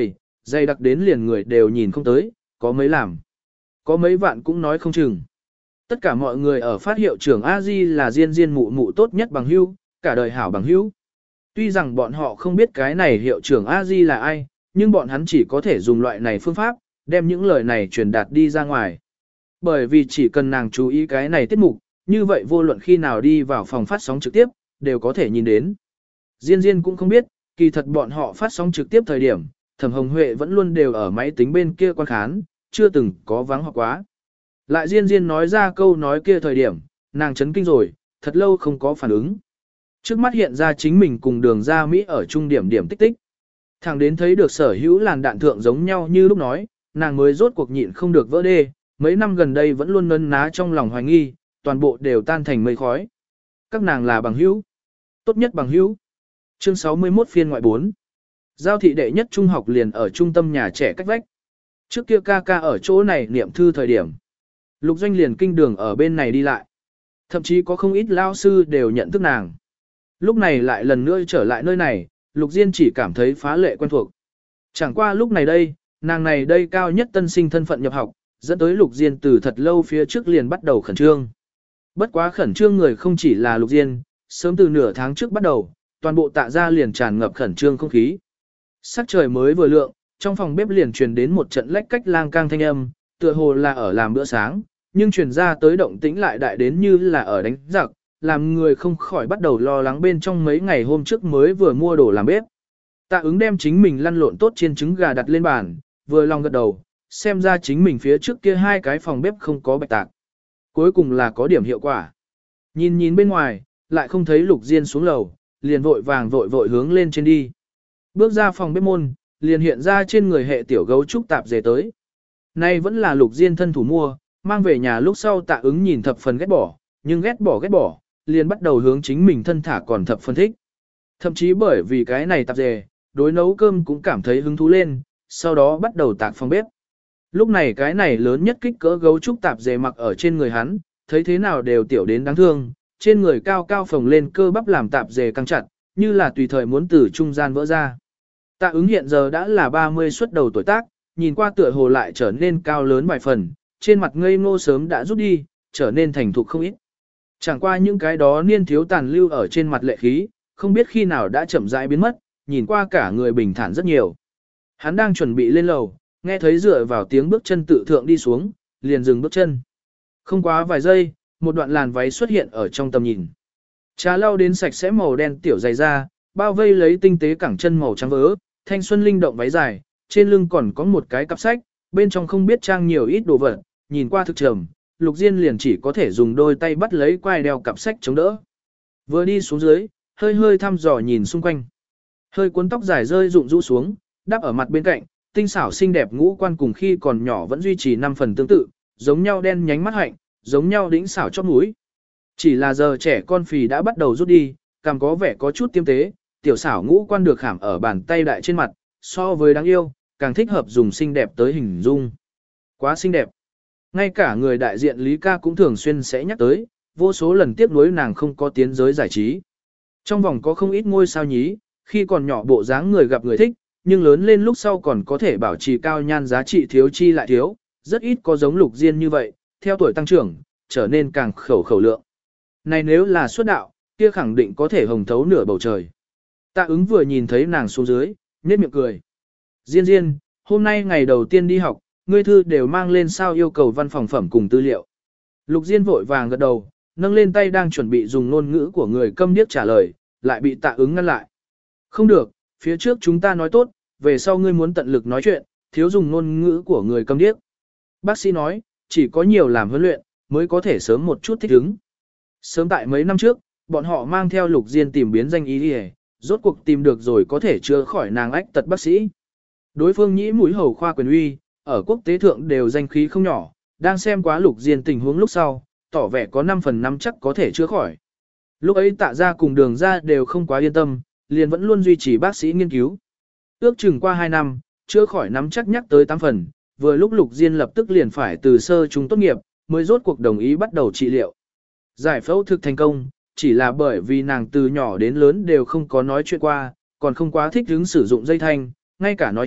dày đặc đến liền người đều nhìn không tới, có mấy làm. Có mấy vạn cũng nói không chừng. Tất cả mọi người ở phát hiệu trưởng A-di là Diên Diên mụ mụ tốt nhất bằng hữu, cả đời hảo bằng hữu. Tuy rằng bọn họ không biết cái này hiệu trưởng A-di là ai, nhưng bọn hắn chỉ có thể dùng loại này phương pháp, đem những lời này truyền đạt đi ra ngoài. Bởi vì chỉ cần nàng chú ý cái này tiết mục, như vậy vô luận khi nào đi vào phòng phát sóng trực tiếp, đều có thể nhìn đến. Diên Diên cũng không biết, kỳ thật bọn họ phát sóng trực tiếp thời điểm, Thẩm Hồng Huệ vẫn luôn đều ở máy tính bên kia quan khán, chưa từng có vắng hoặc quá. Lại Diên Diên nói ra câu nói kia thời điểm, nàng chấn kinh rồi, thật lâu không có phản ứng. Trước mắt hiện ra chính mình cùng đường ra Mỹ ở trung điểm điểm tích tích. Thẳng đến thấy được sở hữu làn đạn thượng giống nhau như lúc nói, nàng mới rốt cuộc nhịn không được vỡ đê, mấy năm gần đây vẫn luôn nấn ná trong lòng hoài nghi, toàn bộ đều tan thành mây khói. Các nàng là bằng hữu, tốt nhất bằng hữu. Chương 61 phiên ngoại 4. Giao thị đệ nhất trung học liền ở trung tâm nhà trẻ cách vách. Trước kia ca ca ở chỗ này niệm thư thời điểm. Lục Doanh liền kinh đường ở bên này đi lại. Thậm chí có không ít lao sư đều nhận thức nàng. Lúc này lại lần nữa trở lại nơi này, Lục Diên chỉ cảm thấy phá lệ quen thuộc. Chẳng qua lúc này đây, nàng này đây cao nhất tân sinh thân phận nhập học, dẫn tới Lục Diên từ thật lâu phía trước liền bắt đầu khẩn trương. Bất quá khẩn trương người không chỉ là Lục Diên, sớm từ nửa tháng trước bắt đầu, toàn bộ Tạ gia liền tràn ngập khẩn trương không khí. Sắc trời mới vừa lượng, trong phòng bếp liền truyền đến một trận lách cách lang cang thanh âm, tựa hồ là ở làm bữa sáng, nhưng truyền ra tới động tĩnh lại đại đến như là ở đánh giặc, làm người không khỏi bắt đầu lo lắng bên trong mấy ngày hôm trước mới vừa mua đồ làm bếp. Tạ ứng đem chính mình lăn lộn tốt chiên trứng gà đặt lên bàn, vừa lòng gật đầu, xem ra chính mình phía trước kia hai cái phòng bếp không có bạch tạc. Cuối cùng là có điểm hiệu quả. Nhìn nhìn bên ngoài, lại không thấy Lục Diên xuống lầu, liền vội vàng vội hướng lên trên đi. Bước ra phòng bếp môn, liền hiện ra trên người hệ tiểu gấu trúc tạp dề tới. Nay vẫn là Lục Diên thân thủ mua, mang về nhà lúc sau Tạ ứng nhìn thập phần ghét bỏ, nhưng ghét bỏ, liền bắt đầu hướng chính mình thân thả còn thập phần thích. Thậm chí bởi vì cái này tạp dề, đối nấu cơm cũng cảm thấy hứng thú lên, sau đó bắt đầu tạc phòng bếp. Lúc này cái này lớn nhất kích cỡ gấu trúc tạp dề mặc ở trên người hắn, thấy thế nào đều tiểu đến đáng thương, trên người cao cao phồng lên cơ bắp làm tạp dề căng chặt, như là tùy thời muốn từ trung gian vỡ ra. Tạ ứng hiện giờ đã là 30 xuất đầu tuổi tác, nhìn qua tựa hồ lại trở nên cao lớn vài phần, trên mặt ngây ngô sớm đã rút đi, trở nên thành thục không ít. Chẳng qua những cái đó niên thiếu tàn lưu ở trên mặt lệ khí, không biết khi nào đã chậm rãi biến mất, nhìn qua cả người bình thản rất nhiều. Hắn đang chuẩn bị lên lầu, nghe thấy dựa vào tiếng bước chân tự thượng đi xuống, liền dừng bước chân. Không quá vài giây, một đoạn làn váy xuất hiện ở trong tầm nhìn. Trà lau đến sạch sẽ màu đen tiểu dày da, bao vây lấy tinh tế cẳng chân màu trắng vớ, thanh xuân linh động váy dài, trên lưng còn có một cái cặp sách, bên trong không biết trang nhiều ít đồ vật, nhìn qua thực trầm, Lục Diên liền chỉ có thể dùng đôi tay bắt lấy quai đeo cặp sách chống đỡ. Vừa đi xuống dưới, hơi hơi thăm dò nhìn xung quanh. Hơi cuốn tóc dài rơi rụng rũ xuống, đắp ở mặt bên cạnh, tinh xảo xinh đẹp ngũ quan cùng khi còn nhỏ vẫn duy trì 5 phần tương tự, giống nhau đen nhánh mắt hạnh, giống nhau đĩnh xảo chóp mũi. Chỉ là giờ trẻ con phì đã bắt đầu rút đi, càng có vẻ có chút tiêm tế, tiểu xảo ngũ quan được khảm ở bàn tay đại trên mặt, so với đáng yêu, càng thích hợp dùng xinh đẹp tới hình dung. Quá xinh đẹp. Ngay cả người đại diện Lý Ca cũng thường xuyên sẽ nhắc tới, vô số lần tiếp nối nàng không có tiến giới giải trí. Trong vòng có không ít ngôi sao nhí, khi còn nhỏ bộ dáng người gặp người thích, nhưng lớn lên lúc sau còn có thể bảo trì cao nhan giá trị thiếu chi lại thiếu, rất ít có giống Lục Diên như vậy, theo tuổi tăng trưởng, trở nên càng khẩu lượng. Này nếu là xuất đạo, kia khẳng định có thể hồng thấu nửa bầu trời. Tạ ứng vừa nhìn thấy nàng xuống dưới, nhếch miệng cười. Diên Diên, hôm nay ngày đầu tiên đi học, ngươi thư đều mang lên sao yêu cầu văn phòng phẩm cùng tư liệu. Lục Diên vội vàng gật đầu, nâng lên tay đang chuẩn bị dùng ngôn ngữ của người câm điếc trả lời, lại bị Tạ ứng ngăn lại. Không được, phía trước chúng ta nói tốt, về sau ngươi muốn tận lực nói chuyện, thiếu dùng ngôn ngữ của người câm điếc. Bác sĩ nói, chỉ có nhiều làm huấn luyện, mới có thể sớm một chút thích ứng. Sớm tại mấy năm trước, bọn họ mang theo Lục Diên tìm biến danh y đi, rốt cuộc tìm được rồi có thể chữa khỏi nàng ách tật bác sĩ. Đối phương nhĩ mũi hầu khoa quyền uy, ở quốc tế thượng đều danh khí không nhỏ, đang xem quá Lục Diên tình huống lúc sau, tỏ vẻ có 5 phần 5 chắc có thể chữa khỏi. Lúc ấy Tạ gia cùng Đường gia đều không quá yên tâm, liền vẫn luôn duy trì bác sĩ nghiên cứu. Ước chừng qua 2 năm, chữa khỏi nắm chắc nhắc tới 8 phần, vừa lúc Lục Diên lập tức liền phải từ sơ trung tốt nghiệp, mới rốt cuộc đồng ý bắt đầu trị liệu. Giải phẫu thực thành công, chỉ là bởi vì nàng từ nhỏ đến lớn đều không có nói chuyện qua, còn không quá thích hứng sử dụng dây thanh, ngay cả nói chuyện,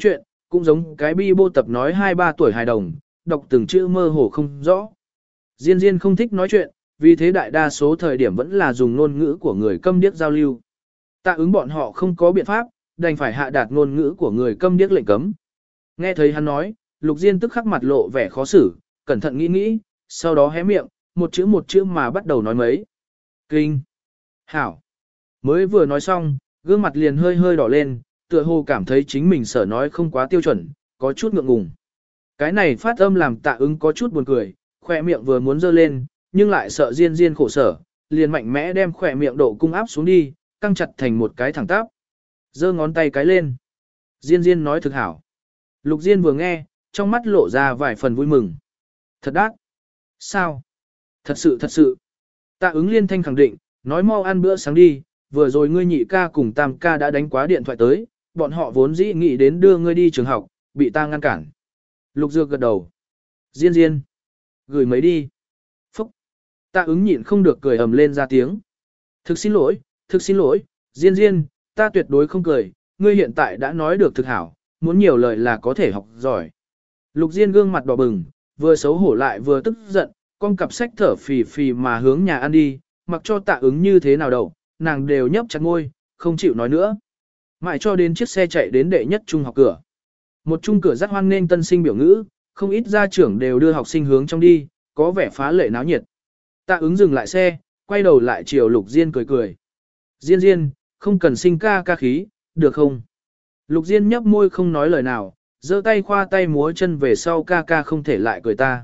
cũng giống cái bi bô tập nói 2-3 tuổi hài đồng, đọc từng chữ mơ hồ không rõ. Diên Diên không thích nói chuyện, vì thế đại đa số thời điểm vẫn là dùng ngôn ngữ của người câm điếc giao lưu. Tạ ứng bọn họ không có biện pháp, đành phải hạ đạt ngôn ngữ của người câm điếc lệnh cấm. Nghe thấy hắn nói, Lục Diên tức khắc mặt lộ vẻ khó xử, cẩn thận nghĩ nghĩ, sau đó hé miệng, một chữ mà bắt đầu nói mấy. Kinh. Hảo. Mới vừa nói xong, gương mặt liền hơi hơi đỏ lên, tựa hồ cảm thấy chính mình sở nói không quá tiêu chuẩn, có chút ngượng ngùng. Cái này phát âm làm Tạ ứng có chút buồn cười, khỏe miệng vừa muốn dơ lên, nhưng lại sợ Diên Diên khổ sở, liền mạnh mẽ đem khỏe miệng độ cung áp xuống đi, căng chặt thành một cái thẳng tắp. Giơ ngón tay cái lên. Diên Diên nói thực hảo. Lục Diên vừa nghe, trong mắt lộ ra vài phần vui mừng. Thật đắt. Sao? Thật sự. Tạ ứng liên thanh khẳng định, nói mau ăn bữa sáng đi, vừa rồi ngươi nhị ca cùng tam ca đã đánh quá điện thoại tới, bọn họ vốn dĩ nghĩ đến đưa ngươi đi trường học, bị ta ngăn cản. Lục Dược gật đầu. Diên Diên. Gửi mấy đi. Phúc. Tạ ứng nhịn không được cười ầm lên ra tiếng. Thực xin lỗi, Diên Diên, ta tuyệt đối không cười, ngươi hiện tại đã nói được thực hảo, muốn nhiều lời là có thể học giỏi. Lục Diên gương mặt đỏ bừng, vừa xấu hổ lại vừa tức giận, con cặp sách thở phì phì mà hướng nhà ăn đi, mặc cho Tạ ứng như thế nào đâu, nàng đều nhấp chặt môi, không chịu nói nữa. Mãi cho đến chiếc xe chạy đến đệ nhất trung học cửa. Một trung cửa rất hoan nghênh tân sinh biểu ngữ, không ít gia trưởng đều đưa học sinh hướng trong đi, có vẻ phá lệ náo nhiệt. Tạ ứng dừng lại xe, quay đầu lại chiều Lục Diên cười cười. Diên Diên, không cần sinh ca khí, được không? Lục Diên nhấp môi không nói lời nào, giơ tay khoa tay múa chân về sau ca không thể lại cười ta.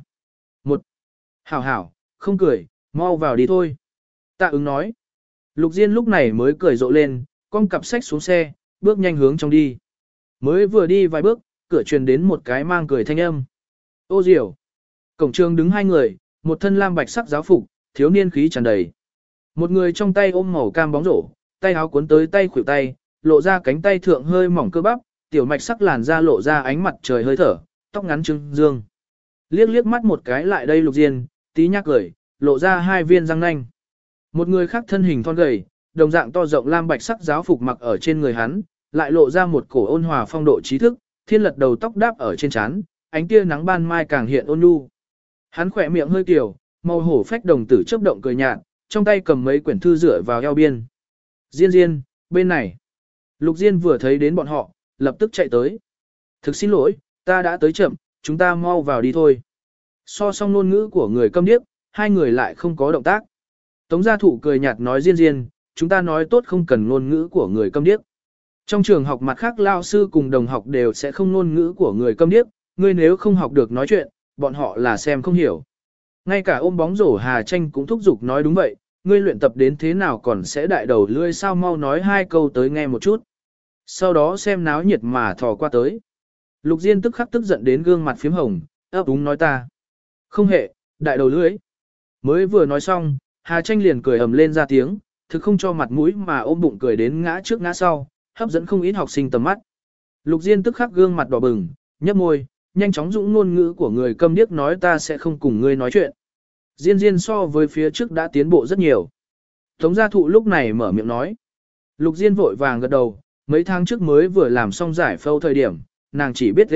Hảo, không cười, mau vào đi thôi. Tạ ứng nói. Lục Diên lúc này mới cười rộ lên, con cặp sách xuống xe, bước nhanh hướng trong đi. Mới vừa đi vài bước, cửa truyền đến một cái mang cười thanh âm. Ô diều. Cổng trường đứng hai người, một thân lam bạch sắc giáo phục, thiếu niên khí tràn đầy. Một người trong tay ôm màu cam bóng rổ, tay áo cuốn tới tay khuỷu tay, lộ ra cánh tay thượng hơi mỏng cơ bắp, tiểu mạch sắc làn da lộ ra ánh mặt trời hơi thở, tóc ngắn trưng dương. Liếc mắt một cái lại đây Lục Diên, tí nhắc cười, lộ ra hai viên răng nanh. Một người khác thân hình thon gầy, đồng dạng to rộng lam bạch sắc giáo phục mặc ở trên người hắn, lại lộ ra một cổ ôn hòa phong độ trí thức, thiên lật đầu tóc đáp ở trên trán, ánh tia nắng ban mai càng hiện ôn nhu. Hắn khỏe miệng hơi kiểu, màu hổ phách đồng tử chớp động cười nhạt, trong tay cầm mấy quyển thư dựa vào eo biên. Diên, bên này. Lục Diên vừa thấy đến bọn họ, lập tức chạy tới. Thực xin lỗi, ta đã tới chậm, chúng ta mau vào đi thôi. So song ngôn ngữ của người câm điếc, hai người lại không có động tác. Tống gia thụ cười nhạt nói Diên, chúng ta nói tốt không cần ngôn ngữ của người câm điếc. Trong trường học mặt khác lao sư cùng đồng học đều sẽ không ngôn ngữ của người câm điếc, ngươi nếu không học được nói chuyện, bọn họ là xem không hiểu. Ngay cả ôm bóng rổ Hà Tranh cũng thúc giục nói đúng vậy, ngươi luyện tập đến thế nào còn sẽ đại đầu lưỡi sao mau nói hai câu tới nghe một chút. Sau đó xem náo nhiệt mà thò qua tới. Lục Diên tức khắc tức giận đến gương mặt phím hồng, ấp úng nói ta. Không hệ, đại đầu lưỡi. Mới vừa nói xong, Hà Tranh liền cười ầm lên ra tiếng, thực không cho mặt mũi mà ôm bụng cười đến ngã trước ngã sau, hấp dẫn không ít học sinh tầm mắt. Lục Diên tức khắc gương mặt đỏ bừng, nhấp môi, nhanh chóng dũng ngôn ngữ của người câm điếc nói ta sẽ không cùng ngươi nói chuyện. Diên so với phía trước đã tiến bộ rất nhiều. Tống gia thụ lúc này mở miệng nói. Lục Diên vội vàng gật đầu, mấy tháng trước mới vừa làm xong giải phẫu thời điểm, nàng chỉ biết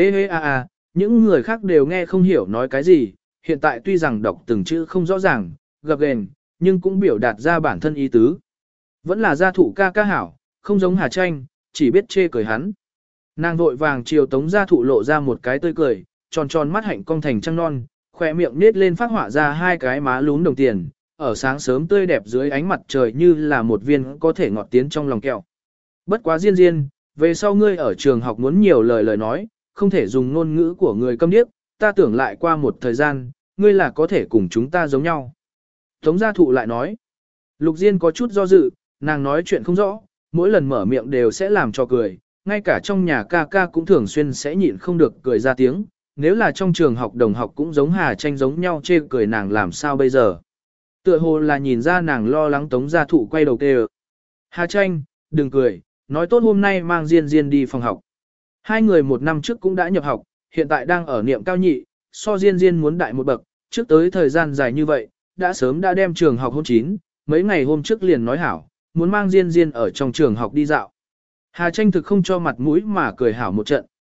những người khác đều nghe không hiểu nói cái gì, hiện tại tuy rằng đọc từng chữ không rõ ràng, gập ghềnh, nhưng cũng biểu đạt ra bản thân ý tứ. Vẫn là gia thụ ca hảo, không giống Hà Tranh, chỉ biết chê cười hắn. Nàng vội vàng chiều Tống gia thụ lộ ra một cái tươi cười, tròn mắt hạnh cong thành trăng non, khỏe miệng nết lên phát họa ra hai cái má lún đồng tiền, ở sáng sớm tươi đẹp dưới ánh mặt trời như là một viên có thể ngọt tiến trong lòng kẹo. Bất quá Diên, về sau ngươi ở trường học muốn nhiều lời nói, không thể dùng ngôn ngữ của người câm điếc, ta tưởng lại qua một thời gian, ngươi là có thể cùng chúng ta giống nhau. Tống gia thụ lại nói, Lục Diên có chút do dự, nàng nói chuyện không rõ, mỗi lần mở miệng đều sẽ làm cho cười, ngay cả trong nhà ca cũng thường xuyên sẽ nhịn không được cười ra tiếng, nếu là trong trường học đồng học cũng giống Hà Tranh giống nhau chê cười nàng làm sao bây giờ. Tựa hồ là nhìn ra nàng lo lắng Tống gia thụ quay đầu kêu. Hà Tranh, đừng cười, nói tốt hôm nay mang Diên đi phòng học. Hai người một năm trước cũng đã nhập học, hiện tại đang ở niệm cao nhị, so Diên muốn đại một bậc, trước tới thời gian dài như vậy, đã sớm đã đem trường học hôn chín, mấy ngày hôm trước liền nói hảo, muốn mang Diên ở trong trường học đi dạo. Hà Tranh thực không cho mặt mũi mà cười hảo một trận,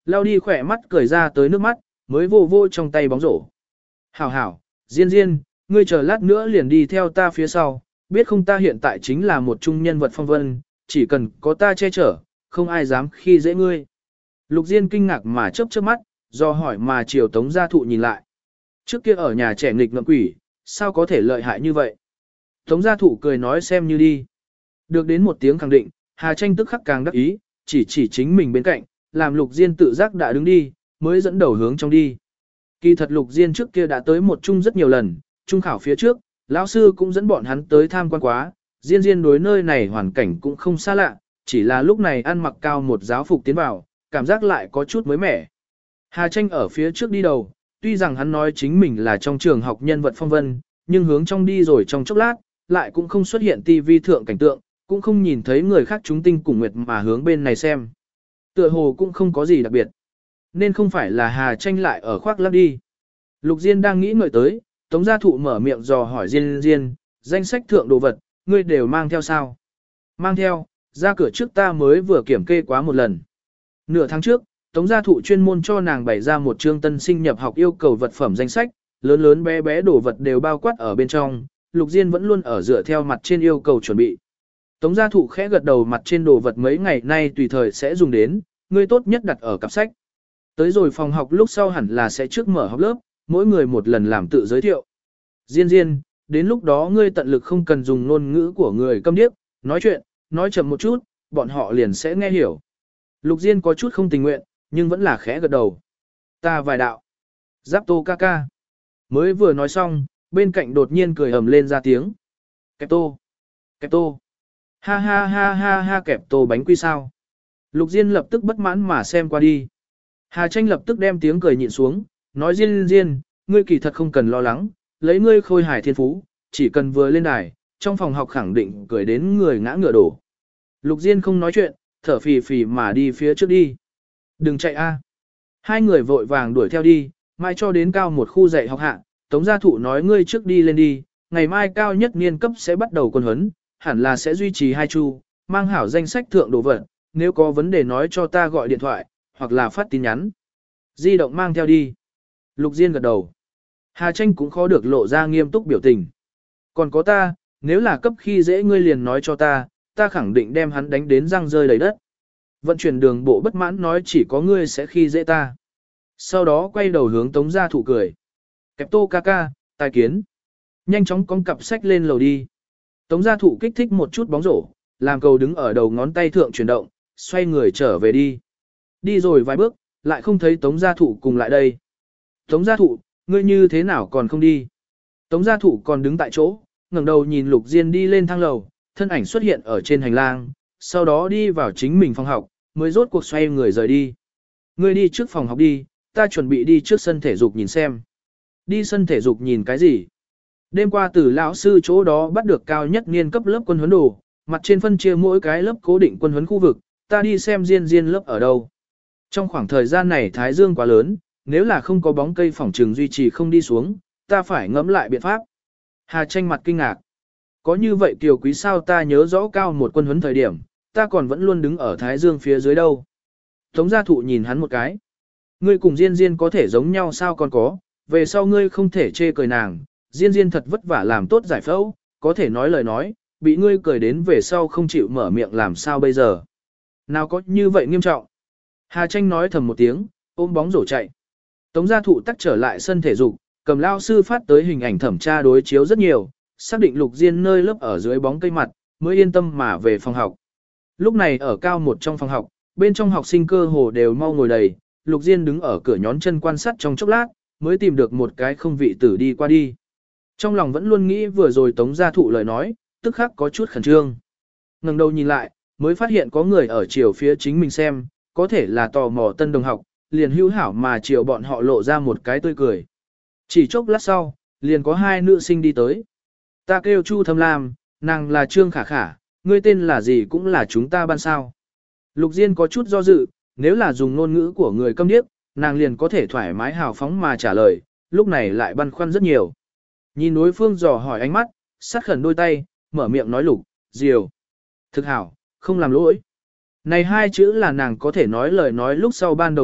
Lao đi khỏe mắt cười ra tới nước mắt, mới vô vô trong tay bóng rổ. Hảo hảo, Diên Diên, ngươi chờ lát nữa liền đi theo ta phía sau, biết không ta hiện tại chính là một trung nhân vật phong vân, chỉ cần có ta che chở, không ai dám khi dễ ngươi. Lục Diên kinh ngạc mà chớp chớp mắt, do hỏi mà chiều Tống Gia Thụ nhìn lại. Trước kia ở nhà trẻ nghịch ngợm quỷ, sao có thể lợi hại như vậy? Tống Gia Thụ cười nói xem như đi. Được đến một tiếng khẳng định, Hà Tranh tức khắc càng đắc ý, chỉ chính mình bên cạnh, làm Lục Diên tự giác đã đứng đi, mới dẫn đầu hướng trong đi. Kỳ thật Lục Diên trước kia đã tới một trung rất nhiều lần, trung khảo phía trước, lão sư cũng dẫn bọn hắn tới tham quan quá, Diên Diên đối nơi này hoàn cảnh cũng không xa lạ, chỉ là lúc này ăn mặc cao một giáo phục tiến vào, cảm giác lại có chút mới mẻ. Hà Tranh ở phía trước đi đầu, tuy rằng hắn nói chính mình là trong trường học nhân vật phong vân, nhưng hướng trong đi rồi trong chốc lát, lại cũng không xuất hiện tivi thượng cảnh tượng, cũng không nhìn thấy người khác chúng tinh cùng nguyệt mà hướng bên này xem. Tựa hồ cũng không có gì đặc biệt. Nên không phải là Hà Tranh lại ở khoác lác đi. Lục Diên đang nghĩ ngợi tới, Tống Gia Thụ mở miệng dò hỏi Diên Diên, danh sách thượng đồ vật, ngươi đều mang theo sao? Mang theo, ra cửa trước ta mới vừa kiểm kê quá một lần. Nửa tháng trước, Tống Gia Thụ chuyên môn cho nàng bày ra một chương tân sinh nhập học yêu cầu vật phẩm danh sách, lớn lớn bé bé đồ vật đều bao quát ở bên trong, Lục Diên vẫn luôn ở dựa theo mặt trên yêu cầu chuẩn bị. Tống Gia Thụ khẽ gật đầu, mặt trên đồ vật mấy ngày nay tùy thời sẽ dùng đến, ngươi tốt nhất đặt ở cặp sách. Tới rồi phòng học lúc sau hẳn là sẽ trước mở học lớp, mỗi người một lần làm tự giới thiệu. Diên Diên, đến lúc đó ngươi tận lực không cần dùng ngôn ngữ của người câm điếc, nói chuyện, nói chậm một chút, bọn họ liền sẽ nghe hiểu. Lục Diên có chút không tình nguyện, nhưng vẫn là khẽ gật đầu. Ta vài đạo. Giáp tô ca ca. Mới vừa nói xong, bên cạnh đột nhiên cười ầm lên ra tiếng. Kẹp tô. Kẹp tô. Ha ha ha ha ha, kẹp tô bánh quy sao. Lục Diên lập tức bất mãn mà xem qua đi. Hà Tranh lập tức đem tiếng cười nhịn xuống, nói Diên Diên, ngươi kỳ thật không cần lo lắng, lấy ngươi khôi hài thiên phú, chỉ cần vừa lên đài, trong phòng học khẳng định cười đến người ngã ngựa đổ. Lục Diên không nói chuyện, thở phì phì mà đi phía trước đi. Đừng chạy a. Hai người vội vàng đuổi theo đi, mai cho đến cao một khu dạy học hạ, Tống Gia Thụ nói ngươi trước đi lên đi, ngày mai cao nhất niên cấp sẽ bắt đầu quân huấn, hẳn là sẽ duy trì 2 chu, mang hảo danh sách thượng đồ vật, nếu có vấn đề nói cho ta gọi điện thoại, hoặc là phát tin nhắn. Di động mang theo đi. Lục Diên gật đầu. Hà Tranh cũng khó được lộ ra nghiêm túc biểu tình. Còn có ta, nếu là cấp khi dễ ngươi liền nói cho ta, ta khẳng định đem hắn đánh đến răng rơi đầy đất. Vận chuyển đường bộ bất mãn nói chỉ có ngươi sẽ khi dễ ta. Sau đó quay đầu hướng Tống Gia Thụ cười. Kẹp tô ca ca, tài kiến. Nhanh chóng con cặp sách lên lầu đi. Tống Gia Thụ kích thích một chút bóng rổ, làm cầu đứng ở đầu ngón tay thượng chuyển động, xoay người trở về đi. Đi rồi vài bước, lại không thấy Tống Gia Thụ cùng lại đây. Tống Gia Thụ, ngươi như thế nào còn không đi? Tống Gia Thụ còn đứng tại chỗ, ngẩng đầu nhìn Lục Diên đi lên thang lầu, thân ảnh xuất hiện ở trên hành lang, sau đó đi vào chính mình phòng học, mới rốt cuộc xoay người rời đi. Ngươi đi trước phòng học đi, ta chuẩn bị đi trước sân thể dục nhìn xem. Đi sân thể dục nhìn cái gì? Đêm qua từ lão sư chỗ đó bắt được cao nhất niên cấp lớp quân huấn đồ, mặt trên phân chia mỗi cái lớp cố định quân huấn khu vực, ta đi xem Diên Diên lớp ở đâu. Trong khoảng thời gian này thái dương quá lớn, nếu là không có bóng cây phòng trường duy trì không đi xuống, ta phải ngẫm lại biện pháp. Hà Tranh mặt kinh ngạc. Có như vậy Kiều Quý sao, ta nhớ rõ cao một quân huấn thời điểm, ta còn vẫn luôn đứng ở thái dương phía dưới đâu. Tống Gia Thụ nhìn hắn một cái. Ngươi cùng Diên Diên có thể giống nhau sao, còn có, về sau ngươi không thể chê cười nàng, Diên Diên thật vất vả làm tốt giải phẫu, có thể nói lời nói, bị ngươi cười đến về sau không chịu mở miệng làm sao bây giờ. Nào có như vậy nghiêm trọng. Hà Tranh nói thầm một tiếng, ôm bóng rổ chạy. Tống Gia Thụ tắc trở lại sân thể dục, cầm lao sư phát tới hình ảnh thẩm tra đối chiếu rất nhiều, xác định Lục Diên nơi lớp ở dưới bóng cây mặt, mới yên tâm mà về phòng học. Lúc này ở cao một trong phòng học, bên trong học sinh cơ hồ đều mau ngồi đầy, Lục Diên đứng ở cửa nhón chân quan sát trong chốc lát, mới tìm được một cái không vị tử đi qua đi. Trong lòng vẫn luôn nghĩ vừa rồi Tống Gia Thụ lời nói, tức khắc có chút khẩn trương. Ngẩng đầu nhìn lại, mới phát hiện có người ở chiều phía chính mình xem, có thể là tò mò tân đồng học, liền hữu hảo mà chiều bọn họ lộ ra một cái tươi cười. Chỉ chốc lát sau, liền có 2 nữ sinh đi tới. Ta kêu Chu Thâm Lam, nàng là Trương Khả Khả, ngươi tên là gì cũng là chúng ta ban sao. Lục Diên có chút do dự, nếu là dùng ngôn ngữ của người câm điếc, nàng liền có thể thoải mái hào phóng mà trả lời, lúc này lại băn khoăn rất nhiều. Nhìn đối phương dò hỏi ánh mắt, sát khẩn đôi tay, mở miệng nói Lục, Diều. Thực hảo, không làm lỗi. Này 2 chữ là nàng có thể nói lời nói lúc sau ban đầu học,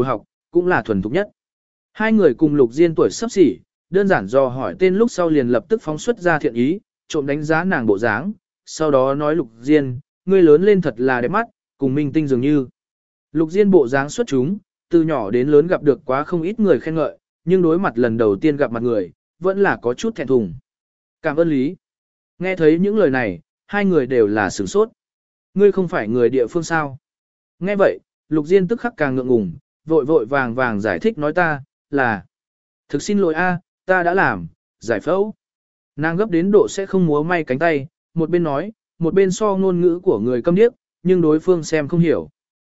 cũng là thuần thục nhất. Hai người cùng Lục Diên tuổi sắp xỉ, đơn giản dò hỏi tên lúc sau liền lập tức phóng xuất ra thiện ý, trộm đánh giá nàng bộ dáng, sau đó nói Lục Diên, ngươi lớn lên thật là đẹp mắt, cùng minh tinh dường như. Lục Diên bộ dáng xuất chúng, từ nhỏ đến lớn gặp được quá không ít người khen ngợi, nhưng đối mặt lần đầu tiên gặp mặt người, vẫn là có chút thẹn thùng. Cảm ơn Lý. Nghe thấy những lời này, hai người đều là sửng sốt. Ngươi không phải người địa phương sao? Nghe vậy, Lục Diên tức khắc càng ngượng ngùng, vội vội vàng vàng giải thích nói ta, là. Thực xin lỗi a, ta đã làm, giải phẫu. Nàng gấp đến độ sẽ không múa may cánh tay, một bên nói, một bên so ngôn ngữ của người câm điếc, nhưng đối phương xem không hiểu.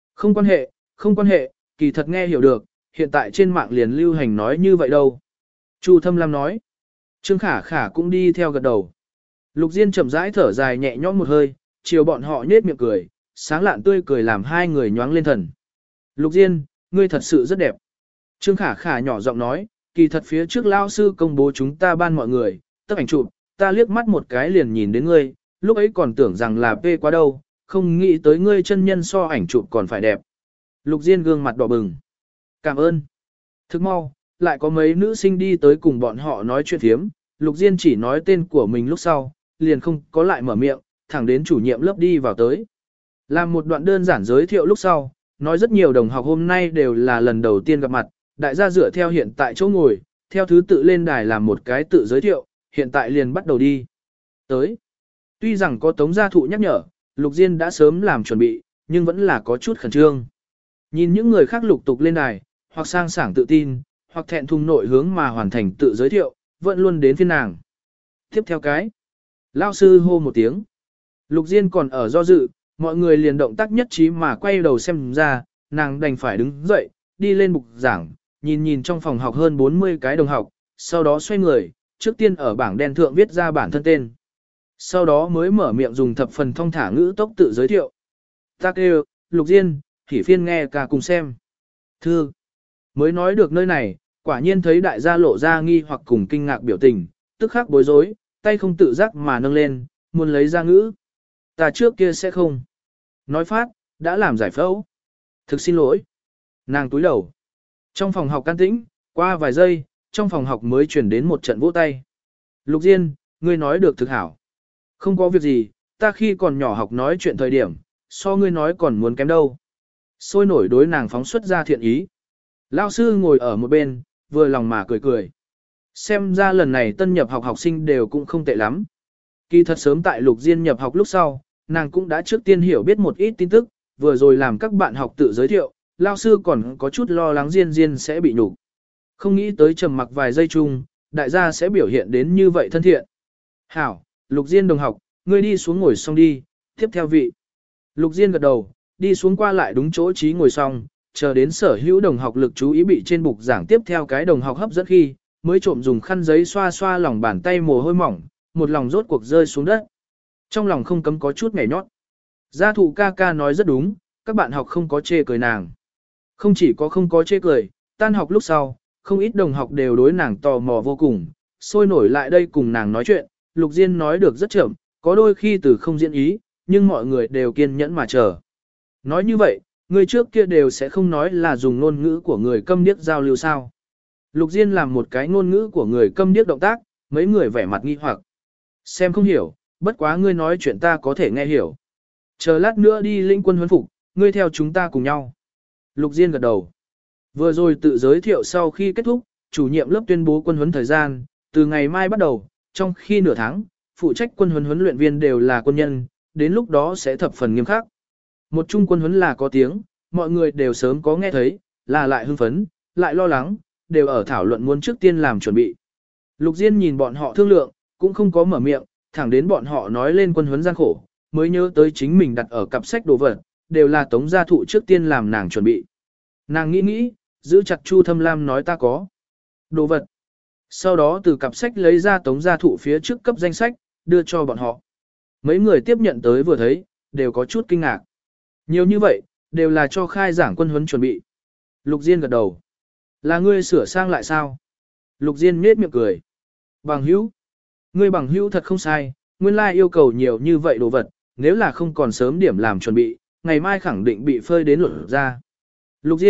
Không quan hệ, kỳ thật nghe hiểu được, hiện tại trên mạng liền lưu hành nói như vậy đâu. Chu Thâm Lam nói. Trương Khả Khả cũng đi theo gật đầu. Lục Diên chậm rãi thở dài nhẹ nhõm một hơi, chiều bọn họ nhếch miệng cười, sáng lạn tươi cười làm hai người nhoáng lên thần. Lục Diên, ngươi thật sự rất đẹp. Trương Khả Khả nhỏ giọng nói, kỳ thật phía trước lao sư công bố chúng ta ban mọi người, tấp ảnh chụp, ta liếc mắt một cái liền nhìn đến ngươi, lúc ấy còn tưởng rằng là phê quá đâu, không nghĩ tới ngươi chân nhân so ảnh chụp còn phải đẹp. Lục Diên gương mặt đỏ bừng. Cảm ơn. Thức mau, lại có mấy nữ sinh đi tới cùng bọn họ nói chuyện thiếm, Lục Diên chỉ nói tên của mình lúc sau, liền không có lại mở miệng, thẳng đến chủ nhiệm lớp đi vào tới. Làm một đoạn đơn giản giới thiệu lúc sau, nói rất nhiều đồng học hôm nay đều là lần đầu tiên gặp mặt, đại gia dựa theo hiện tại chỗ ngồi, theo thứ tự lên đài làm một cái tự giới thiệu, hiện tại liền bắt đầu đi. Tới. Tuy rằng có Tống gia thụ nhắc nhở, Lục Diên đã sớm làm chuẩn bị, nhưng vẫn là có chút khẩn trương. Nhìn những người khác lục tục lên đài, hoặc sang sảng tự tin, hoặc thẹn thùng nội hướng mà hoàn thành tự giới thiệu, vẫn luôn đến phiên nàng. Tiếp theo cái. Lao sư hô một tiếng. Lục Diên còn ở do dự, mọi người liền động tác nhất trí mà quay đầu xem ra, nàng đành phải đứng dậy, đi lên bục giảng, nhìn nhìn trong phòng học hơn 40 cái đồng học, sau đó xoay người, trước tiên ở bảng đen thượng viết ra bản thân tên. Sau đó mới mở miệng dùng thập phần thong thả ngữ tốc tự giới thiệu. Ta kêu, Lục Diên, thì phiên nghe cả cùng xem. Thư. Mới nói được nơi này, quả nhiên thấy đại gia lộ ra nghi hoặc cùng kinh ngạc biểu tình, tức khắc bối rối, tay không tự giác mà nâng lên, muốn lấy ra ngữ. Ta trước kia sẽ không. Nói phát, đã làm giải phẫu. Thực xin lỗi. Nàng túi đầu. Trong phòng học can tĩnh, qua vài giây, trong phòng học mới chuyển đến một trận vỗ tay. Lục Diên, ngươi nói được thực hảo. Không có việc gì, ta khi còn nhỏ học nói chuyện thời điểm, so ngươi nói còn muốn kém đâu. Sôi nổi đối nàng phóng xuất ra thiện ý. Lao sư ngồi ở một bên, vừa lòng mà cười cười. Xem ra lần này tân nhập học học sinh đều cũng không tệ lắm. Kỳ thật sớm tại Lục Diên nhập học lúc sau, nàng cũng đã trước tiên hiểu biết một ít tin tức, vừa rồi làm các bạn học tự giới thiệu, Lao sư còn có chút lo lắng Diên sẽ bị nhục. Không nghĩ tới trầm mặc vài giây chung, đại gia sẽ biểu hiện đến như vậy thân thiện. Hảo, Lục Diên đồng học, ngươi đi xuống ngồi xong đi, tiếp theo vị. Lục Diên gật đầu, đi xuống qua lại đúng chỗ trí ngồi xong, chờ đến sở hữu đồng học lực chú ý bị trên bục giảng tiếp theo cái đồng học hấp dẫn khi, mới trộm dùng khăn giấy xoa xoa lòng bàn tay mồ hôi mỏng, một lòng rốt cuộc rơi xuống đất. Trong lòng không cấm có chút nhảy nhót. Gia thụ ca ca nói rất đúng, các bạn học không có chê cười nàng. Không chỉ có không có chê cười, tan học lúc sau, không ít đồng học đều đối nàng tò mò vô cùng, sôi nổi lại đây cùng nàng nói chuyện, Lục Diên nói được rất chậm, có đôi khi từ không diễn ý, nhưng mọi người đều kiên nhẫn mà chờ. Nói như vậy, người trước kia đều sẽ không nói là dùng ngôn ngữ của người câm điếc giao lưu sao. Lục Diên làm một cái ngôn ngữ của người câm điếc động tác, mấy người vẻ mặt nghi hoặc. Xem không hiểu, bất quá ngươi nói chuyện ta có thể nghe hiểu. Chờ lát nữa đi lĩnh quân huấn phục, ngươi theo chúng ta cùng nhau. Lục Diên gật đầu. Vừa rồi tự giới thiệu sau khi kết thúc, chủ nhiệm lớp tuyên bố quân huấn thời gian, từ ngày mai bắt đầu, trong khi nửa tháng, phụ trách quân huấn huấn luyện viên đều là quân nhân, đến lúc đó sẽ thập phần nghiêm khắc. Một chung quân huấn là có tiếng, mọi người đều sớm có nghe thấy, là lại hưng phấn, lại lo lắng, đều ở thảo luận muốn trước tiên làm chuẩn bị. Lục Diên nhìn bọn họ thương lượng, cũng không có mở miệng, thẳng đến bọn họ nói lên quân huấn gian khổ, mới nhớ tới chính mình đặt ở cặp sách đồ vật, đều là Tống gia thụ trước tiên làm nàng chuẩn bị. Nàng nghĩ, giữ chặt Chu Thâm Lam nói ta có đồ vật. Sau đó từ cặp sách lấy ra Tống gia thụ phía trước cấp danh sách, đưa cho bọn họ. Mấy người tiếp nhận tới vừa thấy, đều có chút kinh ngạc. Nhiều như vậy, đều là cho khai giảng quân huấn chuẩn bị. Lục Diên gật đầu. Là ngươi sửa sang lại sao? Lục Diên nhếch miệng cười. Bằng hữu. Ngươi bằng hữu thật không sai, nguyên lai yêu cầu nhiều như vậy đồ vật, nếu là không còn sớm điểm làm chuẩn bị, ngày mai khẳng định bị phơi đến lột ra. Lục Diên,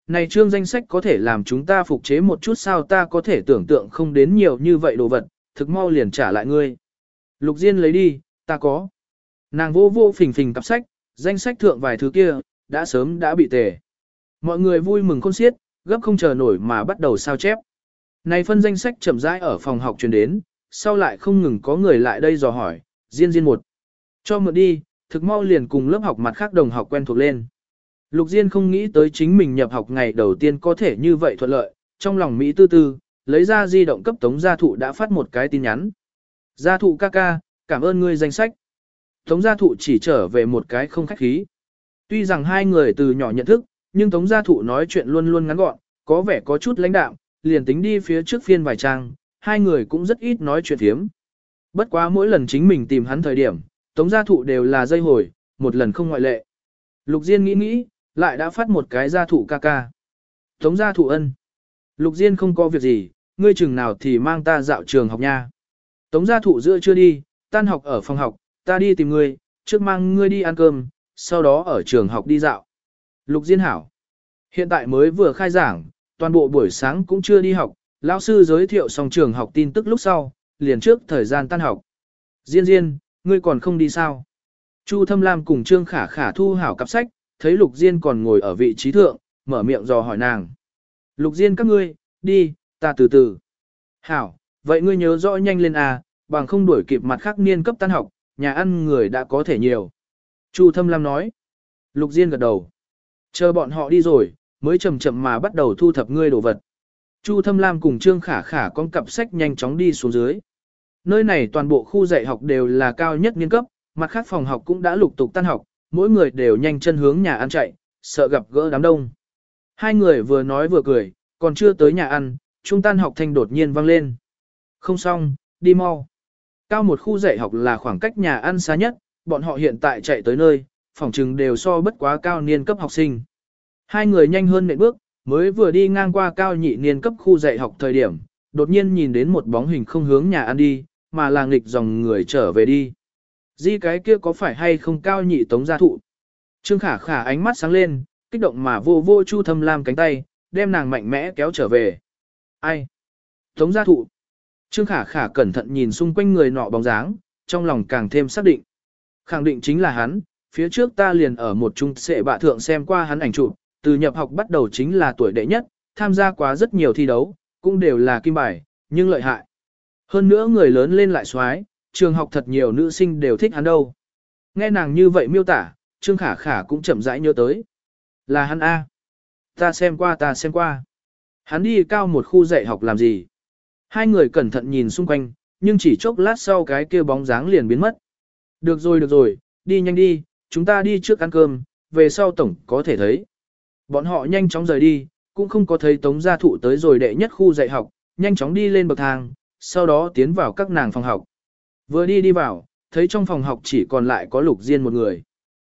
Này trương danh sách có thể làm chúng ta phục chế một chút sao, ta có thể tưởng tượng không đến nhiều như vậy đồ vật, thực mau liền trả lại ngươi. Lục Diên lấy đi, ta có. Nàng vô vô phình phình cặp sách, danh sách thượng vài thứ kia, đã sớm đã bị tề. Mọi người vui mừng khôn xiết, gấp không chờ nổi mà bắt đầu sao chép. Này phân danh sách chậm rãi ở phòng học truyền đến, sau lại không ngừng có người lại đây dò hỏi, Diên một. Cho mượn đi, thực mau liền cùng lớp học mặt khác đồng học quen thuộc lên. Lục Diên không nghĩ tới chính mình nhập học ngày đầu tiên có thể như vậy thuận lợi, trong lòng Mỹ tư tư, lấy ra di động cấp Tống Gia Thụ đã phát một cái tin nhắn. Gia Thụ ca ca, cảm ơn ngươi danh sách. Tống Gia Thụ chỉ trở về một cái không khách khí. Tuy rằng hai người từ nhỏ nhận thức, nhưng Tống Gia Thụ nói chuyện luôn luôn ngắn gọn, có vẻ có chút lãnh đạm, liền tính đi phía trước phiên vài trang, hai người cũng rất ít nói chuyện thiếm. Bất quá mỗi lần chính mình tìm hắn thời điểm, Tống Gia Thụ đều là dây hồi, một lần không ngoại lệ. Lục Diên nghĩ, lại đã phát một cái Gia Thụ ca ca. Tống Gia Thụ ân. Lục Diên không có việc gì, ngươi chừng nào thì mang ta dạo trường học nha. Tống Gia Thụ giữa chưa đi, tan học ở phòng học, ta đi tìm ngươi, trước mang ngươi đi ăn cơm, sau đó ở trường học đi dạo. Lục Diên hảo. Hiện tại mới vừa khai giảng, toàn bộ buổi sáng cũng chưa đi học, lão sư giới thiệu xong trường học tin tức lúc sau, liền trước thời gian tan học. Diên, ngươi còn không đi sao? Chu Thâm Lam cùng Trương Khả Khả thu hảo cặp sách, thấy Lục Diên còn ngồi ở vị trí thượng, mở miệng dò hỏi nàng. Lục Diên các ngươi, đi, ta từ từ. Hảo, vậy ngươi nhớ rõ nhanh lên à, bằng không đuổi kịp mặt khác niên cấp tan học, nhà ăn người đã có thể nhiều. Chu Thâm Lam nói. Lục Diên gật đầu. Chờ bọn họ đi rồi, mới chậm chậm mà bắt đầu thu thập ngươi đồ vật. Chu Thâm Lam cùng Trương Khả Khả con cặp sách nhanh chóng đi xuống dưới. Nơi này toàn bộ khu dạy học đều là cao nhất niên cấp, mặt khác phòng học cũng đã lục tục tan học, mỗi người đều nhanh chân hướng nhà ăn chạy, sợ gặp gỡ đám đông. Hai người vừa nói vừa cười, còn chưa tới nhà ăn, trung tan học thanh đột nhiên vang lên. Không xong, đi mau. Cao một khu dạy học là khoảng cách nhà ăn xa nhất, bọn họ hiện tại chạy tới nơi, phòng trừng đều so bất quá cao niên cấp học sinh. Hai người nhanh hơn nện bước, mới vừa đi ngang qua cao nhị niên cấp khu dạy học thời điểm, đột nhiên nhìn đến một bóng hình không hướng nhà ăn đi, mà là nghịch dòng người trở về đi. Di cái kia có phải hay không cao nhị Tống Gia Thụ? Trương Khả Khả ánh mắt sáng lên, kích động mà vô vô Chu Thâm Lam cánh tay, đem nàng mạnh mẽ kéo trở về. Ai? Tống Gia Thụ. Trương Khả Khả cẩn thận nhìn xung quanh người nọ bóng dáng, trong lòng càng thêm xác định. Khẳng định chính là hắn, phía trước ta liền ở một trung sệ bạ thượng xem qua hắn ảnh chụp, từ nhập học bắt đầu chính là tuổi đệ nhất, tham gia quá rất nhiều thi đấu, cũng đều là kim bài, nhưng lợi hại. Hơn nữa người lớn lên lại xoái, trường học thật nhiều nữ sinh đều thích hắn đâu. Nghe nàng như vậy miêu tả, Trương Khả Khả cũng chậm rãi nhớ tới. Là hắn A. Ta xem qua. Hắn đi cao một khu dạy học làm gì? Hai người cẩn thận nhìn xung quanh, nhưng chỉ chốc lát sau cái kia bóng dáng liền biến mất. Được rồi, đi nhanh đi, chúng ta đi trước ăn cơm, về sau tổng có thể thấy. Bọn họ nhanh chóng rời đi, cũng không có thấy Tống Gia Thụ tới rồi đệ nhất khu dạy học, nhanh chóng đi lên bậc thang, sau đó tiến vào các nàng phòng học. Vừa đi vào, thấy trong phòng học chỉ còn lại có Lục Diên một người.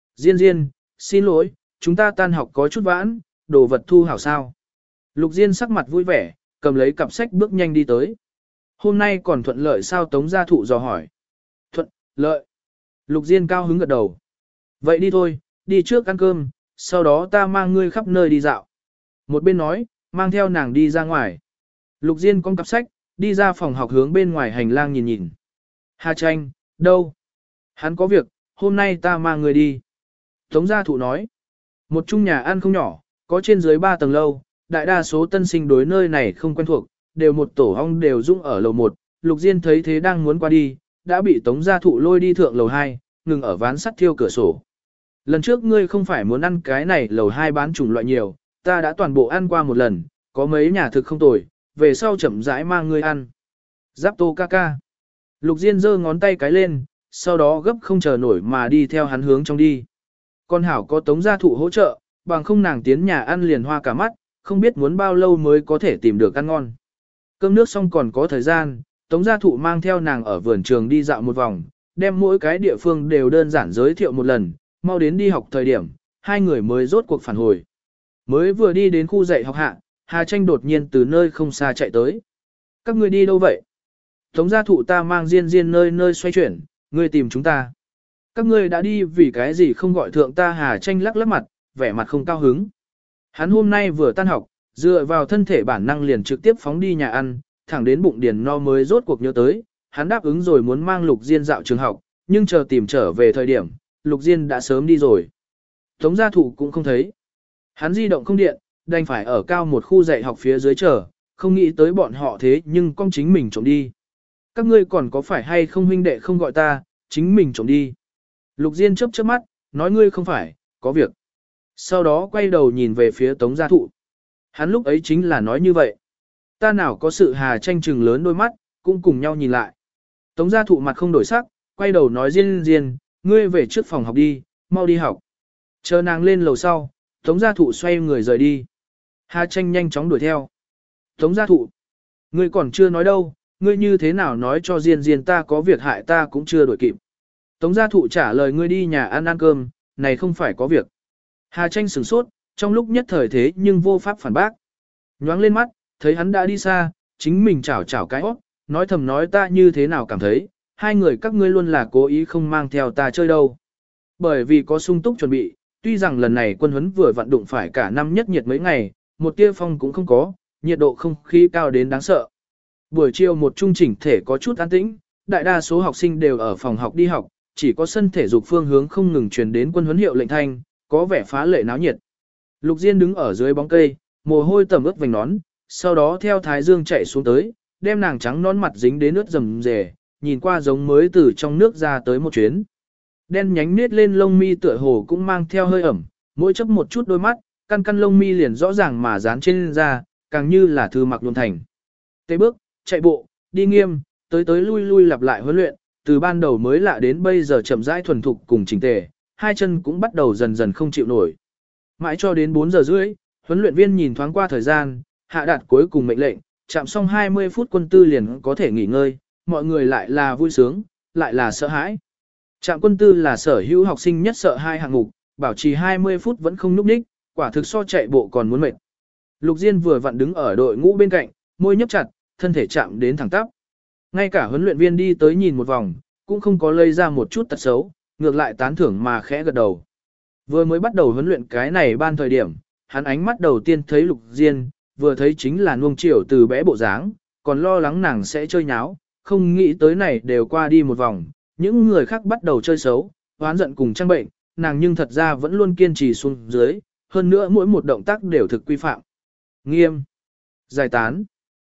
Diên, xin lỗi, chúng ta tan học có chút vãn, đồ vật thu hảo sao. Lục Diên sắc mặt vui vẻ, cầm lấy cặp sách bước nhanh đi tới. Hôm nay còn thuận lợi sao Tống Gia Thụ dò hỏi. Thuận, lợi. Lục Diên cao hứng gật đầu. Vậy đi thôi, đi trước ăn cơm, sau đó ta mang ngươi khắp nơi đi dạo. Một bên nói, mang theo nàng đi ra ngoài. Lục Diên con cặp sách, đi ra phòng học hướng bên ngoài hành lang nhìn. Hà Tranh, đâu? Hắn có việc, hôm nay ta mang người đi. Tống Gia Thụ nói. Một chung nhà ăn không nhỏ, có trên dưới 3 tầng lâu, đại đa số tân sinh đối nơi này không quen thuộc, đều một tổ ong đều dũng ở lầu 1. Lục Diên thấy thế đang muốn qua đi, đã bị Tống Gia Thụ lôi đi thượng lầu 2, ngừng ở ván sắt thiêu cửa sổ. Lần trước ngươi không phải muốn ăn cái này lầu 2 bán chủng loại nhiều, ta đã toàn bộ ăn qua một lần, có mấy nhà thực không tồi, về sau chậm rãi mang ngươi ăn. Giáp tô ca ca. Lục Diên giơ ngón tay cái lên, sau đó gấp không chờ nổi mà đi theo hắn hướng trong đi. Con hảo có Tống Gia Thụ hỗ trợ, bằng không nàng tiến nhà ăn liền hoa cả mắt, không biết muốn bao lâu mới có thể tìm được ăn ngon. Cơm nước xong còn có thời gian, Tống Gia Thụ mang theo nàng ở vườn trường đi dạo một vòng, đem mỗi cái địa phương đều đơn giản giới thiệu một lần, mau đến đi học thời điểm, hai người mới rốt cuộc phản hồi. Mới vừa đi đến khu dạy học hạ, Hà Tranh đột nhiên từ nơi không xa chạy tới. Các ngươi đi đâu vậy? Tống Gia Thụ ta mang Diên nơi nơi xoay chuyển, ngươi tìm chúng ta. Các ngươi đã đi vì cái gì không gọi thượng ta? Hà Tranh lắc lắc mặt, vẻ mặt không cao hứng. Hắn hôm nay vừa tan học, dựa vào thân thể bản năng liền trực tiếp phóng đi nhà ăn, thẳng đến bụng điền no mới rốt cuộc nhớ tới, hắn đáp ứng rồi muốn mang Lục Diên dạo trường học, nhưng chờ tìm trở về thời điểm, Lục Diên đã sớm đi rồi. Tống gia thụ cũng không thấy. Hắn di động không điện, đành phải ở cao một khu dạy học phía dưới chờ, không nghĩ tới bọn họ thế nhưng con chính mình trộm đi. Các ngươi còn có phải hay không huynh đệ không gọi ta, chính mình trộm đi. Lục Diên chớp chớp mắt, nói ngươi không phải, có việc. Sau đó quay đầu nhìn về phía Tống gia thụ. Hắn lúc ấy chính là nói như vậy. Ta nào có sự hà tranh chừng lớn đôi mắt, cũng cùng nhau nhìn lại. Tống gia thụ mặt không đổi sắc, quay đầu nói Diên, ngươi về trước phòng học đi, mau đi học. Chờ nàng lên lầu sau, Tống gia thụ xoay người rời đi. Hà tranh nhanh chóng đuổi theo. Tống gia thụ, ngươi còn chưa nói đâu, ngươi như thế nào nói cho Diên ta có việc hại ta cũng chưa đuổi kịp. Tống gia thụ trả lời ngươi đi nhà ăn cơm, này không phải có việc. Hà tranh sửng sốt, trong lúc nhất thời thế nhưng vô pháp phản bác. Nhoáng lên mắt, thấy hắn đã đi xa, chính mình chảo cái hót, nói thầm nói ta như thế nào cảm thấy, hai người các ngươi luôn là cố ý không mang theo ta chơi đâu. Bởi vì có sung túc chuẩn bị, tuy rằng lần này quân huấn vừa vận đụng phải cả năm nhất nhiệt mấy ngày, một tia phong cũng không có, nhiệt độ không khí cao đến đáng sợ. Buổi chiều một trung chỉnh thể có chút an tĩnh, đại đa số học sinh đều ở phòng học đi học, chỉ có sân thể dục phương hướng không ngừng truyền đến quân huấn hiệu lệnh thanh, có vẻ phá lệ náo nhiệt. Lục Diên đứng ở dưới bóng cây, mồ hôi tẩm ướt vành nón, sau đó theo thái dương chạy xuống tới, đem nàng trắng nón mặt dính đến ướt rầm rề, nhìn qua giống mới từ trong nước ra tới một chuyến. Đen nhánh nết lên lông mi tựa hồ cũng mang theo hơi ẩm, mỗi chớp một chút đôi mắt, căn lông mi liền rõ ràng mà dán trên da, càng như là thư mặc luôn thành. Tê bước, chạy bộ, đi nghiêm, tới lui lặp lại huấn luyện, từ ban đầu mới lạ đến bây giờ chậm rãi thuần thục cùng chỉnh tề, hai chân cũng bắt đầu dần dần không chịu nổi. Mãi cho đến 4 giờ rưỡi, huấn luyện viên nhìn thoáng qua thời gian, hạ đạt cuối cùng mệnh lệnh, chạm xong 20 phút quân tư liền có thể nghỉ ngơi, mọi người lại là vui sướng, lại là sợ hãi. Trạm quân tư là sở hữu học sinh nhất sợ hai hạng mục, bảo trì 20 phút vẫn không núp đích, quả thực so chạy bộ còn muốn mệt. Lục Diên vừa vặn đứng ở đội ngũ bên cạnh, môi nhấp chặt, thân thể chạm đến thẳng tắp. Ngay cả huấn luyện viên đi tới nhìn một vòng, cũng không có lây ra một chút tật xấu, ngược lại tán thưởng mà khẽ gật đầu. Vừa mới bắt đầu huấn luyện cái này ban thời điểm, hắn ánh mắt đầu tiên thấy Lục Diên, vừa thấy chính là nuông chiều từ bé bộ dáng, còn lo lắng nàng sẽ chơi nháo, không nghĩ tới này đều qua đi một vòng, những người khác bắt đầu chơi xấu, oán giận cùng trang bệnh, nàng nhưng thật ra vẫn luôn kiên trì xuống dưới, hơn nữa mỗi một động tác đều thực quy phạm. Nghiêm, giải tán.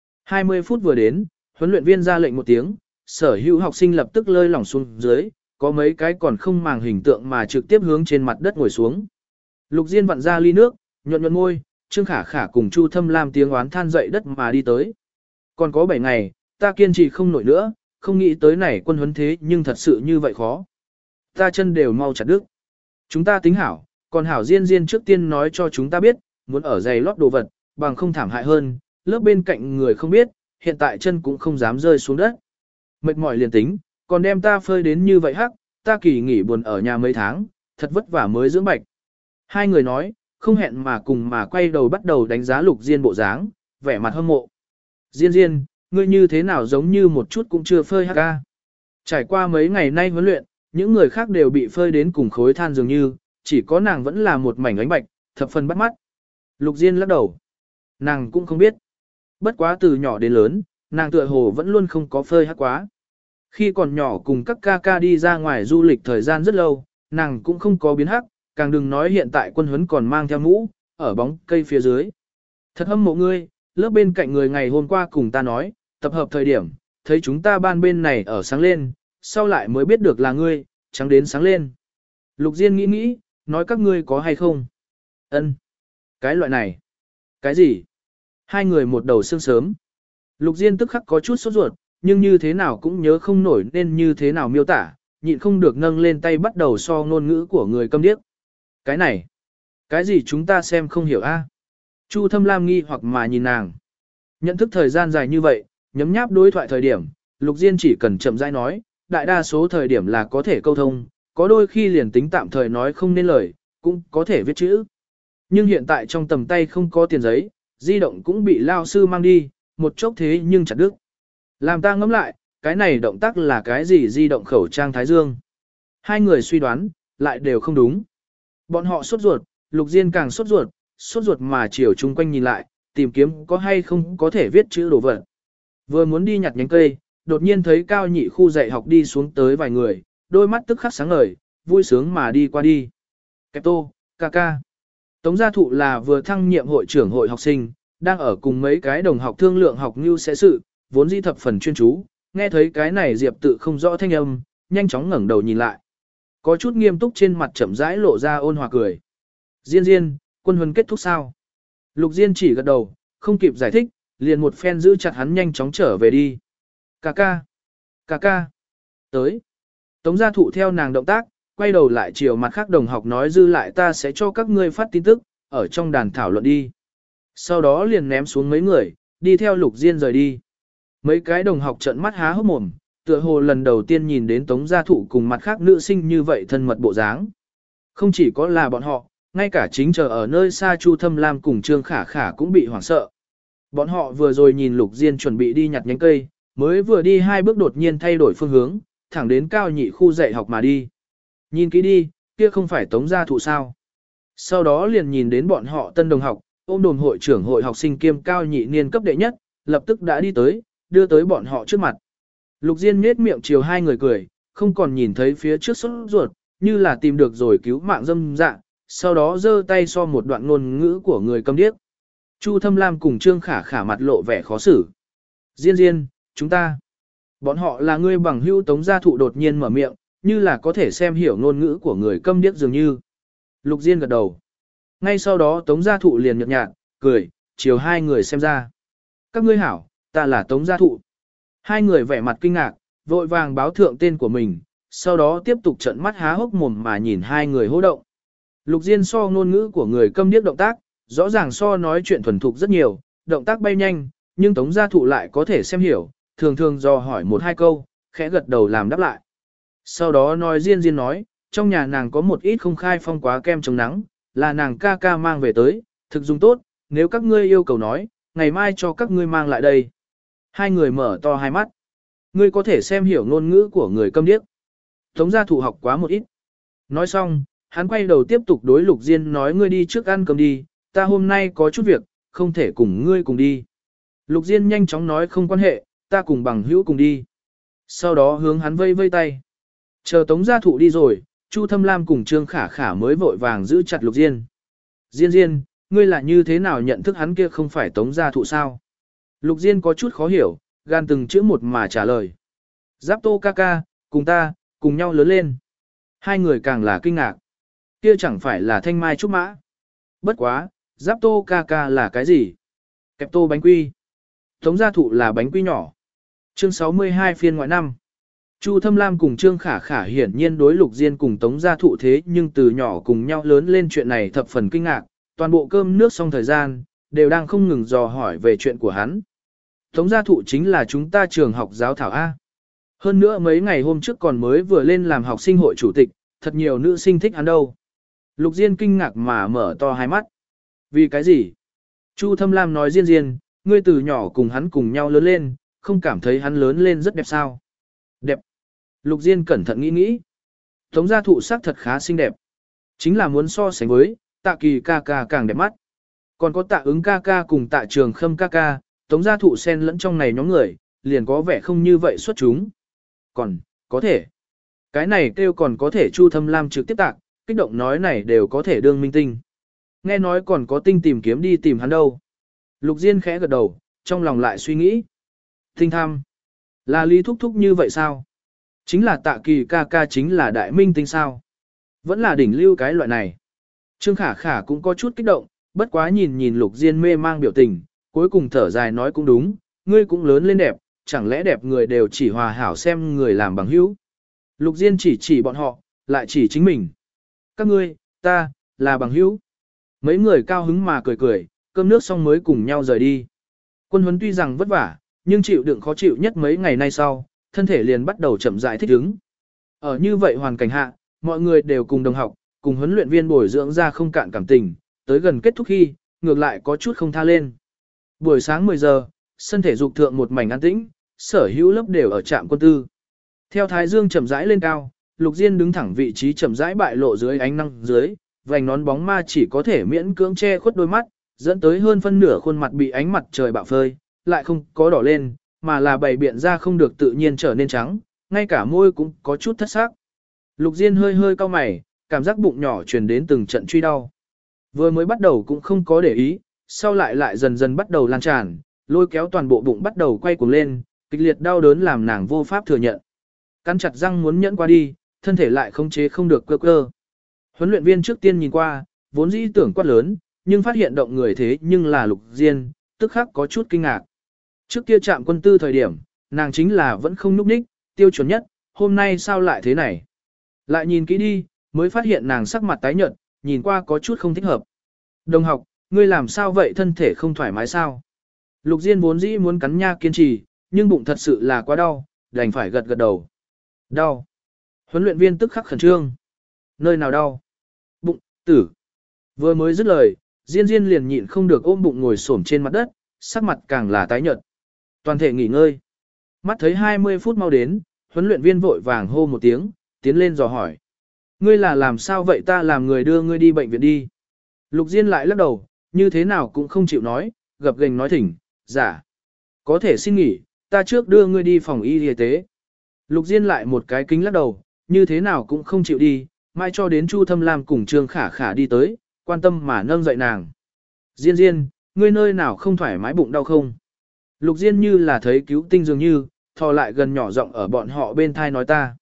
20 phút vừa đến, huấn luyện viên ra lệnh một tiếng, sở hữu học sinh lập tức lơi lỏng xuống dưới, có mấy cái còn không màng hình tượng mà trực tiếp hướng trên mặt đất ngồi xuống. Lục Diên vặn ra ly nước, nhuận môi, Trương Khả Khả cùng Chu Thâm Lam tiếng oán than dậy đất mà đi tới. Còn có 7 ngày, ta kiên trì không nổi nữa, không nghĩ tới này quân huấn thế nhưng thật sự như vậy khó. Ta chân đều mau chặt đứt. Chúng ta tính hảo, còn hảo Diên trước tiên nói cho chúng ta biết, muốn ở giày lót đồ vật, bằng không thảm hại hơn, lớp bên cạnh người không biết, hiện tại chân cũng không dám rơi xuống đất. Mệt mỏi liền tính, còn đem ta phơi đến như vậy hắc, ta kỳ nghỉ buồn ở nhà mấy tháng, thật vất vả mới dưỡng bạch. Hai người nói, không hẹn mà cùng mà quay đầu bắt đầu đánh giá Lục Diên bộ dáng, vẻ mặt hâm mộ. Diên, ngươi như thế nào giống như một chút cũng chưa phơi hắc ca. Trải qua mấy ngày nay huấn luyện, những người khác đều bị phơi đến cùng khối than dường như, chỉ có nàng vẫn là một mảnh ánh bạch, thập phần bắt mắt. Lục Diên lắc đầu. Nàng cũng không biết. Bất quá từ nhỏ đến lớn, nàng tựa hồ vẫn luôn không có phơi hắc quá. Khi còn nhỏ cùng các ca ca đi ra ngoài du lịch thời gian rất lâu, nàng cũng không có biến hắc, càng đừng nói hiện tại quân huấn còn mang theo mũ, ở bóng cây phía dưới. Thật hâm mộ ngươi, lớp bên cạnh người ngày hôm qua cùng ta nói, tập hợp thời điểm, thấy chúng ta ban bên này ở sáng lên, sau lại mới biết được là ngươi, trắng đến sáng lên. Lục Diên nghĩ, nói các ngươi có hay không? Ân, cái loại này. Cái gì? Hai người một đầu sương sớm. Lục Diên tức khắc có chút sốt ruột, nhưng như thế nào cũng nhớ không nổi nên như thế nào miêu tả, nhịn không được nâng lên tay bắt đầu so ngôn ngữ của người câm điếc. Cái này, cái gì chúng ta xem không hiểu a? Chu Thâm Lam nghi hoặc mà nhìn nàng. Nhận thức thời gian dài như vậy, nhấm nháp đối thoại thời điểm, Lục Diên chỉ cần chậm rãi nói, đại đa số thời điểm là có thể câu thông, có đôi khi liền tính tạm thời nói không nên lời, cũng có thể viết chữ. Nhưng hiện tại trong tầm tay không có tiền giấy, di động cũng bị lao sư mang đi, một chốc thế nhưng chặt đứt. Làm ta ngẫm lại, cái này động tác là cái gì di động khẩu trang thái dương. Hai người suy đoán, lại đều không đúng. Bọn họ sốt ruột, Lục Diên càng sốt ruột, sốt ruột mà chiều chung quanh nhìn lại, tìm kiếm có hay không có thể viết chữ đồ vật. Vừa muốn đi nhặt nhánh cây, đột nhiên thấy cao nhị khu dạy học đi xuống tới vài người, đôi mắt tức khắc sáng ngời, vui sướng mà đi qua đi. Kẹp tô, ca ca. Tống gia thụ là vừa thăng nhiệm hội trưởng hội học sinh, đang ở cùng mấy cái đồng học thương lượng học như sẽ sự, vốn dĩ thập phần chuyên chú, nghe thấy cái này Diệp tự không rõ thanh âm, nhanh chóng ngẩng đầu nhìn lại. Có chút nghiêm túc trên mặt chậm rãi lộ ra ôn hòa cười. Diên Diên, quân huấn kết thúc sao? Lục Diên chỉ gật đầu, không kịp giải thích, liền một phen giữ chặt hắn nhanh chóng trở về đi. Cà ca, cà ca, tới. Tống gia thụ theo nàng động tác, quay đầu lại chiều mặt khác đồng học nói dư lại ta sẽ cho các ngươi phát tin tức, ở trong đàn thảo luận đi. Sau đó liền ném xuống mấy người, đi theo Lục Diên rời đi. Mấy cái đồng học trợn mắt há hốc mồm, tựa hồ lần đầu tiên nhìn đến Tống gia thụ cùng mặt khác nữ sinh như vậy thân mật bộ dáng. Không chỉ có là bọn họ, ngay cả chính chờ ở nơi xa Chu Thâm Lam cùng Trương Khả Khả cũng bị hoảng sợ. Bọn họ vừa rồi nhìn Lục Diên chuẩn bị đi nhặt nhánh cây, mới vừa đi 2 bước đột nhiên thay đổi phương hướng, thẳng đến cao nhị khu dạy học mà đi. Nhìn kỹ đi, kia không phải Tống gia thụ sao. Sau đó liền nhìn đến bọn họ tân đồng học, ôm đồn hội trưởng hội học sinh kiêm cao nhị niên cấp đệ nhất, lập tức đã đi tới, đưa tới bọn họ trước mặt. Lục Diên nhếch miệng chiều hai người cười, không còn nhìn thấy phía trước sốt ruột, như là tìm được rồi cứu mạng dâm dạ, sau đó giơ tay so một đoạn ngôn ngữ của người câm điếc. Chu Thâm Lam cùng Trương Khả Khả mặt lộ vẻ khó xử. Diên Diên, chúng ta. Bọn họ là người bằng hữu. Tống gia thụ đột nhiên mở miệng, như là có thể xem hiểu ngôn ngữ của người câm điếc dường như. Lục Diên gật đầu. Ngay sau đó Tống gia thụ liền nhợt nhạt, cười, chiều hai người xem ra. Các ngươi hảo, ta là Tống gia thụ. Hai người vẻ mặt kinh ngạc, vội vàng báo thượng tên của mình, sau đó tiếp tục trợn mắt há hốc mồm mà nhìn hai người hô động. Lục Diên so ngôn ngữ của người câm điếc động tác, rõ ràng so nói chuyện thuần thục rất nhiều, động tác bay nhanh, nhưng Tống gia thụ lại có thể xem hiểu, thường thường do hỏi một hai câu, khẽ gật đầu làm đáp lại. Sau đó nói Diên nói, trong nhà nàng có một ít không khai phong quá kem chống nắng, là nàng ca ca mang về tới, thực dùng tốt, nếu các ngươi yêu cầu nói, ngày mai cho các ngươi mang lại đây. Hai người mở to hai mắt. Ngươi có thể xem hiểu ngôn ngữ của người câm điếc. Tống gia thụ học quá một ít. Nói xong, hắn quay đầu tiếp tục đối Lục Diên nói ngươi đi trước ăn cơm đi, ta hôm nay có chút việc, không thể cùng ngươi cùng đi. Lục Diên nhanh chóng nói không quan hệ, ta cùng bằng hữu cùng đi. Sau đó hướng hắn vây vây tay. Chờ Tống gia thụ đi rồi, Chu Thâm Lam cùng Trương Khả Khả mới vội vàng giữ chặt Lục Diên. Diên, ngươi là như thế nào nhận thức hắn kia không phải Tống gia thụ sao? Lục Diên có chút khó hiểu, gan từng chữ một mà trả lời. Giáp Tô ca ca, cùng ta, cùng nhau lớn lên. Hai người càng là kinh ngạc. Kia chẳng phải là thanh mai trúc mã. Bất quá, Giáp Tô ca ca là cái gì? Kẹp tô bánh quy. Tống gia thụ là bánh quy nhỏ. Chương 62 phiên ngoại năm. Chu Thâm Lam cùng Trương Khả Khả hiển nhiên đối Lục Diên cùng Tống gia thụ thế nhưng từ nhỏ cùng nhau lớn lên chuyện này thập phần kinh ngạc. Toàn bộ cơm nước xong thời gian, đều đang không ngừng dò hỏi về chuyện của hắn. Tống gia thụ chính là chúng ta trường học giáo thảo A. Hơn nữa mấy ngày hôm trước còn mới vừa lên làm học sinh hội chủ tịch, thật nhiều nữ sinh thích hắn đâu. Lục Diên kinh ngạc mà mở to hai mắt. Vì cái gì? Chu Thâm Lam nói Diên, ngươi từ nhỏ cùng hắn cùng nhau lớn lên, không cảm thấy hắn lớn lên rất đẹp sao? Đẹp. Lục Diên cẩn thận nghĩ. Tống gia thụ sắc thật khá xinh đẹp. Chính là muốn so sánh với, Tạ Kỳ ca ca càng đẹp mắt. Còn có Tạ Ứng ca ca cùng Tạ Trường Khâm ca ca, Tống gia thụ xen lẫn trong này nhóm người, liền có vẻ không như vậy xuất chúng. Còn, có thể. Cái này kêu còn có thể Chu Thâm Lam trực tiếp tạc, kích động nói này đều có thể đương minh tinh. Nghe nói còn có tinh tìm kiếm đi tìm hắn đâu. Lục Diên khẽ gật đầu, trong lòng lại suy nghĩ. Tinh tham. Là Lý Thúc Thúc như vậy sao? Chính là Tạ Kỳ ca ca chính là đại minh tinh sao? Vẫn là đỉnh lưu cái loại này. Trương Khả Khả cũng có chút kích động, bất quá nhìn Lục Diên mê mang biểu tình, cuối cùng thở dài nói cũng đúng, ngươi cũng lớn lên đẹp, chẳng lẽ đẹp người đều chỉ hòa hảo xem người làm bằng hữu. Lục Diên chỉ bọn họ, lại chỉ chính mình. Các ngươi, ta, là bằng hữu. Mấy người cao hứng mà cười, cơm nước xong mới cùng nhau rời đi. Quân huấn tuy rằng vất vả, nhưng chịu đựng khó chịu nhất mấy ngày nay sau, thân thể liền bắt đầu chậm rãi thích ứng. Ở như vậy hoàn cảnh hạ, mọi người đều cùng đồng học, cùng huấn luyện viên bồi dưỡng ra không cạn cảm tình, tới gần kết thúc khi, ngược lại có chút không tha lên. Buổi sáng 10 giờ, sân thể dục thượng một mảnh an tĩnh, sở hữu lớp đều ở trạm quân tư. Theo thái dương chậm rãi lên cao, Lục Diên đứng thẳng vị trí chậm rãi bại lộ dưới ánh nắng dưới, vành nón bóng ma chỉ có thể miễn cưỡng che khuất đôi mắt, dẫn tới hơn phân nửa khuôn mặt bị ánh mặt trời bạo phơi, lại không có đỏ lên, mà là bày biện ra không được tự nhiên trở nên trắng, ngay cả môi cũng có chút thất sắc. Lục Diên hơi hơi cau mày, cảm giác bụng nhỏ truyền đến từng trận truy đau. Vừa mới bắt đầu cũng không có để ý, sau lại dần dần bắt đầu lan tràn, lôi kéo toàn bộ bụng bắt đầu quay cuồng lên, kịch liệt đau đớn làm nàng vô pháp thừa nhận. Cắn chặt răng muốn nhẫn qua đi, thân thể lại khống chế không được cơ cơ. Huấn luyện viên trước tiên nhìn qua, vốn dĩ tưởng quát lớn, nhưng phát hiện động người thế nhưng là Lục Diên, tức khắc có chút kinh ngạc. Trước kia chạm quân tư thời điểm, nàng chính là vẫn không núp ních, tiêu chuẩn nhất, hôm nay sao lại thế này. Lại nhìn kỹ đi, mới phát hiện nàng sắc mặt tái nhợt, nhìn qua có chút không thích hợp. Đồng học, ngươi làm sao vậy, thân thể không thoải mái sao? Lục Diên vốn dĩ muốn cắn nha kiên trì, nhưng bụng thật sự là quá đau, đành phải gật gật đầu. Đau. Huấn luyện viên tức khắc khẩn trương. Nơi nào đau? Bụng, tử. Vừa mới dứt lời, Diên Diên liền nhịn không được ôm bụng ngồi xổm trên mặt đất, sắc mặt càng là tái nhợt. Toàn thể nghỉ ngơi. Mắt thấy 20 phút mau đến, huấn luyện viên vội vàng hô một tiếng, tiến lên dò hỏi. Ngươi là làm sao vậy, ta làm người đưa ngươi đi bệnh viện đi. Lục Diên lại lắc đầu, như thế nào cũng không chịu nói, gập ghềnh nói thỉnh, giả. Có thể xin nghỉ, ta trước đưa ngươi đi phòng y tế. Lục Diên lại một cái kính lắc đầu, như thế nào cũng không chịu đi, mai cho đến Chu Thâm Lam cùng Trương Khả Khả đi tới, quan tâm mà nâng dậy nàng. Diên Diên, ngươi nơi nào không thoải mái bụng đau không? Lục Diên như là thấy cứu tinh dường như, thò lại gần nhỏ giọng ở bọn họ bên thai nói ta.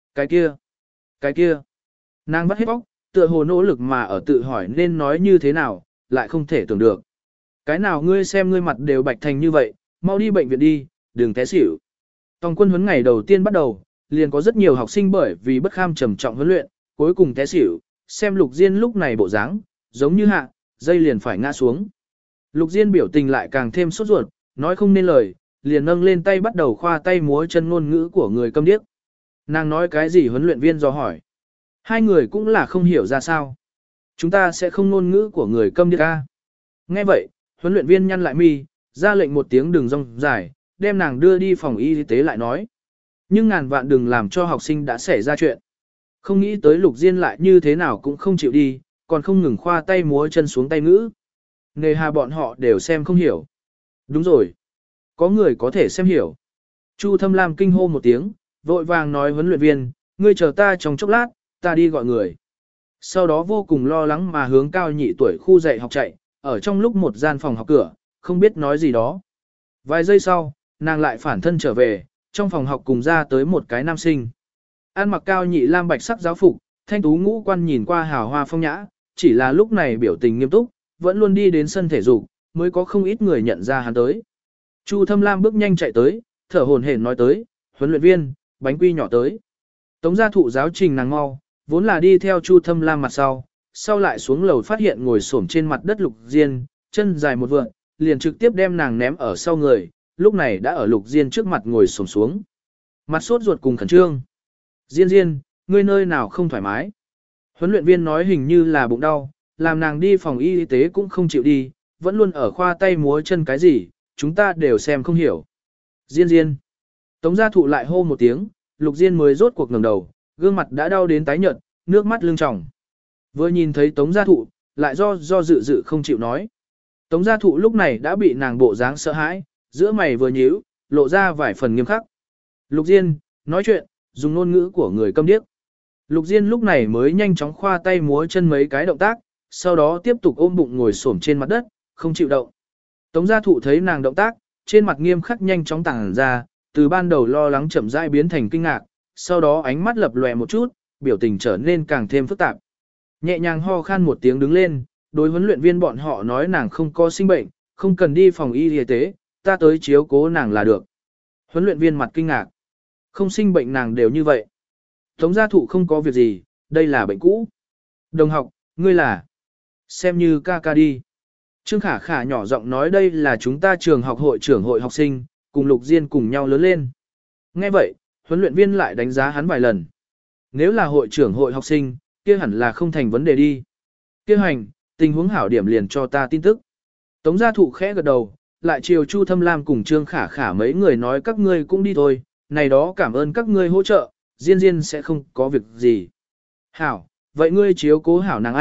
Cái kia. Nàng bắt hết óc, tựa hồ nỗ lực mà ở tự hỏi nên nói như thế nào, lại không thể tưởng được. Cái nào ngươi xem ngươi mặt đều bạch thành như vậy, mau đi bệnh viện đi, đừng té xỉu. Tòng quân huấn ngày đầu tiên bắt đầu, liền có rất nhiều học sinh bởi vì bất kham trầm trọng huấn luyện, cuối cùng té xỉu, xem Lục Diên lúc này bộ dáng, giống như hạ, dây liền phải ngã xuống. Lục Diên biểu tình lại càng thêm sốt ruột, nói không nên lời, liền nâng lên tay bắt đầu khoa tay múa chân ngôn ngữ của người câm điếc. Nàng nói cái gì huấn luyện viên dò hỏi. Hai người cũng là không hiểu ra sao. Chúng ta sẽ không ngôn ngữ của người câm điếc a. Nghe vậy, huấn luyện viên nhăn lại mi, ra lệnh một tiếng đừng rong dài, đem nàng đưa đi phòng y tế lại nói. Nhưng ngàn vạn đừng làm cho học sinh đã xảy ra chuyện. Không nghĩ tới Lục Diên lại như thế nào cũng không chịu đi, còn không ngừng khoa tay múa chân xuống tay ngữ. Nề hà bọn họ đều xem không hiểu. Đúng rồi. Có người có thể xem hiểu. Chu Thâm Lam kinh hô một tiếng, vội vàng nói huấn luyện viên, ngươi chờ ta trong chốc lát, ta đi gọi người. Sau đó vô cùng lo lắng mà hướng Cao Nhị tuổi khu dạy học chạy, ở trong lúc một gian phòng học cửa, không biết nói gì đó. Vài giây sau, nàng lại phản thân trở về, trong phòng học cùng ra tới một cái nam sinh. Ăn mặc Cao Nhị lam bạch sắc giáo phục, thanh tú ngũ quan nhìn qua hào hoa phong nhã, chỉ là lúc này biểu tình nghiêm túc, vẫn luôn đi đến sân thể dục, mới có không ít người nhận ra hắn tới. Chu Thâm Lam bước nhanh chạy tới, thở hổn hển nói tới, huấn luyện viên, bánh quy nhỏ tới. Tống gia thụ giáo trình nàng mau, vốn là đi theo Chu Thâm Lam mặt sau lại xuống lầu phát hiện ngồi xổm trên mặt đất Lục Diên, chân dài một vượn, liền trực tiếp đem nàng ném ở sau người, lúc này đã ở Lục Diên trước mặt ngồi xổm xuống. Mặt sốt ruột cùng khẩn trương. Diên Diên, ngươi nơi nào không thoải mái? Huấn luyện viên nói hình như là bụng đau, làm nàng đi phòng y tế cũng không chịu đi, vẫn luôn ở khoa tay múa chân cái gì, chúng ta đều xem không hiểu. Diên Diên. Tống gia thụ lại hô một tiếng, Lục Diên mới rốt cuộc ngẩng đầu, gương mặt đã đau đến tái nhợt, nước mắt lưng tròng. Vừa nhìn thấy Tống gia thụ, lại do dự không chịu nói. Tống gia thụ lúc này đã bị nàng bộ dáng sợ hãi, giữa mày vừa nhíu, lộ ra vài phần nghiêm khắc. Lục Diên, nói chuyện, dùng ngôn ngữ của người câm điếc. Lục Diên lúc này mới nhanh chóng khoa tay múa chân mấy cái động tác, sau đó tiếp tục ôm bụng ngồi xổm trên mặt đất, không chịu động. Tống gia thụ thấy nàng động tác, trên mặt nghiêm khắc nhanh chóng tàng ra, từ ban đầu lo lắng chậm rãi biến thành kinh ngạc, sau đó ánh mắt lập lòe một chút, biểu tình trở nên càng thêm phức tạp. Nhẹ nhàng ho khan một tiếng đứng lên, đối huấn luyện viên bọn họ nói nàng không có sinh bệnh, không cần đi phòng y tế, ta tới chiếu cố nàng là được. Huấn luyện viên mặt kinh ngạc. Không sinh bệnh nàng đều như vậy. Tống gia thụ không có việc gì, đây là bệnh cũ. Đồng học, ngươi là... Xem như ca đi. Trương Khả Khả nhỏ giọng nói đây là chúng ta trường học hội trưởng hội học sinh, cùng Lục Diên cùng nhau lớn lên. Nghe vậy, huấn luyện viên lại đánh giá hắn vài lần. Nếu là hội trưởng hội học sinh, kia hẳn là không thành vấn đề đi. Kia hành, tình huống hảo điểm liền cho ta tin tức. Tống gia thụ khẽ gật đầu, lại chiều Chu Thâm Lam cùng Trương Khả Khả mấy người nói các ngươi cũng đi thôi, này đó cảm ơn các ngươi hỗ trợ, Diên Diên sẽ không có việc gì. Hảo, vậy ngươi chiếu cố hảo nàng A,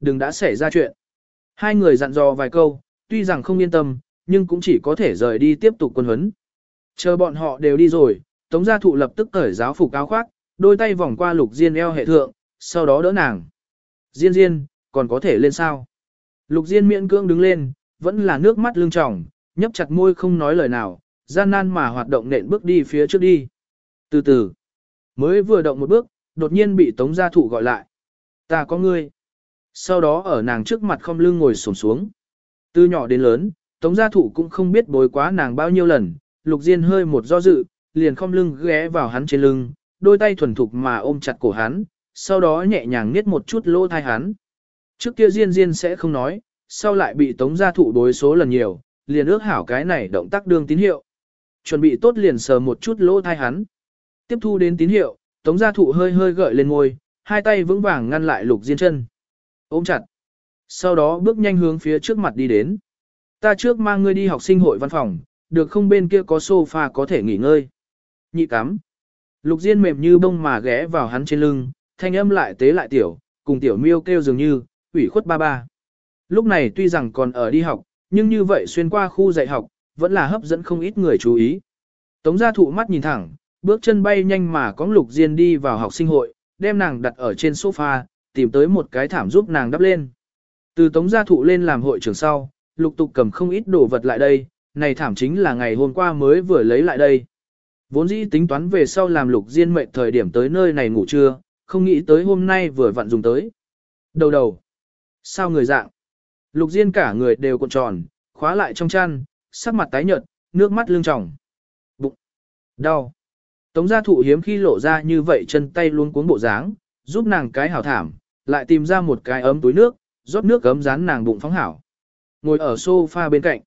đừng đã xảy ra chuyện. Hai người dặn dò vài câu, tuy rằng không yên tâm, nhưng cũng chỉ có thể rời đi tiếp tục quân huấn. Chờ bọn họ đều đi rồi, Tống Gia Thụ lập tức cởi giáo phục áo khoác, đôi tay vòng qua Lục Diên eo hệ thượng, sau đó đỡ nàng. Diên Diên, còn có thể lên sao? Lục Diên miễn cưỡng đứng lên, vẫn là nước mắt lưng tròng, nhấp chặt môi không nói lời nào, gian nan mà hoạt động nện bước đi phía trước đi. Từ từ, mới vừa động một bước, đột nhiên bị Tống Gia Thụ gọi lại. Ta có ngươi. Sau đó ở nàng trước mặt khom lưng ngồi xổm xuống. Từ nhỏ đến lớn, Tống Gia Thụ cũng không biết bối quá nàng bao nhiêu lần, Lục Diên hơi một do dự, liền khom lưng ghé vào hắn trên lưng, đôi tay thuần thục mà ôm chặt cổ hắn, sau đó nhẹ nhàng niết một chút lỗ thai hắn. Trước kia Diên Diên sẽ không nói, sau lại bị Tống Gia Thụ đối số lần nhiều, liền ước hảo cái này động tác đương tín hiệu. Chuẩn bị tốt liền sờ một chút lỗ thai hắn. Tiếp thu đến tín hiệu, Tống Gia Thụ hơi hơi gợi lên môi, hai tay vững vàng ngăn lại Lục Diên chân. Ôm chặt. Sau đó bước nhanh hướng phía trước mặt đi đến. Ta trước mang ngươi đi học sinh hội văn phòng, được không, bên kia có sofa có thể nghỉ ngơi. Nhị cắm. Lục Diên mềm như bông mà ghé vào hắn trên lưng, thanh âm lại tế lại tiểu, cùng tiểu miêu kêu dường như, ủy khuất ba ba. Lúc này tuy rằng còn ở đi học, nhưng như vậy xuyên qua khu dạy học, vẫn là hấp dẫn không ít người chú ý. Tống Gia Thụ mắt nhìn thẳng, bước chân bay nhanh mà cõng Lục Diên đi vào học sinh hội, đem nàng đặt ở trên sofa, tìm tới một cái thảm giúp nàng đắp lên. Từ Tống Gia Thụ lên làm hội trưởng sau, lục tục cầm không ít đồ vật lại đây, này thảm chính là ngày hôm qua mới vừa lấy lại đây. Vốn dĩ tính toán về sau làm Lục Diên mệnh thời điểm tới nơi này ngủ trưa, không nghĩ tới hôm nay vừa vặn dùng tới. Đầu đầu. Sao người dạng? Lục Diên cả người đều cuộn tròn, khóa lại trong chăn, sắc mặt tái nhợt, nước mắt lưng tròng. Bụng. Đau. Tống Gia Thụ hiếm khi lộ ra như vậy chân tay luôn cuống bộ dáng, giúp nàng cái hảo thảm, lại tìm ra một cái ấm túi nước, rót nước gấm dán nàng bụng phóng hảo. Ngồi ở sofa bên cạnh.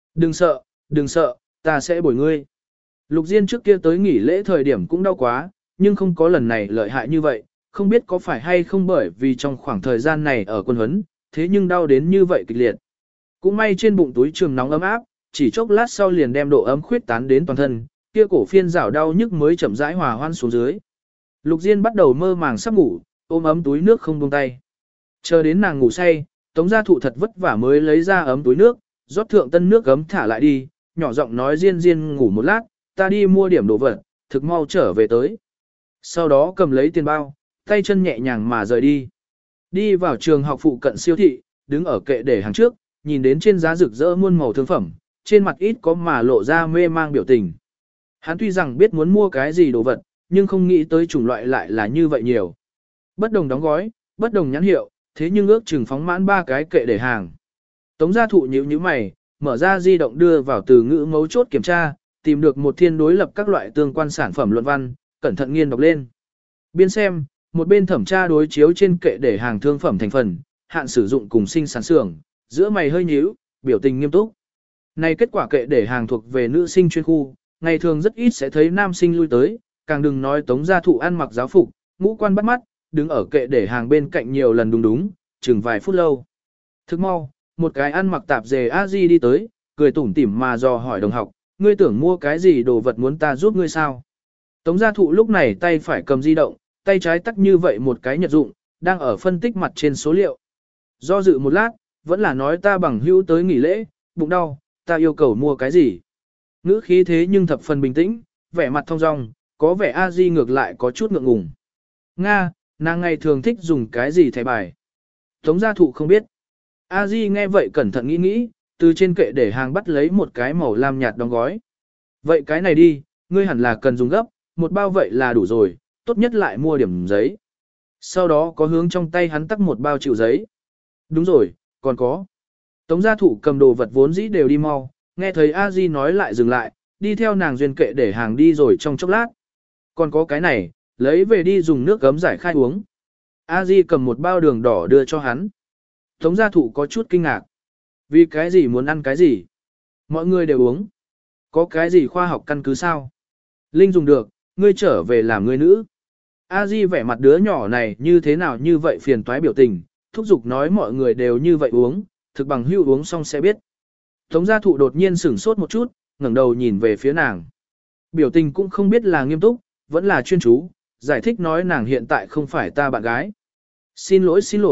Đừng sợ, ta sẽ bồi ngươi. Lục Diên trước kia tới nghỉ lễ thời điểm cũng đau quá, nhưng không có lần này lợi hại như vậy, không biết có phải hay không bởi vì trong khoảng thời gian này ở quân huấn, thế nhưng đau đến như vậy kịch liệt. Cũng may trên bụng túi trường nóng ấm áp, chỉ chốc lát sau liền đem độ ấm khuyết tán đến toàn thân, kia cổ phiên rảo đau nhức mới chậm rãi hòa hoan xuống dưới. Lục Diên bắt đầu mơ màng sắp ngủ, ôm ấm túi nước không buông tay. Chờ đến nàng ngủ say, Tống Gia Thụ thật vất vả mới lấy ra ấm túi nước, rót thượng tân nước gấm thả lại đi, nhỏ giọng nói Diên Diên ngủ một lát, ta đi mua điểm đồ vật, thực mau trở về tới. Sau đó cầm lấy tiền bao, tay chân nhẹ nhàng mà rời đi. Đi vào trường học phụ cận siêu thị, đứng ở kệ để hàng trước, nhìn đến trên giá rực rỡ muôn màu thương phẩm, trên mặt ít có mà lộ ra mê mang biểu tình. Hắn tuy rằng biết muốn mua cái gì đồ vật, nhưng không nghĩ tới chủng loại lại là như vậy nhiều. Bất đồng đóng gói, bất đồng nhãn hiệu, thế nhưng ước chừng phóng mãn 3 cái kệ để hàng. Tống Gia Thụ nhíu nhíu mày, mở ra di động đưa vào từ ngữ mấu chốt kiểm tra, tìm được một thiên đối lập các loại tương quan sản phẩm luận văn, cẩn thận nghiên đọc lên. Biên xem, một bên thẩm tra đối chiếu trên kệ để hàng thương phẩm thành phần, hạn sử dụng cùng sinh sản xưởng, giữa mày hơi nhíu, biểu tình nghiêm túc. Này kết quả kệ để hàng thuộc về nữ sinh chuyên khu, ngày thường rất ít sẽ thấy nam sinh lui tới, càng đừng nói Tống Gia Thụ ăn mặc giáo phục, ngũ quan bắt mắt, đứng ở kệ để hàng bên cạnh nhiều lần đúng, chừng vài phút lâu. Thức mau, một cái ăn mặc tạp dề A-di đi tới, cười tủm tỉm mà dò hỏi đồng học, ngươi tưởng mua cái gì đồ vật muốn ta giúp ngươi sao? Tống Gia Thụ lúc này tay phải cầm di động, tay trái tắt như vậy một cái nhật dụng, đang ở phân tích mặt trên số liệu. Do dự một lát, vẫn là nói ta bằng hữu tới nghỉ lễ, bụng đau, ta yêu cầu mua cái gì? Ngữ khí thế nhưng thập phần bình tĩnh, vẻ mặt thong dong, có vẻ A-di ngược lại có chút ngượng ngùng. Nga, nàng ngày thường thích dùng cái gì thẻ bài? Tống Gia Thụ không biết. A-di nghe vậy cẩn thận nghĩ nghĩ, từ trên kệ để hàng bắt lấy một cái màu lam nhạt đóng gói. Vậy cái này đi, ngươi hẳn là cần dùng gấp, một bao vậy là đủ rồi, tốt nhất lại mua điểm giấy. Sau đó có hướng trong tay hắn tắc một bao chịu giấy. Đúng rồi, còn có. Tống Gia Thụ cầm đồ vật vốn dĩ đều đi mau, nghe thấy A-di nói lại dừng lại, đi theo nàng duyên kệ để hàng đi rồi trong chốc lát. Còn có cái này, lấy về đi dùng nước gấm giải khai uống. A-di cầm một bao đường đỏ đưa cho hắn. Tống Gia Thụ có chút kinh ngạc. Vì cái gì muốn ăn cái gì? Mọi người đều uống. Có cái gì khoa học căn cứ sao? Linh dùng được, ngươi trở về làm người nữ. A-di vẻ mặt đứa nhỏ này như thế nào như vậy phiền toái biểu tình, thúc giục nói mọi người đều như vậy uống, thực bằng hữu uống xong sẽ biết. Tống Gia Thụ đột nhiên sửng sốt một chút, ngẩng đầu nhìn về phía nàng. Biểu tình cũng không biết là nghiêm túc, vẫn là chuyên chú, giải thích nói nàng hiện tại không phải ta bạn gái. Xin lỗi,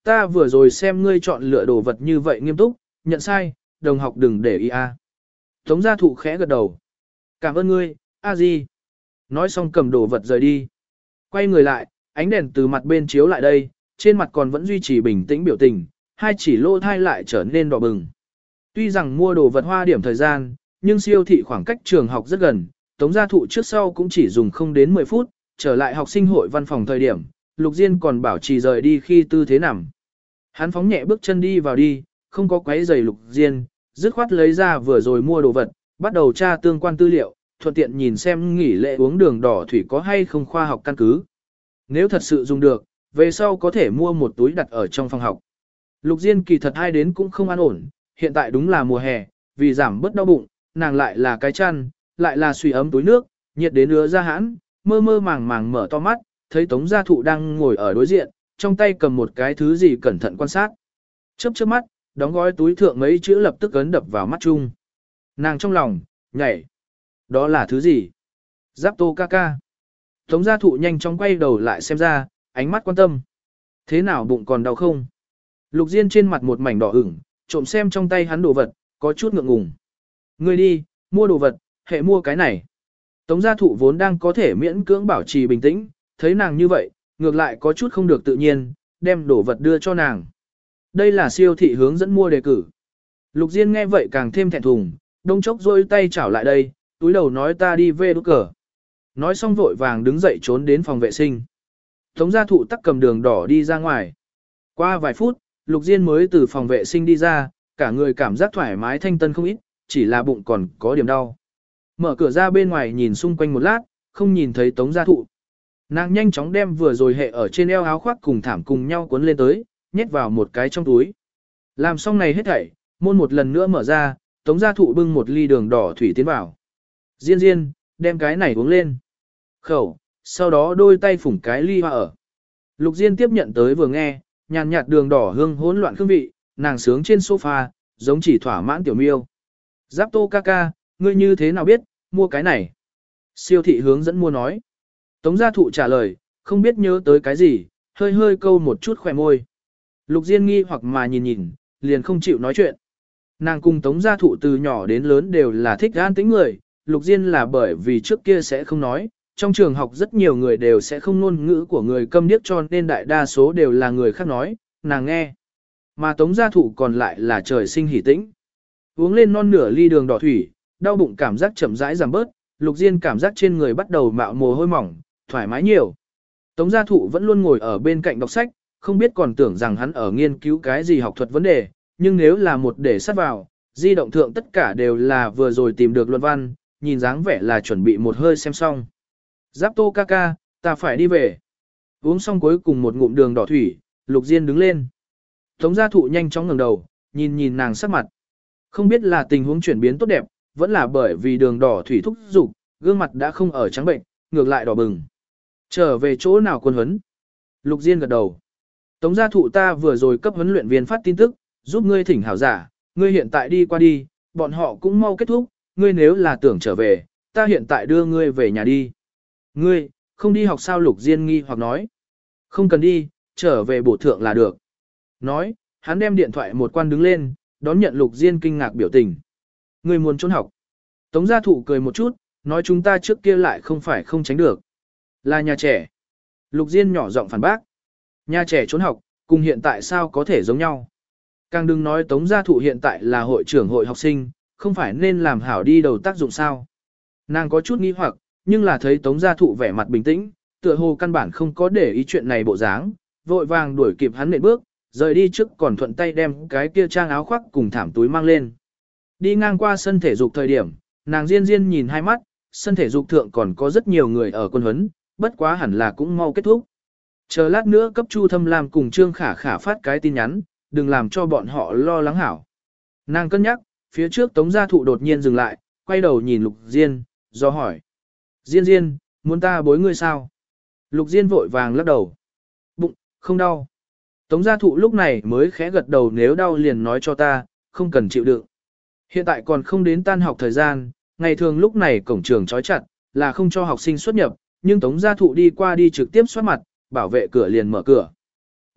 ta vừa rồi xem ngươi chọn lựa đồ vật như vậy nghiêm túc, nhận sai, đồng học đừng để ý a. Tống gia thụ khẽ gật đầu. Cảm ơn ngươi, a di. Nói xong cầm đồ vật rời đi. Quay người lại, ánh đèn từ mặt bên chiếu lại đây, trên mặt còn vẫn duy trì bình tĩnh biểu tình, hai chỉ lô thai lại trở nên đỏ bừng. Tuy rằng mua đồ vật hoa điểm thời gian, nhưng siêu thị khoảng cách trường học rất gần, Tống gia thụ trước sau cũng chỉ dùng không đến 10 phút, trở lại học sinh hội văn phòng thời điểm, Lục Diên còn bảo trì rời đi khi tư thế nằm. Hắn phóng nhẹ bước chân đi vào đi, không có quấy giày Lục Diên, dứt khoát lấy ra vừa rồi mua đồ vật, bắt đầu tra tương quan tư liệu, thuận tiện nhìn xem nghỉ lễ uống đường đỏ thủy có hay không khoa học căn cứ. Nếu thật sự dùng được, về sau có thể mua một túi đặt ở trong phòng học. Lục Diên kỳ thật ai đến cũng không an ổn, hiện tại đúng là mùa hè, vì giảm bớt đau bụng, nàng lại là cái chăn, lại là suy ấm túi nước, nhiệt đến ứa ra hãn, mơ mơ màng màng mở to mắt, thấy Tống gia thụ đang ngồi ở đối diện, trong tay cầm một cái thứ gì cẩn thận quan sát. Chớp chớp mắt, đóng gói túi thượng mấy chữ lập tức ấn đập vào mắt chung. Nàng trong lòng, nhảy. Đó là thứ gì? Giáp tô ca ca. Tống gia thụ nhanh chóng quay đầu lại xem ra, ánh mắt quan tâm. Thế nào bụng còn đau không? Lục Diên trên mặt một mảnh đỏ ửng, trộm xem trong tay hắn đồ vật, có chút ngượng ngùng. Ngươi đi, mua đồ vật, hệ mua cái này. Tống gia thụ vốn đang có thể miễn cưỡng bảo trì bình tĩnh, thấy nàng như vậy, ngược lại có chút không được tự nhiên, đem đồ vật đưa cho nàng. Đây là siêu thị hướng dẫn mua đề cử. Lục Diên nghe vậy càng thêm thẹn thùng, đông chốc rôi tay chảo lại đây, túi đầu nói ta đi về đốt cờ. Nói xong vội vàng đứng dậy trốn đến phòng vệ sinh. Tống gia thụ tắc cầm đường đỏ đi ra ngoài. Qua vài phút, Lục Diên mới từ phòng vệ sinh đi ra, cả người cảm giác thoải mái thanh tân không ít, chỉ là bụng còn có điểm đau. Mở cửa ra bên ngoài nhìn xung quanh một lát, không nhìn thấy Tống gia thụ. Nàng nhanh chóng đem vừa rồi hệ ở trên eo áo khoác cùng thảm cùng nhau cuốn lên tới, nhét vào một cái trong túi. Làm xong này hết thảy, môn một lần nữa mở ra, Tống gia thụ bưng một ly đường đỏ thủy tiến vào. Diên Diên, đem cái này uống lên. Khẩu, sau đó đôi tay phủng cái ly hoa ở. Lục Diên tiếp nhận tới vừa nghe, nhàn nhạt đường đỏ hương hỗn loạn hương vị, nàng sướng trên sofa, giống chỉ thỏa mãn tiểu miêu. Giáp tô ca ca, ngươi như thế nào biết, mua cái này? Siêu thị hướng dẫn mua nói. Tống gia thụ trả lời, không biết nhớ tới cái gì, hơi hơi câu một chút khỏe môi. Lục Diên nghi hoặc mà nhìn nhìn, liền không chịu nói chuyện. Nàng cùng Tống gia thụ từ nhỏ đến lớn đều là thích an tĩnh người, Lục Diên là bởi vì trước kia sẽ không nói, trong trường học rất nhiều người đều sẽ không ngôn ngữ của người câm điếc cho nên đại đa số đều là người khác nói, nàng nghe. Mà Tống gia thụ còn lại là trời sinh hỉ tĩnh. Uống lên non nửa ly đường đỏ thủy, đau bụng cảm giác chậm rãi giảm bớt, Lục Diên cảm giác trên người bắt đầu mạo mồ hôi mỏng, thoải mái nhiều. Tống gia thụ vẫn luôn ngồi ở bên cạnh đọc sách, không biết còn tưởng rằng hắn ở nghiên cứu cái gì học thuật vấn đề, nhưng nếu là một để sát vào, di động thượng tất cả đều là vừa rồi tìm được luận văn, nhìn dáng vẻ là chuẩn bị một hơi xem xong. Giáp tô ca ca, ta phải đi về. Uống xong cuối cùng một ngụm đường đỏ thủy, Lục Diên đứng lên. Tống gia thụ nhanh chóng ngẩng đầu, nhìn nhìn nàng sắc mặt. Không biết là tình huống chuyển biến tốt đẹp, vẫn là bởi vì đường đỏ thủy thúc dục, gương mặt đã không ở trắng bệnh, ngược lại đỏ bừng. Trở về chỗ nào quân huấn? Lục Diên gật đầu. Tống gia thụ ta vừa rồi cấp huấn luyện viên phát tin tức, giúp ngươi thỉnh hảo giả, ngươi hiện tại đi qua đi, bọn họ cũng mau kết thúc, ngươi nếu là tưởng trở về, ta hiện tại đưa ngươi về nhà đi. Ngươi, không đi học sao? Lục Diên nghi hoặc nói. Không cần đi, trở về bổ thượng là được. Nói, hắn đem điện thoại một quan đứng lên, đón nhận Lục Diên kinh ngạc biểu tình. Ngươi muốn trốn học. Tống gia thụ cười một chút, nói chúng ta trước kia lại không phải không tránh được. Là nhà trẻ. Lục Diên nhỏ giọng phản bác. Nhà trẻ trốn học, cùng hiện tại sao có thể giống nhau. Càng đừng nói Tống gia thụ hiện tại là hội trưởng hội học sinh, không phải nên làm hảo đi đầu tác dụng sao. Nàng có chút nghi hoặc, nhưng là thấy Tống gia thụ vẻ mặt bình tĩnh, tựa hồ căn bản không có để ý chuyện này bộ dáng, vội vàng đuổi kịp hắn nện bước, rời đi trước còn thuận tay đem cái kia trang áo khoác cùng thảm túi mang lên. Đi ngang qua sân thể dục thời điểm, nàng Diên Diên nhìn hai mắt, sân thể dục thượng còn có rất nhiều người ở quân huấn, bất quá hẳn là cũng mau kết thúc. Chờ lát nữa cấp Chu Thâm Lam cùng Trương Khả Khả phát cái tin nhắn, đừng làm cho bọn họ lo lắng hảo. Nàng cân nhắc, phía trước Tống gia thụ đột nhiên dừng lại, quay đầu nhìn Lục Diên, do hỏi. Diên Diên, muốn ta bối ngươi sao? Lục Diên vội vàng lắc đầu. Bụng, không đau. Tống gia thụ lúc này mới khẽ gật đầu, nếu đau liền nói cho ta, không cần chịu đựng. Hiện tại còn không đến tan học thời gian, ngày thường lúc này cổng trường trói chặt, là không cho học sinh xuất nhập, nhưng Tống gia thụ đi qua đi trực tiếp soát mặt, bảo vệ cửa liền mở cửa.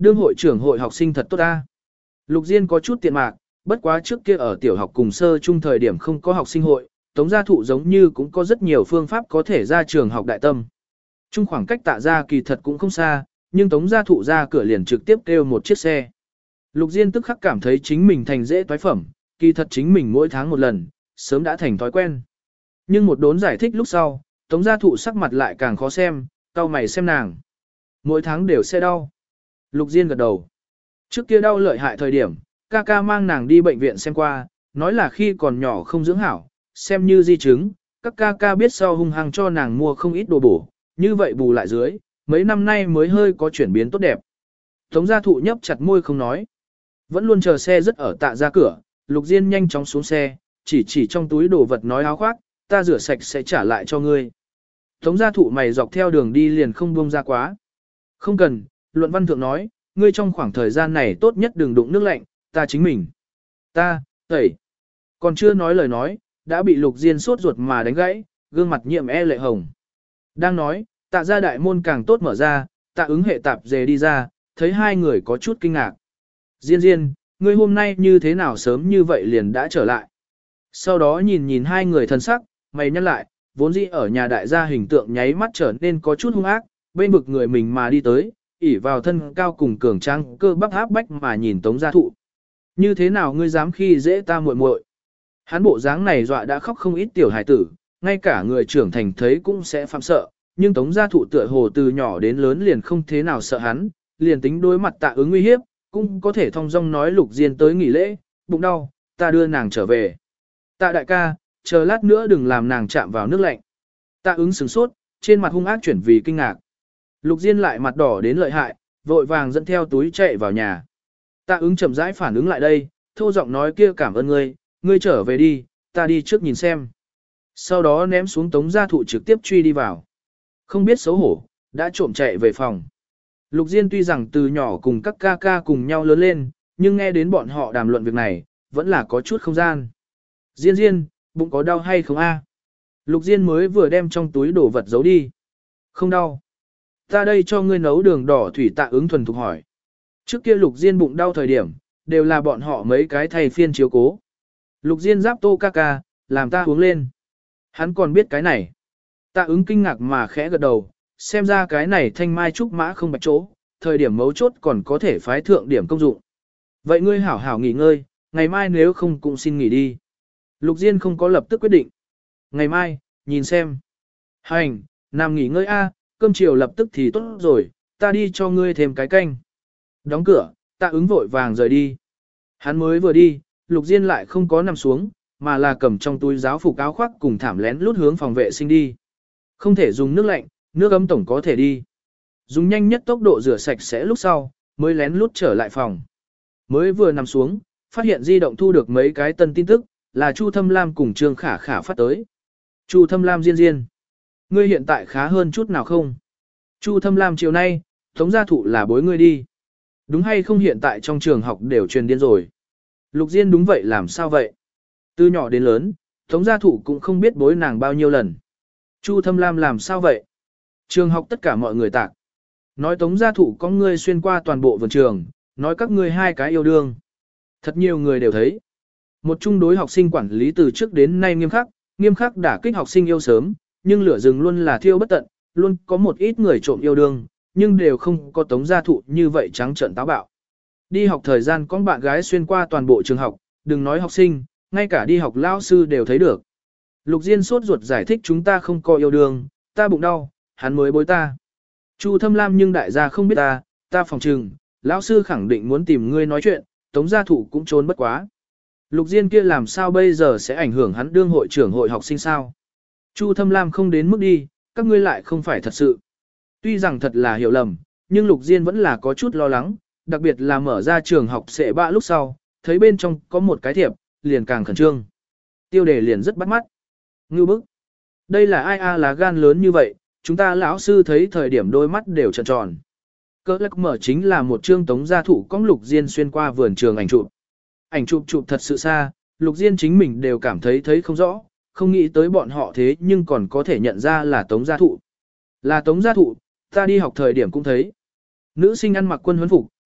Đương hội trưởng hội học sinh thật tốt ta. Lục Diên có chút tiện mạc, bất quá trước kia ở tiểu học cùng sơ trung thời điểm không có học sinh hội, Tống Gia Thụ giống như cũng có rất nhiều phương pháp có thể ra trường học đại tâm. Trung khoảng cách Tạ gia kỳ thật cũng không xa, nhưng Tống Gia Thụ ra cửa liền trực tiếp kêu một chiếc xe. Lục Diên tức khắc cảm thấy chính mình thành dễ toái phẩm, kỳ thật chính mình mỗi tháng một lần, sớm đã thành thói quen. Nhưng một đốn giải thích lúc sau, Tống Gia Thụ sắc mặt lại càng khó xem, cau mày xem nàng. Mỗi tháng đều sẽ đau. Lục Diên gật đầu. Trước kia đau lợi hại thời điểm, ca ca mang nàng đi bệnh viện xem qua, nói là khi còn nhỏ không dưỡng hảo, xem như di chứng, các ca ca biết sau hung hăng cho nàng mua không ít đồ bổ, như vậy bù lại dưới, mấy năm nay mới hơi có chuyển biến tốt đẹp. Tống Gia Thụ nhấp chặt môi không nói. Vẫn luôn chờ xe rất ở Tạ ra cửa, Lục Diên nhanh chóng xuống xe, chỉ trong túi đồ vật nói áo khoác, ta rửa sạch sẽ trả lại cho ngươi. Tống Gia Thụ mày dọc theo đường đi liền không buông ra quá. Không cần, luận văn thượng nói, ngươi trong khoảng thời gian này tốt nhất đừng đụng nước lạnh, ta chính mình. Ta, tẩy. Còn chưa nói lời nói, đã bị Lục Diên sốt ruột mà đánh gãy, gương mặt nhiệm lệ hồng. Đang nói, Tạ gia đại môn càng tốt mở ra, Tạ ứng hệ tạp dề đi ra, thấy hai người có chút kinh ngạc. Diên, ngươi hôm nay như thế nào sớm như vậy liền đã trở lại. Sau đó nhìn hai người thân sắc, mày nhắc lại, vốn dĩ ở nhà đại gia hình tượng nháy mắt trở nên có chút hung ác, bên bực người mình mà đi tới, ỉ vào thân cao cùng cường tráng cơ bắp áp bách mà nhìn Tống Gia Thụ. Như thế nào ngươi dám khi dễ ta muội muội? Hắn bộ dáng này dọa đã khóc không ít tiểu hài tử, ngay cả người trưởng thành thấy cũng sẽ phạm sợ, nhưng Tống Gia Thụ tựa hồ từ nhỏ đến lớn liền không thế nào sợ hắn, liền tính đối mặt Tạ ứng uy hiếp, cũng có thể thong dong nói Lục Diên tới nghỉ lễ, bụng đau, ta đưa nàng trở về. Tạ đại ca, chờ lát nữa đừng làm nàng chạm vào nước lạnh. Tạ ứng sửng sốt, trên mặt hung ác chuyển vì kinh ngạc. Lục Diên lại mặt đỏ đến lợi hại, vội vàng dẫn theo túi chạy vào nhà. Tạ ứng chậm rãi phản ứng lại đây, thô giọng nói kia cảm ơn ngươi trở về đi, ta đi trước nhìn xem. Sau đó ném xuống Tống Gia Thụ trực tiếp truy đi vào. Không biết xấu hổ, đã trộm chạy về phòng. Lục Diên tuy rằng từ nhỏ cùng các ca ca cùng nhau lớn lên, nhưng nghe đến bọn họ đàm luận việc này, vẫn là có chút không gian. Diên, bụng có đau hay không a? Lục Diên mới vừa đem trong túi đồ vật giấu đi. Không đau. Ta đây cho ngươi nấu đường đỏ thủy. Tạ ứng thuần thục hỏi. Trước kia Lục Diên bụng đau thời điểm, đều là bọn họ mấy cái thầy phiên chiếu cố. Lục Diên giáp tô ca ca, làm ta uống lên. Hắn còn biết cái này. Tạ ứng kinh ngạc mà khẽ gật đầu, xem ra cái này thanh mai trúc mã không bạch chỗ, thời điểm mấu chốt còn có thể phái thượng điểm công dụng. Vậy ngươi hảo hảo nghỉ ngơi, ngày mai nếu không cũng xin nghỉ đi. Lục Diên không có lập tức quyết định. Ngày mai, nhìn xem. Hành, nằm nghỉ ngơi a, cơm chiều lập tức thì tốt rồi, ta đi cho ngươi thêm cái canh. Đóng cửa, Tạ ứng vội vàng rời đi. Hắn mới vừa đi, Lục Diên lại không có nằm xuống, mà là cầm trong túi giáo phục áo khoác cùng thảm lén lút hướng phòng vệ sinh đi. Không thể dùng nước lạnh, nước ấm tổng có thể đi. Dùng nhanh nhất tốc độ rửa sạch sẽ lúc sau, mới lén lút trở lại phòng. Mới vừa nằm xuống, phát hiện di động thu được mấy cái tân tin tức, là Chu Thâm Lam cùng Trương Khả Khả phát tới. Chu Thâm Lam Diên, ngươi hiện tại khá hơn chút nào không? Chu Thâm Lam chiều nay, Tống Gia Thụ là bối ngươi đi. Đúng hay không hiện tại trong trường học đều truyền điên rồi. Lục Diên đúng vậy làm sao vậy? Từ nhỏ đến lớn, Tống Gia Thụ cũng không biết bối nàng bao nhiêu lần. Chu Thâm Lam làm sao vậy? Trường học tất cả mọi người tạc. Nói Tống Gia Thụ có ngươi xuyên qua toàn bộ vườn trường, nói các ngươi hai cái yêu đương. Thật nhiều người đều thấy. Một chung đối học sinh quản lý từ trước đến nay nghiêm khắc đả kích học sinh yêu sớm, nhưng lửa rừng luôn là thiêu bất tận, luôn có một ít người trộm yêu đương, nhưng đều không có Tống Gia Thụ như vậy trắng trợn táo bạo. Đi học thời gian con bạn gái xuyên qua toàn bộ trường học, đừng nói học sinh, ngay cả đi học lao sư đều thấy được. Lục Diên sốt ruột giải thích chúng ta không có yêu đương, ta bụng đau, hắn mới bối ta. Chu Thâm Lam nhưng đại gia không biết ta phòng trừng, lão sư khẳng định muốn tìm ngươi nói chuyện, Tống Gia Thụ cũng trốn bất quá. Lục Diên kia làm sao bây giờ sẽ ảnh hưởng hắn đương hội trưởng hội học sinh sao? Chu Thâm Lam không đến mức đi, các ngươi lại không phải thật sự. Tuy rằng thật là hiểu lầm, nhưng Lục Diên vẫn là có chút lo lắng, đặc biệt là mở ra trường học sệ bạ lúc sau, thấy bên trong có một cái thiệp, liền càng khẩn trương. Tiêu đề liền rất bắt mắt. Ngưu bức. Đây là ai lá gan lớn như vậy, chúng ta lão sư thấy thời điểm đôi mắt đều tròn tròn. Cơ lắc mở chính là một chương Tống Gia Thụ cong Lục Diên xuyên qua vườn trường ảnh chụp. Ảnh chụp thật sự xa, Lục Diên chính mình đều cảm thấy không rõ, không nghĩ tới bọn họ thế nhưng còn có thể nhận ra là Tống Gia Thụ. Là Tống Gia Thụ, ta đi học thời điểm cũng thấy. Nữ sinh ăn mặc quân huấn phục,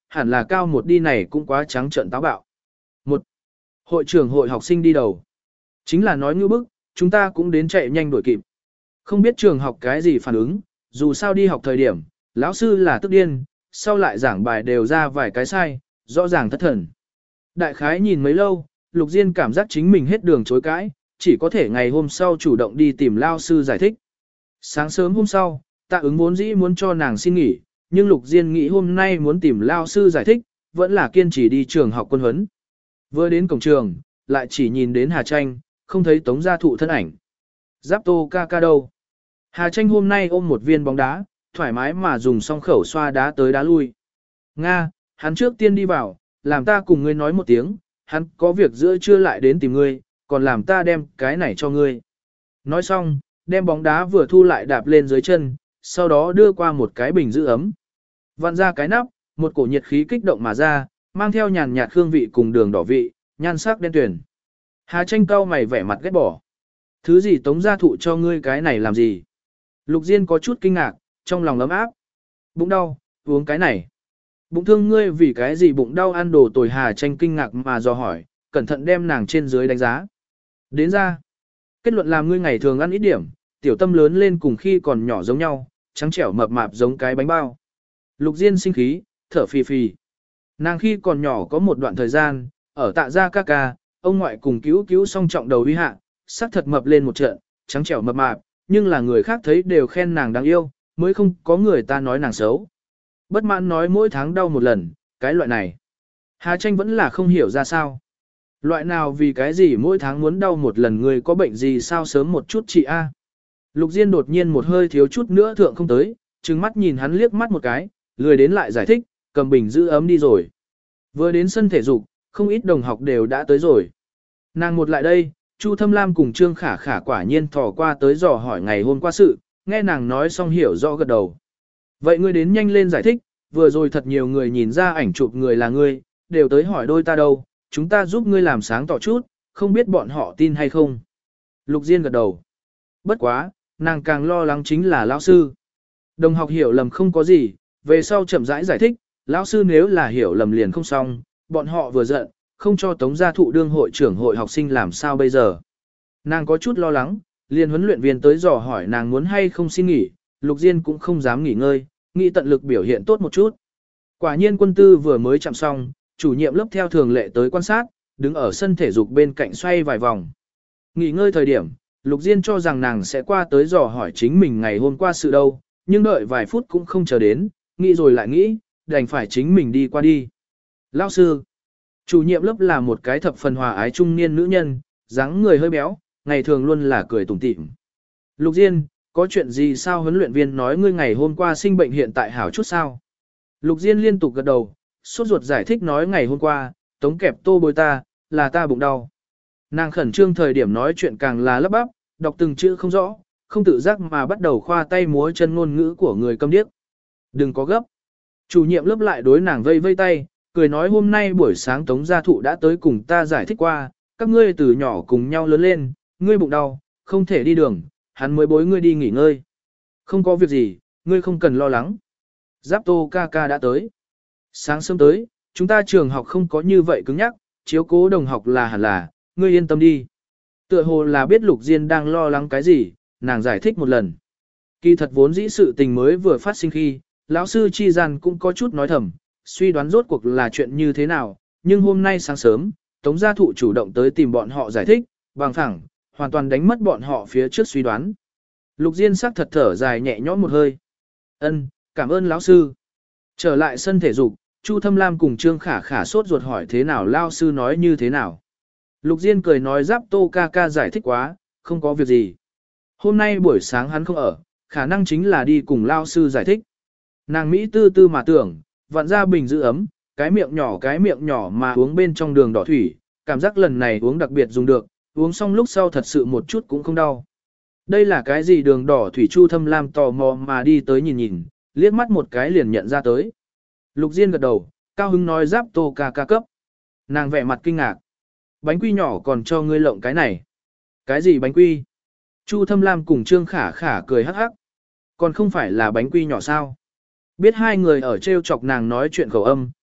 hẳn là cao một đi này cũng quá trắng trợn táo bạo. Một, hội trưởng hội học sinh đi đầu. Chính là nói ngữ bức, chúng ta cũng đến chạy nhanh đuổi kịp. Không biết trường học cái gì phản ứng, dù sao đi học thời điểm, lão sư là tức điên, sau lại giảng bài đều ra vài cái sai, rõ ràng thất thần. Đại khái nhìn mấy lâu, Lục Diên cảm giác chính mình hết đường chối cãi, chỉ có thể ngày hôm sau chủ động đi tìm lao sư giải thích. Sáng sớm hôm sau, Tạ Ứng vốn dĩ muốn cho nàng xin nghỉ, nhưng Lục Diên nghĩ hôm nay muốn tìm lao sư giải thích, vẫn là kiên trì đi trường học quân huấn. Vừa đến cổng trường, lại chỉ nhìn đến Hà Tranh, không thấy Tống Gia Thụ thân ảnh. Giáp Tô ca ca đâu? Hà Tranh hôm nay ôm một viên bóng đá, thoải mái mà dùng song khẩu xoa đá tới đá lui. Nga, hắn trước tiên đi vào, làm ta cùng ngươi nói một tiếng, hắn có việc giữa trưa lại đến tìm ngươi, còn làm ta đem cái này cho ngươi. Nói xong, đem bóng đá vừa thu lại đạp lên dưới chân, sau đó đưa qua một cái bình giữ ấm. Vặn ra cái nắp, một cổ nhiệt khí kích động mà ra, mang theo nhàn nhạt hương vị cùng đường đỏ vị, nhan sắc đen tuyền. Hà Tranh cau mày vẻ mặt ghét bỏ. Thứ gì Tống Gia Thụ cho ngươi cái này làm gì? Lục Diên có chút kinh ngạc, trong lòng ấm áp. Bụng đau, uống cái này. Bụng thương ngươi vì cái gì bụng đau ăn đồ tồi? Hà Tranh kinh ngạc mà dò hỏi, cẩn thận đem nàng trên dưới đánh giá. Đến ra, kết luận làm ngươi ngày thường ăn ít điểm, tiểu tâm lớn lên cùng khi còn nhỏ giống nhau, trắng trẻo mập mạp giống cái bánh bao. Lục Diên sinh khí, thở phì phì. Nàng khi còn nhỏ có một đoạn thời gian, ở Tạ gia ca ca, ông ngoại cùng cứu song trọng đầu uy hạ, sắc thật mập lên một trận, trắng trẻo mập mạp, nhưng là người khác thấy đều khen nàng đáng yêu, mới không có người ta nói nàng xấu. Bất mãn nói mỗi tháng đau một lần, cái loại này. Hà Tranh vẫn là không hiểu ra sao. Loại nào vì cái gì mỗi tháng muốn đau một lần, người có bệnh gì sao sớm một chút chị a. Lục Diên đột nhiên một hơi thiếu chút nữa thượng không tới, trừng mắt nhìn hắn liếc mắt một cái, lười đến lại giải thích, cầm bình giữ ấm đi rồi. Vừa đến sân thể dục, không ít đồng học đều đã tới rồi. Nàng một lại đây, Chu Thâm Lam cùng Trương Khả Khả quả nhiên thò qua tới dò hỏi ngày hôm qua sự, nghe nàng nói xong hiểu rõ gật đầu. Vậy ngươi đến nhanh lên giải thích, vừa rồi thật nhiều người nhìn ra ảnh chụp người là ngươi, đều tới hỏi đôi ta đâu, chúng ta giúp ngươi làm sáng tỏ chút, không biết bọn họ tin hay không. Lục Diên gật đầu. Bất quá, nàng càng lo lắng chính là lão sư. Đồng học hiểu lầm không có gì, về sau chậm rãi giải thích, lão sư nếu là hiểu lầm liền không xong, bọn họ vừa giận, không cho Tống Gia Thụ đương hội trưởng hội học sinh làm sao bây giờ. Nàng có chút lo lắng, liền huấn luyện viên tới dò hỏi nàng muốn hay không xin nghỉ, Lục Diên cũng không dám nghỉ ngơi, nghĩ tận lực biểu hiện tốt một chút. Quả nhiên quân tư vừa mới chạm xong, chủ nhiệm lớp theo thường lệ tới quan sát, đứng ở sân thể dục bên cạnh xoay vài vòng. Nghỉ ngơi thời điểm, Lục Diên cho rằng nàng sẽ qua tới dò hỏi chính mình ngày hôm qua sự đâu, nhưng đợi vài phút cũng không chờ đến, nghĩ rồi lại nghĩ, đành phải chính mình đi qua đi. Lão sư, chủ nhiệm lớp là một cái thập phần hòa ái trung niên nữ nhân, dáng người hơi béo, ngày thường luôn là cười tủm tỉm. Lục Diên, có chuyện gì sao? Huấn luyện viên nói ngươi ngày hôm qua sinh bệnh hiện tại hảo chút sao? Lục Diên liên tục gật đầu, sốt ruột giải thích nói ngày hôm qua, Tống kẹp tô bôi ta, là ta bụng đau. Nàng khẩn trương thời điểm nói chuyện càng là lắp bắp, đọc từng chữ không rõ, không tự giác mà bắt đầu khoa tay múa chân ngôn ngữ của người câm điếc. Đừng có gấp. Chủ nhiệm lớp lại đối nàng vây vây tay, cười nói hôm nay buổi sáng Tống Gia Thụ đã tới cùng ta giải thích qua, các ngươi từ nhỏ cùng nhau lớn lên, ngươi bụng đau, không thể đi đường, hắn mới bối ngươi đi nghỉ ngơi. Không có việc gì, ngươi không cần lo lắng. Giáp Tô ca ca đã tới. Sáng sớm tới, chúng ta trường học không có như vậy cứng nhắc, chiếu cố đồng học là hẳn là, ngươi yên tâm đi. Tựa hồ là biết Lục Diên đang lo lắng cái gì, nàng giải thích một lần. Kỳ thật vốn dĩ sự tình mới vừa phát sinh khi, lão sư chi gian cũng có chút nói thầm, suy đoán rốt cuộc là chuyện như thế nào, nhưng hôm nay sáng sớm, Tống Gia Thụ chủ động tới tìm bọn họ giải thích, bằng thẳng, hoàn toàn đánh mất bọn họ phía trước suy đoán. Lục Diên sắc thật thở dài nhẹ nhõm một hơi. Ân, cảm ơn lão sư. Trở lại sân thể dục, Chu Thâm Lam cùng Trương Khả Khả sốt ruột hỏi thế nào lão sư nói như thế nào. Lục Diên cười nói Giáp Tô ca ca giải thích quá, không có việc gì. Hôm nay buổi sáng hắn không ở, khả năng chính là đi cùng lão sư giải thích. Nàng Mỹ tư tư mà tưởng, vặn ra bình giữ ấm, cái miệng nhỏ mà uống bên trong đường đỏ thủy, cảm giác lần này uống đặc biệt dùng được, uống xong lúc sau thật sự một chút cũng không đau. Đây là cái gì đường đỏ thủy? Chu Thâm Lam tò mò mà đi tới nhìn, liếc mắt một cái liền nhận ra tới. Lục Diên gật đầu, cao hứng nói Giáp Tô ca ca cấp. Nàng vẻ mặt kinh ngạc. Bánh quy nhỏ còn cho ngươi lộng cái này. Cái gì bánh quy? Chu Thâm Lam cùng Trương Khả Khả cười hắc hắc. Còn không phải là bánh quy nhỏ sao? Biết hai người ở trêu chọc nàng nói chuyện khẩu âm,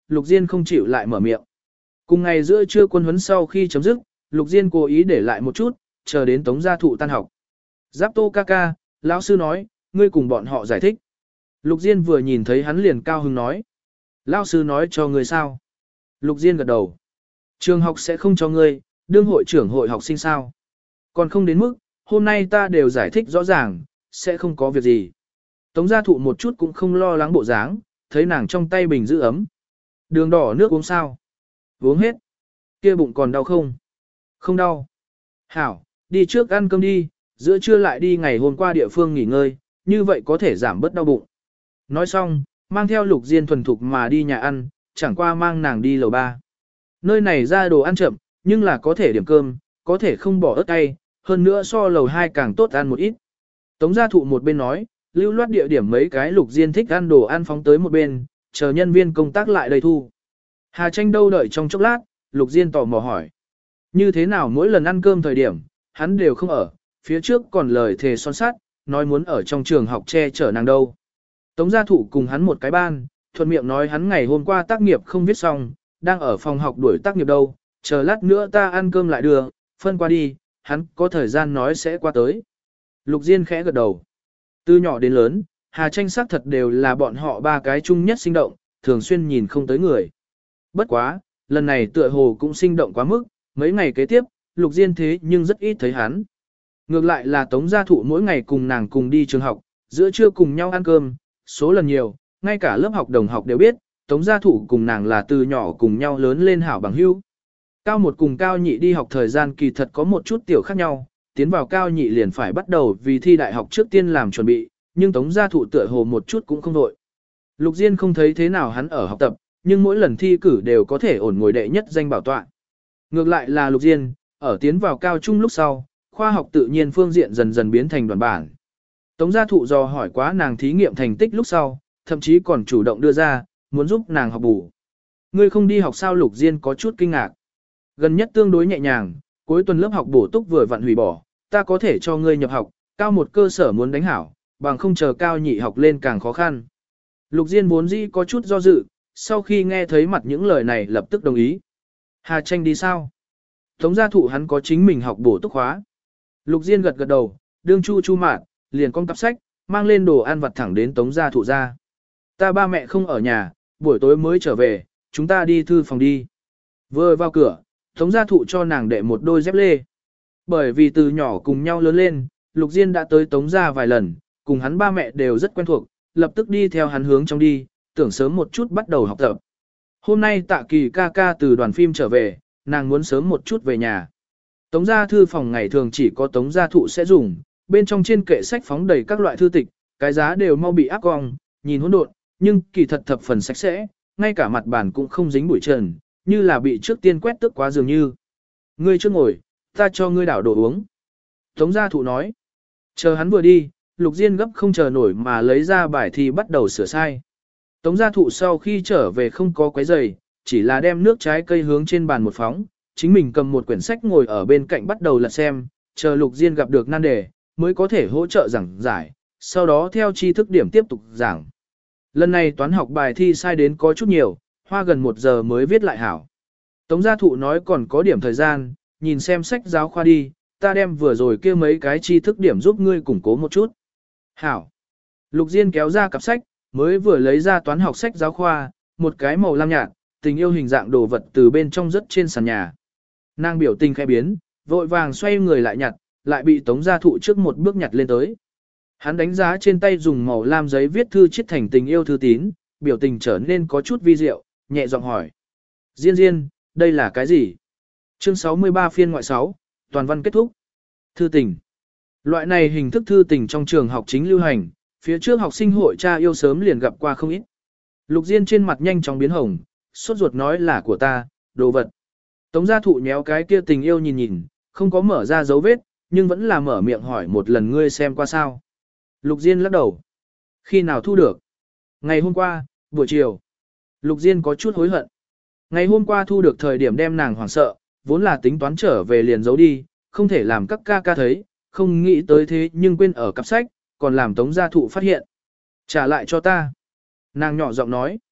Lục Diên không chịu lại mở miệng. Cùng ngày giữa trưa quân huấn sau khi chấm dứt, Lục Diên cố ý để lại một chút, chờ đến Tống Gia Thụ tan học. Giáp Tô ca ca, lão sư nói, ngươi cùng bọn họ giải thích. Lục Diên vừa nhìn thấy hắn liền cao hứng nói. Lão sư nói cho ngươi sao? Lục Diên gật đầu. Trường học sẽ không cho ngươi, đương hội trưởng hội học sinh sao? Còn không đến mức, hôm nay ta đều giải thích rõ ràng, sẽ không có việc gì. Tống Gia Thụ một chút cũng không lo lắng bộ dáng, thấy nàng trong tay bình giữ ấm. Đường đỏ nước uống sao? Uống hết. Kia bụng còn đau không? Không đau. Hảo, đi trước ăn cơm đi, giữa trưa lại đi ngày hôm qua địa phương nghỉ ngơi, như vậy có thể giảm bớt đau bụng. Nói xong, mang theo Lục Diên thuần thục mà đi nhà ăn, chẳng qua mang nàng đi lầu 3. Nơi này ra đồ ăn chậm, nhưng là có thể điểm cơm, có thể không bỏ ớt cay, hơn nữa so lầu 2 càng tốt ăn một ít. Tống Gia Thụ một bên nói, lưu loát địa điểm mấy cái Lục Diên thích ăn đồ ăn phóng tới một bên, chờ nhân viên công tác lại đây thu. Hà Tranh đâu đợi trong chốc lát, Lục Diên tò mò hỏi. Như thế nào mỗi lần ăn cơm thời điểm, hắn đều không ở, phía trước còn lời thề son sát, nói muốn ở trong trường học che chở nàng đâu. Tống Gia Thụ cùng hắn một cái ban, thuận miệng nói hắn ngày hôm qua tác nghiệp không viết xong, đang ở phòng học đuổi tác nghiệp đâu, chờ lát nữa ta ăn cơm lại đưa, phân qua đi, hắn có thời gian nói sẽ qua tới. Lục Diên khẽ gật đầu. Từ nhỏ đến lớn, Hà Tranh xác thật đều là bọn họ ba cái chung nhất sinh động, thường xuyên nhìn không tới người. Bất quá, lần này tựa hồ cũng sinh động quá mức, mấy ngày kế tiếp, Lục Diên thế nhưng rất ít thấy hắn. Ngược lại là Tống Gia Thụ mỗi ngày cùng nàng cùng đi trường học, giữa trưa cùng nhau ăn cơm, số lần nhiều, ngay cả lớp học đồng học đều biết, Tống Gia Thụ cùng nàng là từ nhỏ cùng nhau lớn lên hảo bằng hữu. Cao một cùng cao nhị đi học thời gian kỳ thật có một chút tiểu khác nhau, tiến vào cao nhị liền phải bắt đầu vì thi đại học trước tiên làm chuẩn bị, nhưng Tống Gia Thụ tựa hồ một chút cũng không đội. Lục Diên không thấy thế nào hắn ở học tập, nhưng mỗi lần thi cử đều có thể ổn ngồi đệ nhất danh bảo tọa. Ngược lại là Lục Diên, ở tiến vào cao trung lúc sau, khoa học tự nhiên phương diện dần dần biến thành đoàn bản. Tống Gia Thụ dò hỏi quá nàng thí nghiệm thành tích lúc sau, thậm chí còn chủ động đưa ra, muốn giúp nàng học bù. Ngươi không đi học sao? Lục Diên có chút kinh ngạc. Gần nhất tương đối nhẹ nhàng, cuối tuần lớp học bổ túc vừa vặn hủy bỏ, ta có thể cho ngươi nhập học, cao một cơ sở muốn đánh hảo, bằng không chờ cao nhị học lên càng khó khăn. Lục Diên vốn dĩ có chút do dự, sau khi nghe thấy mặt những lời này lập tức đồng ý. Hà Tranh đi sao? Tống Gia Thụ hắn có chính mình học bổ túc khóa. Lục Diên gật gật đầu, đương chu chu mạn, liền con cặp sách, mang lên đồ ăn vặt thẳng đến Tống Gia Thụ ra. Ta ba mẹ không ở nhà, buổi tối mới trở về, chúng ta đi thư phòng đi. Vừa vào cửa, Tống Gia Thụ cho nàng đệ một đôi dép lê. Bởi vì từ nhỏ cùng nhau lớn lên, Lục Diên đã tới Tống Gia vài lần, cùng hắn ba mẹ đều rất quen thuộc, lập tức đi theo hắn hướng trong đi, tưởng sớm một chút bắt đầu học tập. Hôm nay Tạ Kỳ ca ca từ đoàn phim trở về, nàng muốn sớm một chút về nhà. Tống Gia thư phòng ngày thường chỉ có Tống Gia Thụ sẽ dùng, bên trong trên kệ sách phóng đầy các loại thư tịch, cái giá đều mau bị áp cong, nhìn hỗn độn, nhưng kỳ thật thập phần sạch sẽ, ngay cả mặt bàn cũng không dính bụi trần, như là bị trước tiên quét tước quá dường như. Ngươi chưa ngồi, ta cho ngươi đảo đồ uống. Tống Gia Thụ nói. Chờ hắn vừa đi, Lục Diên gấp không chờ nổi mà lấy ra bài thi bắt đầu sửa sai. Tống Gia Thụ sau khi trở về không có quấy giày, chỉ là đem nước trái cây hướng trên bàn một phóng, chính mình cầm một quyển sách ngồi ở bên cạnh bắt đầu lật xem, chờ Lục Diên gặp được nan đề, mới có thể hỗ trợ giảng giải, sau đó theo tri thức điểm tiếp tục giảng. Lần này toán học bài thi sai đến có chút nhiều, hoa gần 1 giờ mới viết lại hảo. Tống Gia Thụ nói còn có điểm thời gian, nhìn xem sách giáo khoa đi, ta đem vừa rồi kia mấy cái tri thức điểm giúp ngươi củng cố một chút. Hảo. Lục Diên kéo ra cặp sách, mới vừa lấy ra toán học sách giáo khoa, một cái màu lam nhạt, tình yêu hình dạng đồ vật từ bên trong rất trên sàn nhà. Nàng biểu tình khẽ biến, vội vàng xoay người lại nhặt, lại bị Tống Gia Thụ trước một bước nhặt lên tới. Hắn đánh giá trên tay dùng màu lam giấy viết thư chiết thành tình yêu thư tín, biểu tình trở nên có chút vi diệu, nhẹ giọng hỏi. Diên Diên, đây là cái gì? Chương 63 phiên ngoại 6, toàn văn kết thúc. Thư tình. Loại này hình thức thư tình trong trường học chính lưu hành, phía trước học sinh hội cha yêu sớm liền gặp qua không ít. Lục Diên trên mặt nhanh chóng biến hồng, sốt ruột nói là của ta, đồ vật. Tống Gia Thụ nhéo cái kia tình yêu nhìn nhìn, không có mở ra dấu vết, nhưng vẫn là mở miệng hỏi một lần ngươi xem qua sao. Lục Diên lắc đầu. Khi nào thu được? Ngày hôm qua, buổi chiều. Lục Diên có chút hối hận. Ngày hôm qua thu được thời điểm đem nàng hoảng sợ, vốn là tính toán trở về liền giấu đi, không thể làm các ca ca thấy, không nghĩ tới thế nhưng quên ở cặp sách, còn làm Tống Gia Thụ phát hiện. Trả lại cho ta. Nàng nhỏ giọng nói.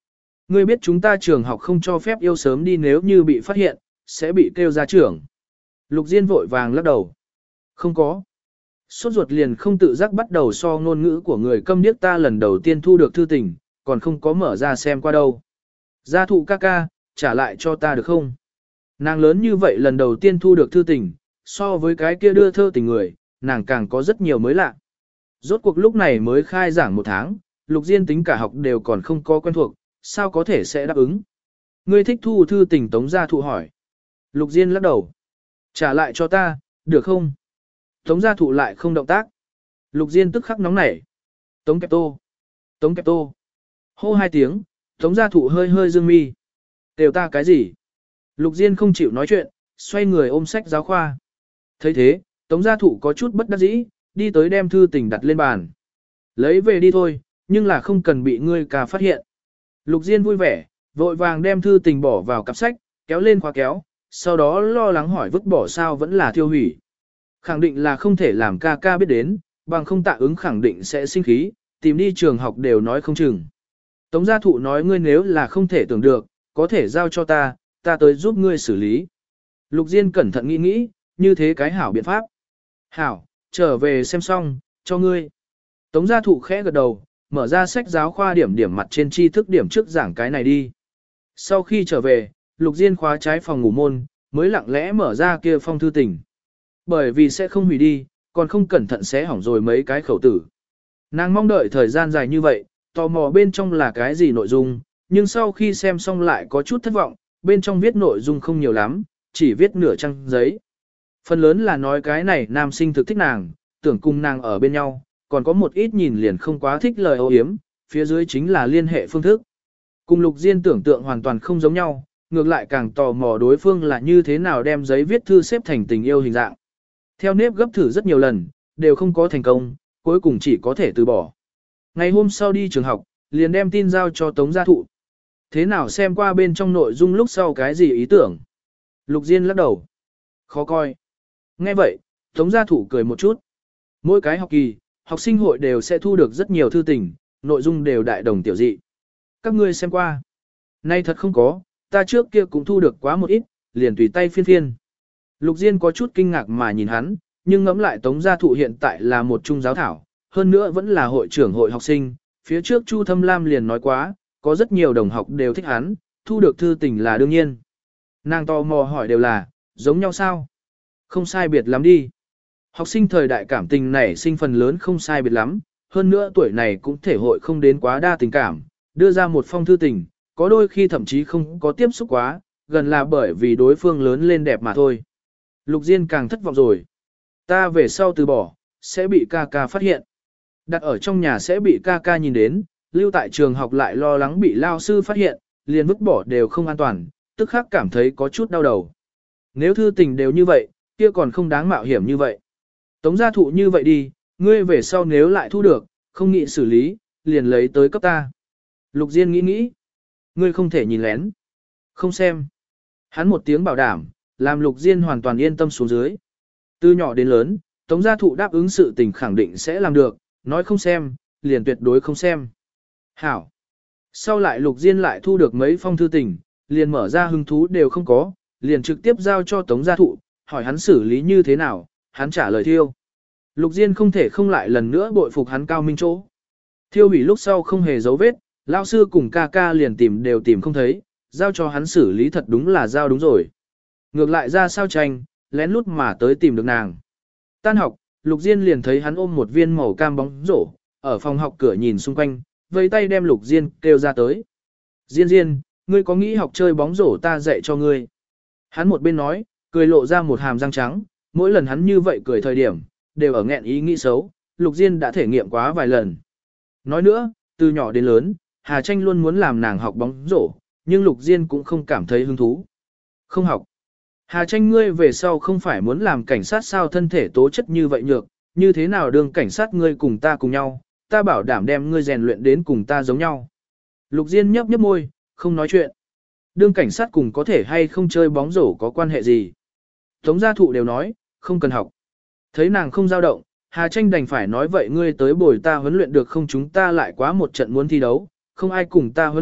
Ngươi biết chúng ta trường học không cho phép yêu sớm đi, nếu như bị phát hiện, sẽ bị kêu ra trưởng. Lục Diên vội vàng lắc đầu. Không có. Sốt ruột liền không tự giác bắt đầu so ngôn ngữ của người câm điếc, ta lần đầu tiên thu được thư tình, còn không có mở ra xem qua đâu. Gia thụ ca ca, trả lại cho ta được không? Nàng lớn như vậy lần đầu tiên thu được thư tình, so với cái kia đưa thơ tình người, nàng càng có rất nhiều mới lạ. Rốt cuộc lúc này mới khai giảng 1 tháng, Lục Diên tính cả học đều còn không có quen thuộc, sao có thể sẽ đáp ứng. Ngươi thích thu thư tình? Tống gia thụ hỏi. Lục Diên lắc đầu. Trả lại cho ta, được không? Tống gia thụ lại không động tác. Lục Diên tức khắc nóng nảy. Tống kẹp tô. Tống kẹp tô. Hô 2 tiếng, Tống gia thụ hơi hơi dương mi. Đều ta cái gì? Lục Diên không chịu nói chuyện, xoay người ôm sách giáo khoa. Thấy thế, Tống gia thụ có chút bất đắc dĩ, đi tới đem thư tình đặt lên bàn. Lấy về đi thôi, nhưng là không cần bị ngươi ca phát hiện. Lục Diên vui vẻ, vội vàng đem thư tình bỏ vào cặp sách, kéo lên khóa kéo, sau đó lo lắng hỏi vứt bỏ sao vẫn là thiêu hủy. Khẳng định là không thể làm ca ca biết đến, bằng không tạ ứng khẳng định sẽ sinh khí, tìm đi trường học đều nói không chừng. Tống gia thụ nói ngươi nếu là không thể tưởng được, có thể giao cho ta, ta tới giúp ngươi xử lý. Lục Diên cẩn thận nghĩ nghĩ, như thế cái hảo biện pháp. Hảo, trở về xem xong, cho ngươi. Tống gia thụ khẽ gật đầu, mở ra sách giáo khoa điểm điểm mặt trên tri thức điểm trước giảng cái này đi. Sau khi trở về, Lục Diên khóa trái phòng ngủ môn, mới lặng lẽ mở ra kia phong thư tình. Bởi vì sẽ không hủy đi, còn không cẩn thận sẽ hỏng rồi mấy cái khẩu tử. Nàng mong đợi thời gian dài như vậy, tò mò bên trong là cái gì nội dung, nhưng sau khi xem xong lại có chút thất vọng, bên trong viết nội dung không nhiều lắm, chỉ viết nửa trang giấy. Phần lớn là nói cái này nam sinh thực thích nàng, tưởng cùng nàng ở bên nhau, còn có một ít nhìn liền không quá thích lời âu yếm, phía dưới chính là liên hệ phương thức. Cùng Lục Diên tưởng tượng hoàn toàn không giống nhau, ngược lại càng tò mò đối phương là như thế nào đem giấy viết thư xếp thành tình yêu hình dạng. Theo nếp gấp thử rất nhiều lần, đều không có thành công, cuối cùng chỉ có thể từ bỏ. Ngày hôm sau đi trường học, liền đem tin giao cho Tống gia thụ. Thế nào xem qua bên trong nội dung lúc sau cái gì ý tưởng? Lục Diên lắc đầu. Khó coi. Nghe vậy, Tống gia thụ cười một chút. Mỗi cái học kỳ, học sinh hội đều sẽ thu được rất nhiều thư tình, nội dung đều đại đồng tiểu dị. Các ngươi xem qua. Nay thật không có, ta trước kia cũng thu được quá một ít, liền tùy tay phiên phiên. Lục Diên có chút kinh ngạc mà nhìn hắn, nhưng ngẫm lại Tống gia thụ hiện tại là một trung giáo thảo, hơn nữa vẫn là hội trưởng hội học sinh, phía trước Chu Thâm Lam liền nói quá, có rất nhiều đồng học đều thích hắn, thu được thư tình là đương nhiên. Nàng tò mò hỏi đều là, giống nhau sao? Không sai biệt lắm đi. Học sinh thời đại cảm tình này sinh phần lớn không sai biệt lắm, hơn nữa tuổi này cũng thể hội không đến quá đa tình cảm, đưa ra một phong thư tình, có đôi khi thậm chí không có tiếp xúc quá, gần là bởi vì đối phương lớn lên đẹp mà thôi. Lục Diên càng thất vọng rồi. Ta về sau từ bỏ, sẽ bị ca ca phát hiện. Đặt ở trong nhà sẽ bị ca ca nhìn đến, lưu tại trường học lại lo lắng bị lao sư phát hiện, liền vứt bỏ đều không an toàn, tức khắc cảm thấy có chút đau đầu. Nếu thư tình đều như vậy, kia còn không đáng mạo hiểm như vậy. Tống gia thụ như vậy đi, ngươi về sau nếu lại thu được, không nghĩ xử lý, liền lấy tới cấp ta. Lục Diên nghĩ nghĩ. Ngươi không thể nhìn lén. Không xem. Hắn một tiếng bảo đảm, làm Lục Diên hoàn toàn yên tâm xuống dưới. Từ nhỏ đến lớn, Tống gia thụ đáp ứng sự tình khẳng định sẽ làm được, nói không xem, liền tuyệt đối không xem. Hảo. Sau lại Lục Diên lại thu được mấy phong thư tình, liền mở ra hứng thú đều không có, liền trực tiếp giao cho Tống gia thụ, hỏi hắn xử lý như thế nào, hắn trả lời thiêu. Lục Diên không thể không lại lần nữa bội phục hắn cao minh chỗ. Thiêu hủy lúc sau không hề dấu vết, lao sư cùng ca ca liền tìm đều tìm không thấy, giao cho hắn xử lý thật đúng là giao đúng rồi. Ngược lại ra sao tranh, lén lút mà tới tìm được nàng. Tan học, Lục Diên liền thấy hắn ôm một viên màu cam bóng rổ, ở phòng học cửa nhìn xung quanh, vẫy tay đem Lục Diên kêu ra tới. Diên Diên, ngươi có nghĩ học chơi bóng rổ ta dạy cho ngươi. Hắn một bên nói, cười lộ ra một hàm răng trắng, mỗi lần hắn như vậy cười thời điểm, đều ở nghẹn ý nghĩ xấu, Lục Diên đã thể nghiệm quá vài lần. Nói nữa, từ nhỏ đến lớn, Hà Tranh luôn muốn làm nàng học bóng rổ, nhưng Lục Diên cũng không cảm thấy hứng thú. Không học. Hà Tranh ngươi về sau không phải muốn làm cảnh sát sao, thân thể tố chất như vậy nhược, như thế nào đương cảnh sát ngươi cùng ta cùng nhau, ta bảo đảm đem ngươi rèn luyện đến cùng ta giống nhau. Lục Diên nhấp nhấp môi, không nói chuyện. Đương cảnh sát cùng có thể hay không chơi bóng rổ có quan hệ gì. Tống gia thụ đều nói, không cần học. Thấy nàng không dao động, Hà Tranh đành phải nói vậy ngươi tới bồi ta huấn luyện được không, chúng ta lại quá một trận muốn thi đấu, không ai cùng ta huấn luyện,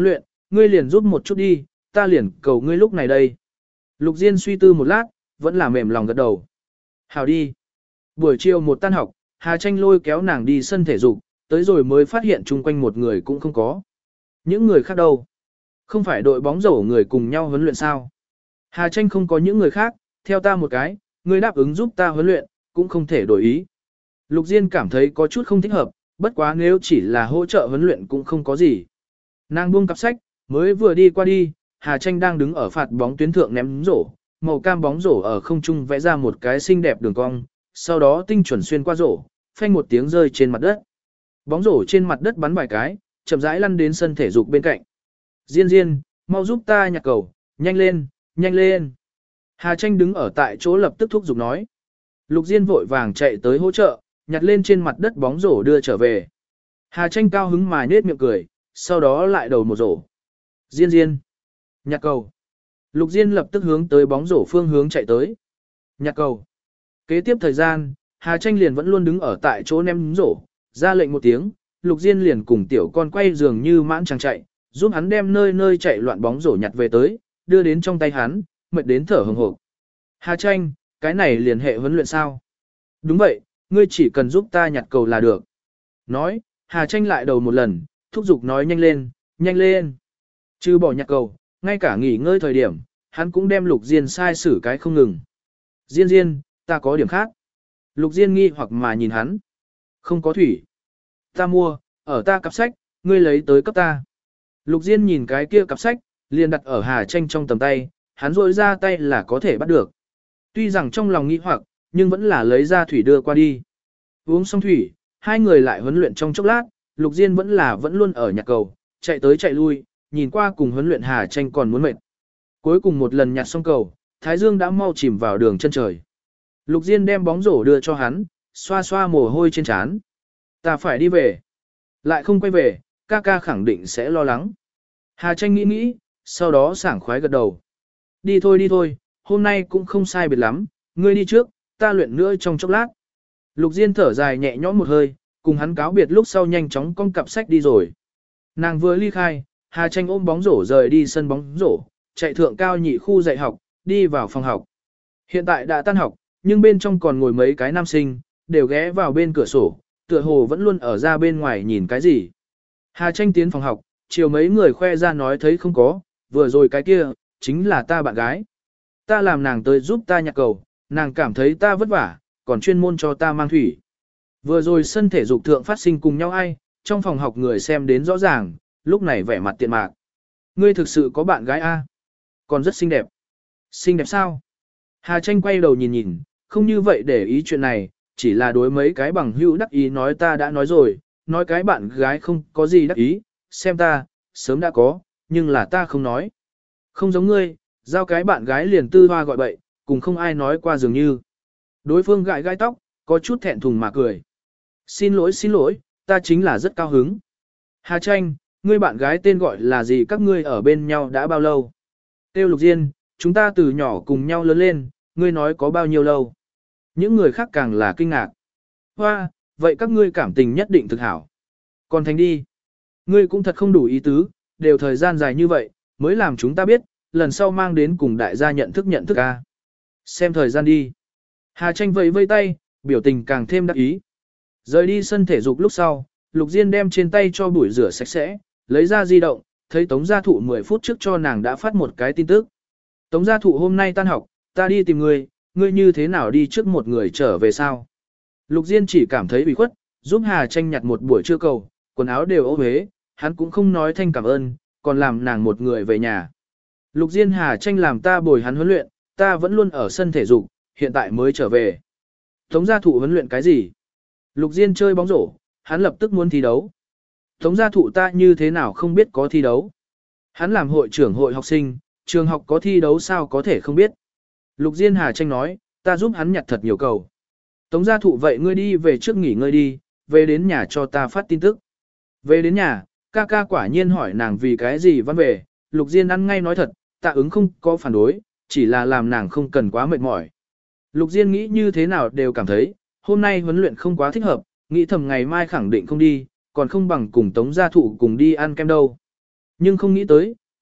ngươi liền giúp một chút đi, ta liền cầu ngươi lúc này đây. Lục Diên suy tư một lát, vẫn là mềm lòng gật đầu. Hào đi. Buổi chiều một tan học, Hà Tranh lôi kéo nàng đi sân thể dục, tới rồi mới phát hiện chung quanh một người cũng không có. Những người khác đâu? Không phải đội bóng rổ người cùng nhau huấn luyện sao? Hà Tranh không có những người khác, theo ta một cái, ngươi đáp ứng giúp ta huấn luyện, cũng không thể đổi ý. Lục Diên cảm thấy có chút không thích hợp, bất quá nếu chỉ là hỗ trợ huấn luyện cũng không có gì. Nàng buông cặp sách, mới vừa đi qua đi, Hà Tranh đang đứng ở phạt bóng tuyến thượng ném rổ, màu cam bóng rổ ở không trung vẽ ra một cái xinh đẹp đường cong, sau đó tinh chuẩn xuyên qua rổ, phanh một tiếng rơi trên mặt đất. Bóng rổ trên mặt đất bắn vài cái, chậm rãi lăn đến sân thể dục bên cạnh. Diên Diên, mau giúp ta nhặt cầu, nhanh lên, nhanh lên. Hà Tranh đứng ở tại chỗ lập tức thúc giục nói. Lục Diên vội vàng chạy tới hỗ trợ, nhặt lên trên mặt đất bóng rổ đưa trở về. Hà Tranh cao hứng mà nết miệng cười, sau đó lại đầu một rổ. Diên Diên, nhặt cầu. Lục Diên lập tức hướng tới bóng rổ phương hướng chạy tới. Nhặt cầu. Kế tiếp thời gian, Hà Tranh liền vẫn luôn đứng ở tại chỗ ném rổ, ra lệnh một tiếng, Lục Diên liền cùng tiểu con quay dường như mãn chàng chạy, giúp hắn đem nơi nơi chạy loạn bóng rổ nhặt về tới, đưa đến trong tay hắn, mệt đến thở hừng hực. Hà Tranh, cái này liền hệ huấn luyện sao? Đúng vậy, ngươi chỉ cần giúp ta nhặt cầu là được. Nói, Hà Tranh lại đầu một lần, thúc giục nói nhanh lên, nhanh lên. Chứ bỏ nhặt cầu, ngay cả nghỉ ngơi thời điểm, hắn cũng đem Lục Diên sai xử cái không ngừng. Diên Diên, ta có điểm khác. Lục Diên nghi hoặc mà nhìn hắn. Không có thủy. Ta mua, ở ta cặp sách, ngươi lấy tới cấp ta. Lục Diên nhìn cái kia cặp sách, liền đặt ở Hà Tranh trong tầm tay, hắn rỗi ra tay là có thể bắt được. Tuy rằng trong lòng nghi hoặc, nhưng vẫn là lấy ra thủy đưa qua đi. Uống xong thủy, hai người lại huấn luyện trong chốc lát, Lục Diên vẫn luôn ở nhặt cầu, chạy tới chạy lui, nhìn qua cùng huấn luyện Hà Tranh còn muốn mệt. Cuối cùng một lần nhặt xong cầu, Thái Dương đã mau chìm vào đường chân trời. Lục Diên đem bóng rổ đưa cho hắn, xoa xoa mồ hôi trên trán. Ta phải đi về. Lại không quay về, ca ca khẳng định sẽ lo lắng. Hà Tranh nghĩ nghĩ, sau đó sảng khoái gật đầu. Đi thôi, hôm nay cũng không sai biệt lắm, ngươi đi trước, ta luyện nữa trong chốc lát. Lục Diên thở dài nhẹ nhõm một hơi, cùng hắn cáo biệt lúc sau nhanh chóng cong cặp sách đi rồi. Nàng vừa ly khai, Hà Tranh ôm bóng rổ rời đi sân bóng rổ, chạy thượng cao nhị khu dạy học, đi vào phòng học. Hiện tại đã tan học, nhưng bên trong còn ngồi mấy cái nam sinh, đều ghé vào bên cửa sổ, tựa hồ vẫn luôn ở ra bên ngoài nhìn cái gì. Hà Tranh tiến phòng học, chiều mấy người khoe ra nói thấy không có, vừa rồi cái kia, chính là ta bạn gái. Ta làm nàng tới giúp ta nhặt cầu, nàng cảm thấy ta vất vả, còn chuyên môn cho ta mang thủy. Vừa rồi sân thể dục thượng phát sinh cùng nhau ai, trong phòng học người xem đến rõ ràng, lúc này vẻ mặt tiện mạc. Ngươi thực sự có bạn gái a? Còn rất xinh đẹp. Xinh đẹp sao? Hà Tranh quay đầu nhìn nhìn, không như vậy để ý chuyện này, chỉ là đối mấy cái bằng hữu đắc ý nói ta đã nói rồi, nói cái bạn gái không có gì đắc ý, xem ta, sớm đã có, nhưng là ta không nói. Không giống ngươi, giao cái bạn gái liền tư hoa gọi bậy, cùng không ai nói qua dường như. Đối phương gãi gai tóc, có chút thẹn thùng mà cười. Xin lỗi, ta chính là rất cao hứng. Hà Tranh, ngươi bạn gái tên gọi là gì, các ngươi ở bên nhau đã bao lâu? Tiêu Lục Diên, chúng ta từ nhỏ cùng nhau lớn lên, ngươi nói có bao nhiêu lâu? Những người khác càng là kinh ngạc. Hoa, vậy các ngươi cảm tình nhất định thực hảo. Còn Thành đi. Ngươi cũng thật không đủ ý tứ, đều thời gian dài như vậy, mới làm chúng ta biết, lần sau mang đến cùng đại gia nhận thức a. Xem thời gian đi. Hà Tranh vẫy vây tay, biểu tình càng thêm đắc ý. Rời đi sân thể dục lúc sau, Lục Diên đem trên tay cho bụi rửa sạch sẽ, lấy ra di động, thấy Tống Gia Thụ 10 phút trước cho nàng đã phát một cái tin tức. Tống Gia Thụ hôm nay tan học, ta đi tìm ngươi, ngươi như thế nào đi trước một người trở về sao? Lục Diên chỉ cảm thấy bị khuất, giúp Hà Tranh nhặt một buổi trưa cầu, quần áo đều ố huế, hắn cũng không nói thanh cảm ơn, còn làm nàng một người về nhà. Lục Diên, Hà Tranh làm ta bồi hắn huấn luyện, ta vẫn luôn ở sân thể dục, hiện tại mới trở về. Tống Gia Thụ huấn luyện cái gì? Lục Diên chơi bóng rổ, hắn lập tức muốn thi đấu. Tống Gia Thụ ta như thế nào không biết có thi đấu? Hắn làm hội trưởng hội học sinh, trường học có thi đấu sao có thể không biết? Lục Diên, Hà Tranh nói, ta giúp hắn nhặt thật nhiều cầu. Tống Gia Thụ vậy ngươi đi về trước nghỉ ngơi đi, về đến nhà cho ta phát tin tức. Về đến nhà, ca ca quả nhiên hỏi nàng vì cái gì văn về, Lục Diên ăn ngay nói thật, tạ ứng không có phản đối, chỉ là làm nàng không cần quá mệt mỏi. Lục Diên nghĩ như thế nào đều cảm thấy, hôm nay huấn luyện không quá thích hợp, nghĩ thầm ngày mai khẳng định không đi, còn không bằng cùng Tống Gia Thụ cùng đi ăn kem đâu. Nhưng không nghĩ tới,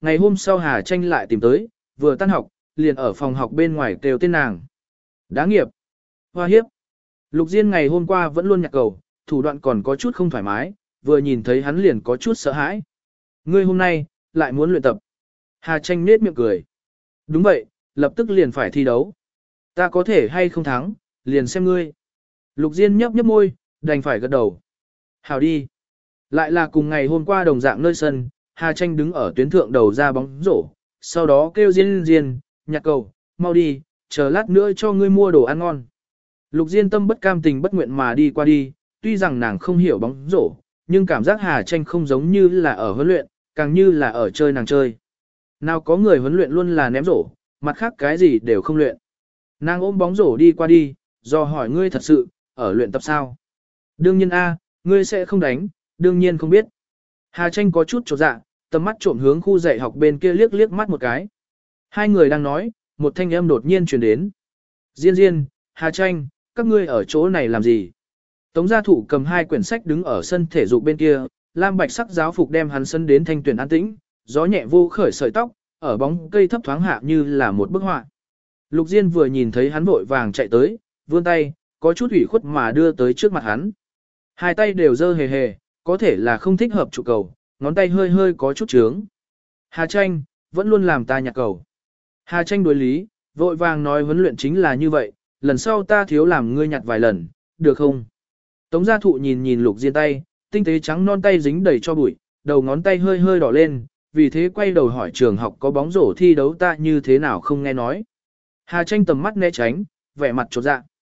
ngày hôm sau Hà Tranh lại tìm tới, vừa tan học, liền ở phòng học bên ngoài kêu tên nàng. Đáng nghiệp, hoa hiếp. Lục Diên ngày hôm qua vẫn luôn nhặt cầu, thủ đoạn còn có chút không thoải mái, vừa nhìn thấy hắn liền có chút sợ hãi. Ngươi hôm nay, lại muốn luyện tập. Hà Tranh nết miệng cười. Đúng vậy, lập tức liền phải thi đấu. Ta có thể hay không thắng, liền xem ngươi. Lục Diên nhấp nhấp môi, đành phải gật đầu. Hào đi. Lại là cùng ngày hôm qua đồng dạng nơi sân, Hà Tranh đứng ở tuyến thượng đầu ra bóng rổ, sau đó kêu Diên Diên, nhặt cầu, mau đi, chờ lát nữa cho ngươi mua đồ ăn ngon. Lục Diên tâm bất cam tình bất nguyện mà đi qua đi, tuy rằng nàng không hiểu bóng rổ, nhưng cảm giác Hà Tranh không giống như là ở huấn luyện, càng như là ở chơi nàng chơi. Nào có người huấn luyện luôn là ném rổ, mặt khác cái gì đều không luyện. Nàng ôm bóng rổ đi qua đi, do hỏi ngươi thật sự, ở luyện tập sao? Đương nhiên a, ngươi sẽ không đánh, đương nhiên không biết. Hà Tranh có chút chột dạ, tầm mắt trộm hướng khu dạy học bên kia liếc liếc mắt một cái. Hai người đang nói, một thanh âm đột nhiên truyền đến. Diên Diên, Hà Tranh, các ngươi ở chỗ này làm gì? Tống gia thủ cầm hai quyển sách đứng ở sân thể dục bên kia, lam bạch sắc giáo phục đem hắn sân đến thanh tuyển an tĩnh, gió nhẹ vô khởi sợi tóc, ở bóng cây thấp thoáng hạ như là một bức họa. Lục Diên vừa nhìn thấy hắn vội vàng chạy tới, vươn tay, có chút ủy khuất mà đưa tới trước mặt hắn. Hai tay đều dơ hề hề, có thể là không thích hợp trụ cầu, ngón tay hơi hơi có chút trướng. Hà Tranh, vẫn luôn làm ta nhặt cầu. Hà Tranh đối lý, vội vàng nói huấn luyện chính là như vậy, lần sau ta thiếu làm ngươi nhặt vài lần, được không? Tống gia thụ nhìn nhìn Lục Diên tay, tinh tế trắng non tay dính đầy cho bụi, đầu ngón tay hơi hơi đỏ lên, vì thế quay đầu hỏi trường học có bóng rổ thi đấu ta như thế nào không nghe nói. Hà Tranh tầm mắt né tránh, vẻ mặt chột dạ.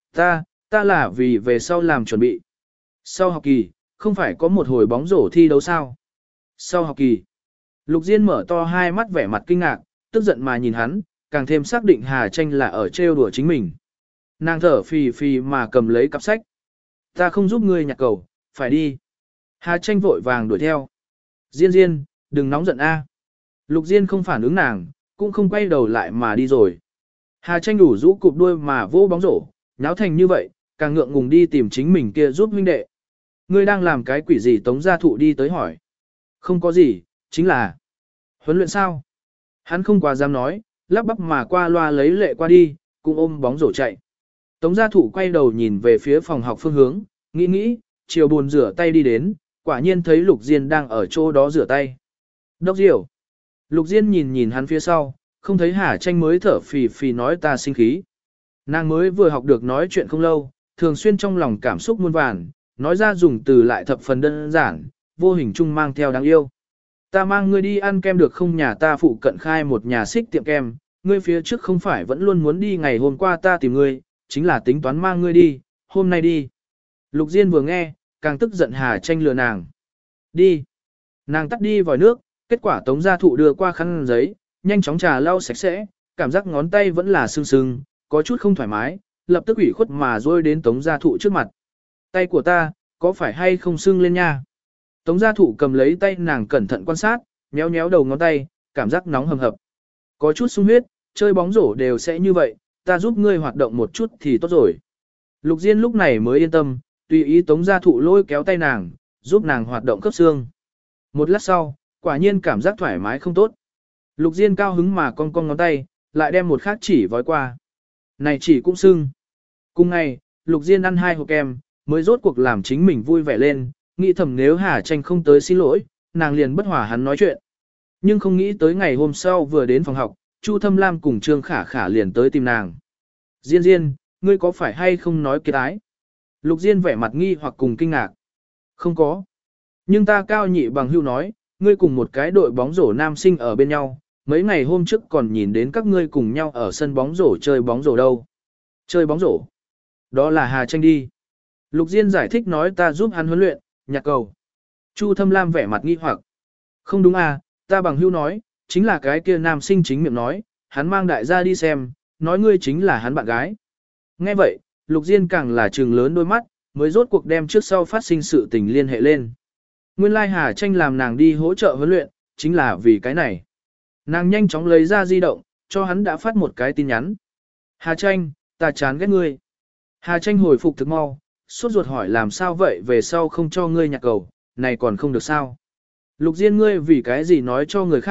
Ta là vì về sau làm chuẩn bị. Sau học kỳ, không phải có một hồi bóng rổ thi đấu sao? Sau học kỳ, Lục Diên mở to hai mắt vẻ mặt kinh ngạc, tức giận mà nhìn hắn, càng thêm xác định Hà Tranh là ở trêu đùa chính mình. Nàng thở phì phì mà cầm lấy cặp sách. Ta không giúp ngươi nhặt cầu, phải đi. Hà Tranh vội vàng đuổi theo. Diên Diên, đừng nóng giận a. Lục Diên không phản ứng nàng, cũng không quay đầu lại mà đi rồi. Hà Tranh đủ rũ cụp đuôi mà vỗ bóng rổ, nháo thành như vậy, càng ngượng ngùng đi tìm chính mình kia giúp huynh đệ. Ngươi đang làm cái quỷ gì? Tống gia thụ đi tới hỏi. Không có gì, chính là huấn luyện sao? Hắn không quá dám nói, lắp bắp mà qua loa lấy lệ qua đi, cùng ôm bóng rổ chạy. Tống gia thụ quay đầu nhìn về phía phòng học phương hướng, nghĩ, chiều buồn rửa tay đi đến, quả nhiên thấy Lục Diên đang ở chỗ đó rửa tay. Đốc diều. Lục Diên nhìn nhìn hắn phía sau, không thấy Hà Tranh mới thở phì phì nói ta sinh khí. Nàng mới vừa học được nói chuyện không lâu, thường xuyên trong lòng cảm xúc muôn vàn, nói ra dùng từ lại thập phần đơn giản, vô hình chung mang theo đáng yêu. Ta mang ngươi đi ăn kem được không? Nhà ta phụ cận khai một nhà xích tiệm kem, ngươi phía trước không phải vẫn luôn muốn đi, ngày hôm qua ta tìm ngươi, chính là tính toán mang ngươi đi, hôm nay đi. Lục Diên vừa nghe, càng tức giận Hà Tranh lừa nàng. Đi. Nàng tắt đi vòi nước, kết quả Tống gia thụ đưa qua khăn giấy, nhanh chóng trà lau sạch sẽ, cảm giác ngón tay vẫn là sưng sưng, có chút không thoải mái, lập tức ủy khuất mà rôi đến Tống gia thụ trước mặt. Tay của ta, có phải hay không sưng lên nha? Tống gia thụ cầm lấy tay nàng cẩn thận quan sát, nhéo nhéo đầu ngón tay, cảm giác nóng hầm hập. Có chút sung huyết, chơi bóng rổ đều sẽ như vậy, ta giúp ngươi hoạt động một chút thì tốt rồi. Lục Diên lúc này mới yên tâm, tùy ý Tống gia thụ lôi kéo tay nàng, giúp nàng hoạt động khớp xương. Một lát sau, quả nhiên cảm giác thoải mái không tốt. Lục Diên cao hứng mà cong ngón tay, lại đem một khác chỉ vói qua. Này chỉ cũng sưng. Cùng ngày, Lục Diên ăn 2 hộp kem, mới rốt cuộc làm chính mình vui vẻ lên, nghĩ thầm nếu Hà Tranh không tới xin lỗi, nàng liền bất hòa hắn nói chuyện. Nhưng không nghĩ tới ngày hôm sau vừa đến phòng học, Chu Thâm Lam cùng Trương Khả Khả liền tới tìm nàng. Diên Diên, ngươi có phải hay không nói kiệt ái? Lục Diên vẻ mặt nghi hoặc cùng kinh ngạc. Không có. Nhưng ta cao nhị bằng hưu nói, ngươi cùng một cái đội bóng rổ nam sinh ở bên nhau, mấy ngày hôm trước còn nhìn đến các ngươi cùng nhau ở sân bóng rổ chơi bóng rổ đâu. Chơi bóng rổ? Đó là Hà Tranh đi. Lục Diên giải thích nói ta giúp hắn huấn luyện, nhặt cầu. Chu Thâm Lam vẻ mặt nghi hoặc. Không đúng à, ta bằng hưu nói, chính là cái kia nam sinh chính miệng nói, hắn mang đại gia đi xem, nói ngươi chính là hắn bạn gái. Nghe vậy, Lục Diên càng là trừng lớn đôi mắt, mới rốt cuộc đem trước sau phát sinh sự tình liên hệ lên. Nguyên lai Hà Tranh làm nàng đi hỗ trợ huấn luyện, chính là vì cái này. Nàng nhanh chóng lấy ra di động, cho hắn đã phát một cái tin nhắn. Hà Tranh, ta chán ghét ngươi. Hà Tranh hồi phục thực mau, sốt ruột hỏi làm sao vậy về sau không cho ngươi nhặt cầu, này còn không được sao. Lục Diên ngươi vì cái gì nói cho người khác,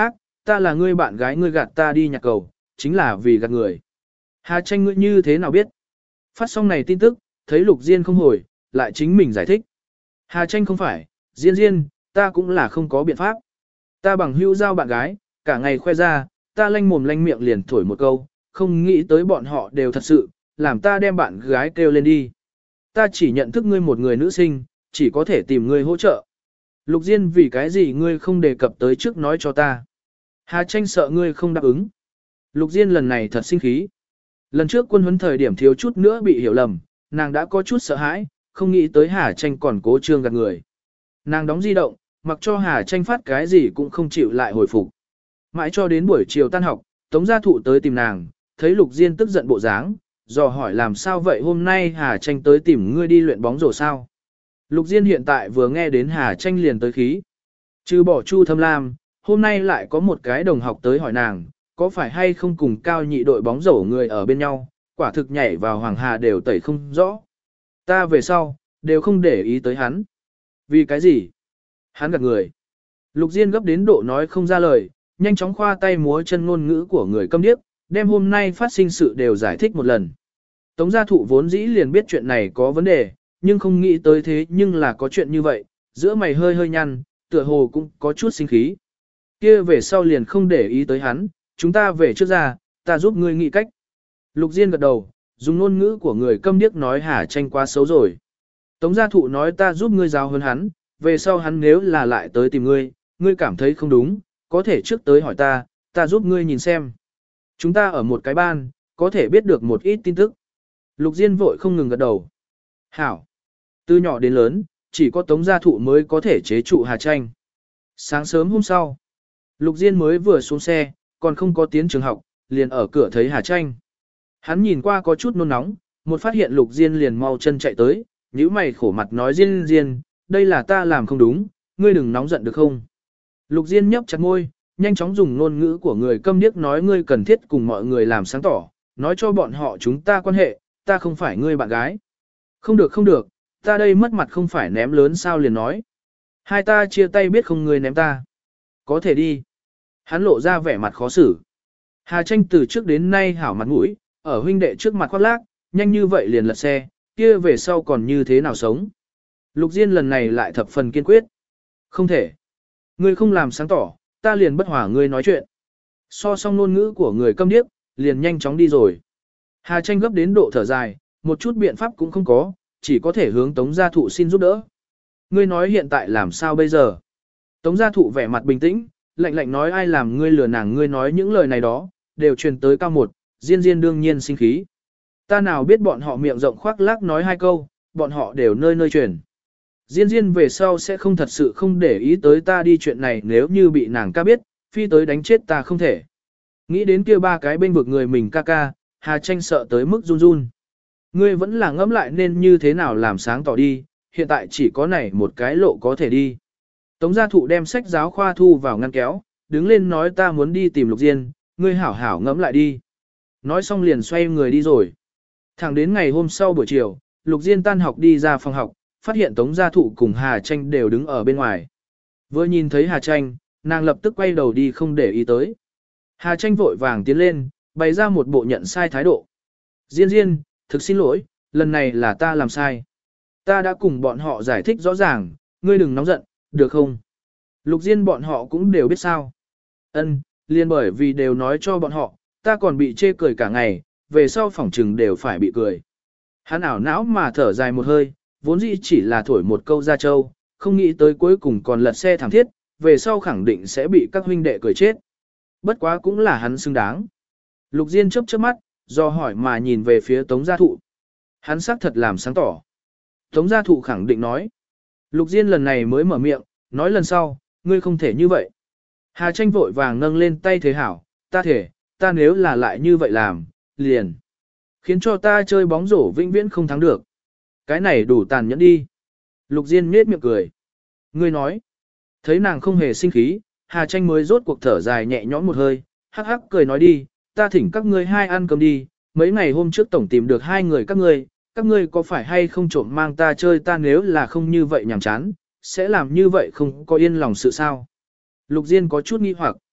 ta là ngươi bạn gái ngươi gạt ta đi nhạc cầu, chính là vì gạt người. Hà Tranh ngươi như thế nào biết? Phát xong này tin tức, thấy Lục Diên không hồi, lại chính mình giải thích. Hà Tranh không phải, Diên, ta cũng là không có biện pháp. Ta bằng hữu giao bạn gái, cả ngày khoe ra, ta lanh mồm lanh miệng liền thổi một câu, không nghĩ tới bọn họ đều thật sự, làm ta đem bạn gái kêu lên đi. Ta chỉ nhận thức ngươi một người nữ sinh, chỉ có thể tìm ngươi hỗ trợ. Lục Diên vì cái gì ngươi không đề cập tới trước nói cho ta. Hà Tranh sợ ngươi không đáp ứng. Lục Diên lần này thật sinh khí. Lần trước quân huấn thời điểm thiếu chút nữa bị hiểu lầm, nàng đã có chút sợ hãi, không nghĩ tới Hà Tranh còn cố trương gạt người. Nàng đóng di động, mặc cho Hà Tranh phát cái gì cũng không chịu lại hồi phục. Mãi cho đến buổi chiều tan học, Tống Gia Thụ tới tìm nàng, thấy Lục Diên tức giận bộ dáng, dò hỏi làm sao vậy hôm nay Hà Tranh tới tìm ngươi đi luyện bóng rổ sao. Lục Diên hiện tại vừa nghe đến Hà Tranh liền tới khí. Trừ bỏ Chu Thâm Lam, hôm nay lại có một cái đồng học tới hỏi nàng, có phải hay không cùng cao nhị đội bóng rổ người ở bên nhau, quả thực nhảy vào Hoàng Hà đều tẩy không rõ. Ta về sau, đều không để ý tới hắn. Vì cái gì? Hắn gạt người. Lục Diên gấp đến độ nói không ra lời, nhanh chóng khoa tay múa chân ngôn ngữ của người câm điếc, đem hôm nay phát sinh sự đều giải thích một lần. Tống Gia Thụ vốn dĩ liền biết chuyện này có vấn đề, nhưng không nghĩ tới thế nhưng là có chuyện như vậy, giữa mày hơi hơi nhăn, tựa hồ cũng có chút sinh khí. Kia về sau liền không để ý tới hắn, chúng ta về trước ra, ta giúp ngươi nghĩ cách. Lục Diên gật đầu, dùng ngôn ngữ của người câm điếc nói Hà Tranh quá xấu rồi. Tống Gia Thụ nói ta giúp ngươi giáo hơn hắn, về sau hắn nếu là lại tới tìm ngươi, ngươi cảm thấy không đúng, có thể trước tới hỏi ta giúp ngươi nhìn xem. Chúng ta ở một cái ban, có thể biết được một ít tin tức. Lục Diên vội không ngừng gật đầu. Hảo. Từ nhỏ đến lớn, chỉ có Tống Gia Thụ mới có thể chế trụ Hà Tranh. Sáng sớm hôm sau, Lục Diên mới vừa xuống xe, còn không có tiến trường học, liền ở cửa thấy Hà Tranh. Hắn nhìn qua có chút nôn nóng, một phát hiện Lục Diên liền mau chân chạy tới, nhíu mày khổ mặt nói Diên, đây là ta làm không đúng, ngươi đừng nóng giận được không? Lục Diên nhấp chặt môi, nhanh chóng dùng ngôn ngữ của người câm điếc nói ngươi cần thiết cùng mọi người làm sáng tỏ, nói cho bọn họ chúng ta quan hệ, ta không phải ngươi bạn gái. Không được, ta đây mất mặt không phải ném lớn sao liền nói. Hai ta chia tay biết không ngươi ném ta. Có thể đi. Hắn lộ ra vẻ mặt khó xử. Hà Tranh từ trước đến nay hảo mặt mũi, ở huynh đệ trước mặt khoác lác, nhanh như vậy liền lật xe, kia về sau còn như thế nào sống. Lục Diên lần này lại thập phần kiên quyết. Không thể. Ngươi không làm sáng tỏ, ta liền bất hòa ngươi nói chuyện. So xong ngôn ngữ của người câm điếc, liền nhanh chóng đi rồi. Hà Tranh gấp đến độ thở dài, một chút biện pháp cũng không có, chỉ có thể hướng Tống Gia Thụ xin giúp đỡ. Ngươi nói hiện tại làm sao bây giờ? Tống Gia Thụ vẻ mặt bình tĩnh, lạnh nói ai làm ngươi lừa nàng ngươi nói những lời này đó, đều truyền tới cao một, Diên đương nhiên sinh khí. Ta nào biết bọn họ miệng rộng khoác lác nói hai câu, bọn họ đều nơi nơi truyền. Diên về sau sẽ không thật sự không để ý tới ta đi chuyện này nếu như bị nàng ca biết, phi tới đánh chết ta không thể. Nghĩ đến kia ba cái bên vực người mình ca, Hà Tranh sợ tới mức run run. Ngươi vẫn là ngẫm lại nên như thế nào làm sáng tỏ đi, hiện tại chỉ có này một cái lộ có thể đi. Tống Gia Thụ đem sách giáo khoa thu vào ngăn kéo, đứng lên nói ta muốn đi tìm Lục Diên, ngươi hảo hảo ngẫm lại đi. Nói xong liền xoay người đi rồi. Thẳng đến ngày hôm sau buổi chiều, Lục Diên tan học đi ra phòng học, phát hiện Tống Gia Thụ cùng Hà Tranh đều đứng ở bên ngoài. Vừa nhìn thấy Hà Tranh, nàng lập tức quay đầu đi không để ý tới. Hà Tranh vội vàng tiến lên, bày ra một bộ nhận sai thái độ. Diên, thực xin lỗi, lần này là ta làm sai. Ta đã cùng bọn họ giải thích rõ ràng, ngươi đừng nóng giận, được không? Lục Diên bọn họ cũng đều biết sao. Ân, liền bởi vì đều nói cho bọn họ, ta còn bị chê cười cả ngày, về sau phỏng trừng đều phải bị cười. Hắn ảo não mà thở dài một hơi, vốn dĩ chỉ là thổi một câu ra châu, không nghĩ tới cuối cùng còn lật xe thảm thiết, về sau khẳng định sẽ bị các huynh đệ cười chết. Bất quá cũng là hắn xứng đáng. Lục Diên chớp mắt, do hỏi mà nhìn về phía Tống Gia Thụ. Hắn xác thật làm sáng tỏ. Tống Gia Thụ khẳng định nói. Lục Diên lần này mới mở miệng, nói lần sau, ngươi không thể như vậy. Hà Tranh vội vàng nâng lên tay thế hảo, ta thể, ta nếu là lại như vậy làm, liền. Khiến cho ta chơi bóng rổ vĩnh viễn không thắng được. Cái này đủ tàn nhẫn đi. Lục Diên nhếch miệng cười. Ngươi nói. Thấy nàng không hề sinh khí, Hà Tranh mới rốt cuộc thở dài nhẹ nhõm một hơi, hắc hắc cười nói đi, ta thỉnh các ngươi hai ăn cơm đi, mấy ngày hôm trước tổng tìm được hai người các ngươi có phải hay không trộm mang ta chơi ta nếu là không như vậy nhàm chán, sẽ làm như vậy không có yên lòng sự sao. Lục Diên có chút nghi hoặc.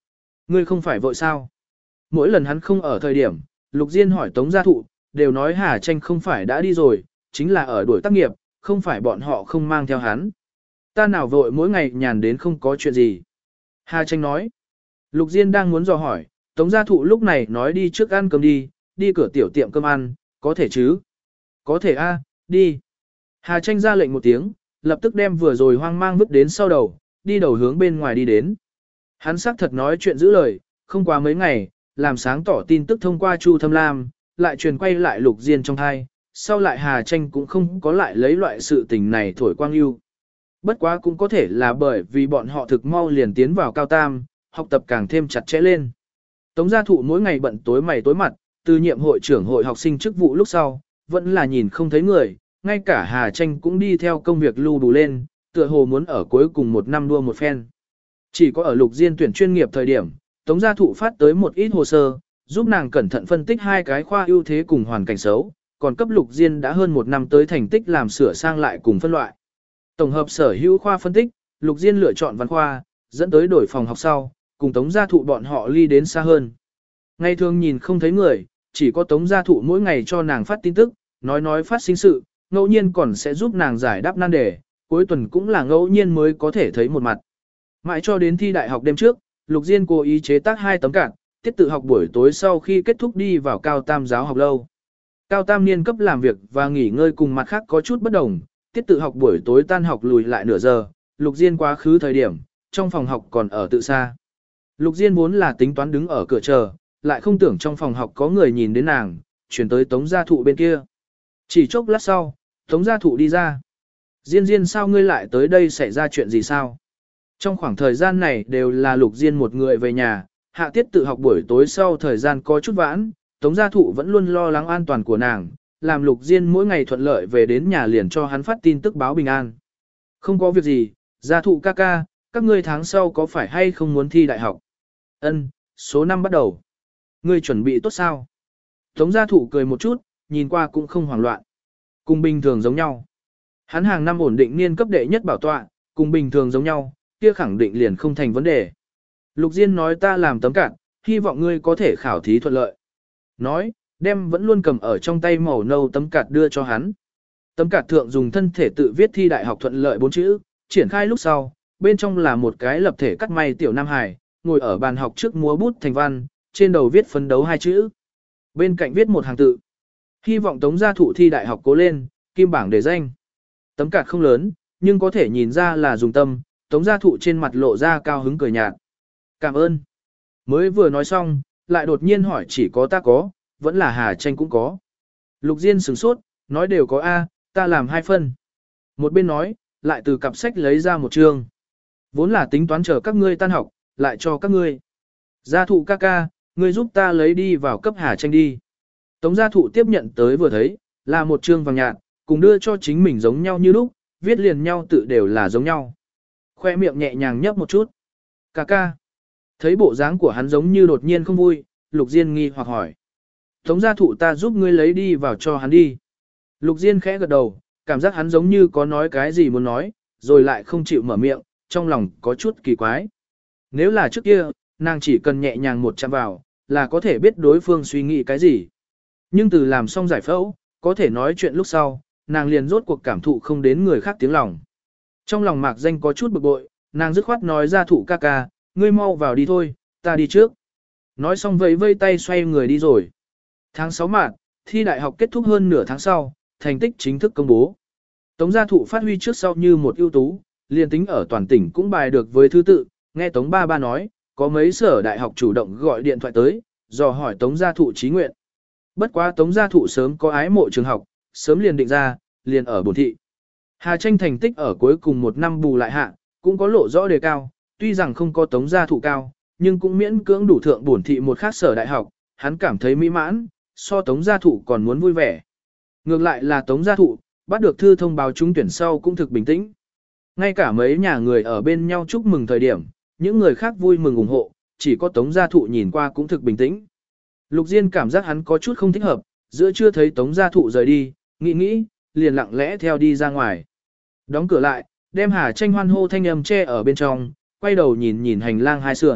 Ngươi không phải vội sao? Mỗi lần hắn không ở thời điểm, Lục Diên hỏi Tống Gia Thụ, đều nói Hà Tranh không phải đã đi rồi, chính là ở đuổi tác nghiệp, không phải bọn họ không mang theo hắn. Ta nào vội mỗi ngày nhàn đến không có chuyện gì. Hà Tranh nói. Lục Diên đang muốn dò hỏi, Tống Gia Thụ lúc này nói đi trước ăn cơm đi cửa tiểu tiệm cơm ăn, có thể chứ? Có thể a, đi. Hà Tranh ra lệnh một tiếng, lập tức đem vừa rồi hoang mang vứt đến sau đầu, đi đầu hướng bên ngoài đi đến. Hắn xác thật nói chuyện giữ lời, không quá mấy ngày, làm sáng tỏ tin tức thông qua Chu Thâm Lam, lại truyền quay lại Lục Diên trong thai, sau lại Hà Tranh cũng không có lại lấy loại sự tình này thổi quang lưu. Bất quá cũng có thể là bởi vì bọn họ thực mau liền tiến vào cao tam, học tập càng thêm chặt chẽ lên. Tống Gia Thụ mỗi ngày bận tối mày tối mặt, từ nhiệm hội trưởng hội học sinh chức vụ lúc sau, vẫn là nhìn không thấy người, ngay cả Hà Tranh cũng đi theo công việc lưu đủ lên, tựa hồ muốn ở cuối cùng một năm đua một phen. Chỉ có ở Lục Diên tuyển chuyên nghiệp thời điểm, Tống Gia Thụ phát tới một ít hồ sơ, giúp nàng cẩn thận phân tích hai cái khoa ưu thế cùng hoàn cảnh xấu, còn cấp Lục Diên đã hơn một năm tới thành tích làm sửa sang lại cùng phân loại. Tổng hợp sở hữu khoa phân tích, Lục Diên lựa chọn văn khoa, dẫn tới đổi phòng học sau, cùng Tống Gia Thụ bọn họ ly đến xa hơn. Ngày thường nhìn không thấy người, chỉ có Tống Gia Thụ mỗi ngày cho nàng phát tin tức, nói phát sinh sự, ngẫu nhiên còn sẽ giúp nàng giải đáp nan đề, cuối tuần cũng là ngẫu nhiên mới có thể thấy một mặt. Mãi cho đến thi đại học đêm trước, Lục Diên cố ý chế tác 2 tấm card, tiết tự học buổi tối sau khi kết thúc đi vào cao tam giáo học lâu. Cao tam niên cấp làm việc và nghỉ ngơi cùng mặt khác có chút bất đồng, tiết tự học buổi tối tan học lùi lại nửa giờ, Lục Diên quá khứ thời điểm, trong phòng học còn ở tự xa. Lục Diên vốn là tính toán đứng ở cửa chờ, lại không tưởng trong phòng học có người nhìn đến nàng, chuyển tới Tống Gia Thụ bên kia. Chỉ chốc lát sau, Tống Gia Thụ đi ra. Diên sao ngươi lại tới đây, xảy ra chuyện gì sao? Trong khoảng thời gian này đều là Lục Diên một người về nhà, hạ tiết tự học buổi tối sau thời gian có chút vãn, Tống Gia Thụ vẫn luôn lo lắng an toàn của nàng, làm Lục Diên mỗi ngày thuận lợi về đến nhà liền cho hắn phát tin tức báo bình an. Không có việc gì, Gia Thụ ca ca, các ngươi tháng sau có phải hay không muốn thi đại học? Ân, số 5 bắt đầu. Ngươi chuẩn bị tốt sao? Tống Gia Thụ cười một chút, nhìn qua cũng không hoảng loạn. Cùng bình thường giống nhau. Hắn hàng năm ổn định niên cấp đệ nhất bảo tọa, cùng bình thường giống nhau, kia khẳng định liền không thành vấn đề. Lục Diên nói ta làm tấm card, hy vọng ngươi có thể khảo thí thuận lợi. Nói, đem vẫn luôn cầm ở trong tay màu nâu tấm card đưa cho hắn. Tấm card thượng dùng thân thể tự viết thi đại học thuận lợi 4 chữ, triển khai lúc sau, bên trong là một cái lập thể cắt may tiểu Nam Hải, ngồi ở bàn học trước múa bút thành văn, trên đầu viết phấn đấu 2 chữ. Bên cạnh viết một hàng tự. Hy vọng Tống Gia Thụ thi đại học cố lên, kim bảng đề danh. Tấm card không lớn, nhưng có thể nhìn ra là dùng tâm, Tống Gia Thụ trên mặt lộ ra cao hứng cười nhạt. Cảm ơn. Mới vừa nói xong, lại đột nhiên hỏi chỉ có ta có, vẫn là Hà Tranh cũng có. Lục Diên sửng sốt, nói đều có A, ta làm 2 phân. Một bên nói, lại từ cặp sách lấy ra một chương. Vốn là tính toán chờ các ngươi tan học, lại cho các ngươi. Gia Thụ ca ca, ngươi giúp ta lấy đi vào cấp Hà Tranh đi. Tống Gia Thụ tiếp nhận tới vừa thấy, là một chương vàng nhạt, cùng đưa cho chính mình giống nhau như lúc, viết liền nhau tự đều là giống nhau. Khoe miệng nhẹ nhàng nhấp một chút. Ca ca. Thấy bộ dáng của hắn giống như đột nhiên không vui, Lục Diên nghi hoặc hỏi. Tống Gia Thụ ta giúp ngươi lấy đi vào cho hắn đi. Lục Diên khẽ gật đầu, cảm giác hắn giống như có nói cái gì muốn nói, rồi lại không chịu mở miệng, trong lòng có chút kỳ quái. Nếu là trước kia, nàng chỉ cần nhẹ nhàng một chạm vào, là có thể biết đối phương suy nghĩ cái gì. Nhưng từ làm xong giải phẫu, có thể nói chuyện lúc sau, nàng liền rốt cuộc cảm thụ không đến người khác tiếng lòng. Trong lòng Mạc Danh có chút bực bội, nàng dứt khoát nói Gia Thụ ca ca, ngươi mau vào đi thôi, ta đi trước. Nói xong vẫy vây tay xoay người đi rồi. Tháng 6 mạt, thi đại học kết thúc hơn nửa tháng sau, thành tích chính thức công bố. Tống Gia Thụ phát huy trước sau như một ưu tú, liền tính ở toàn tỉnh cũng bài được với thứ tự, nghe Tống ba ba nói, có mấy sở đại học chủ động gọi điện thoại tới, dò hỏi Tống Gia Thụ chí nguyện. Bất quá Tống Gia Thụ sớm có ái mộ trường học, sớm liền định ra, liền ở bổn thị. Hà Tranh thành tích ở cuối cùng một năm bù lại hạ, cũng có lộ rõ đề cao, tuy rằng không có Tống Gia Thụ cao, nhưng cũng miễn cưỡng đủ thượng bổn thị một khác sở đại học, hắn cảm thấy mỹ mãn, so Tống Gia Thụ còn muốn vui vẻ. Ngược lại là Tống Gia Thụ, bắt được thư thông báo trúng tuyển sau cũng thực bình tĩnh. Ngay cả mấy nhà người ở bên nhau chúc mừng thời điểm, những người khác vui mừng ủng hộ, chỉ có Tống Gia Thụ nhìn qua cũng thực bình tĩnh. Lục Diên cảm giác hắn có chút không thích hợp, giữa chưa thấy Tống Gia Thụ rời đi, nghĩ, liền lặng lẽ theo đi ra ngoài. Đóng cửa lại, đem Hà Tranh hoan hô thanh âm che ở bên trong, quay đầu nhìn hành lang hai sườn,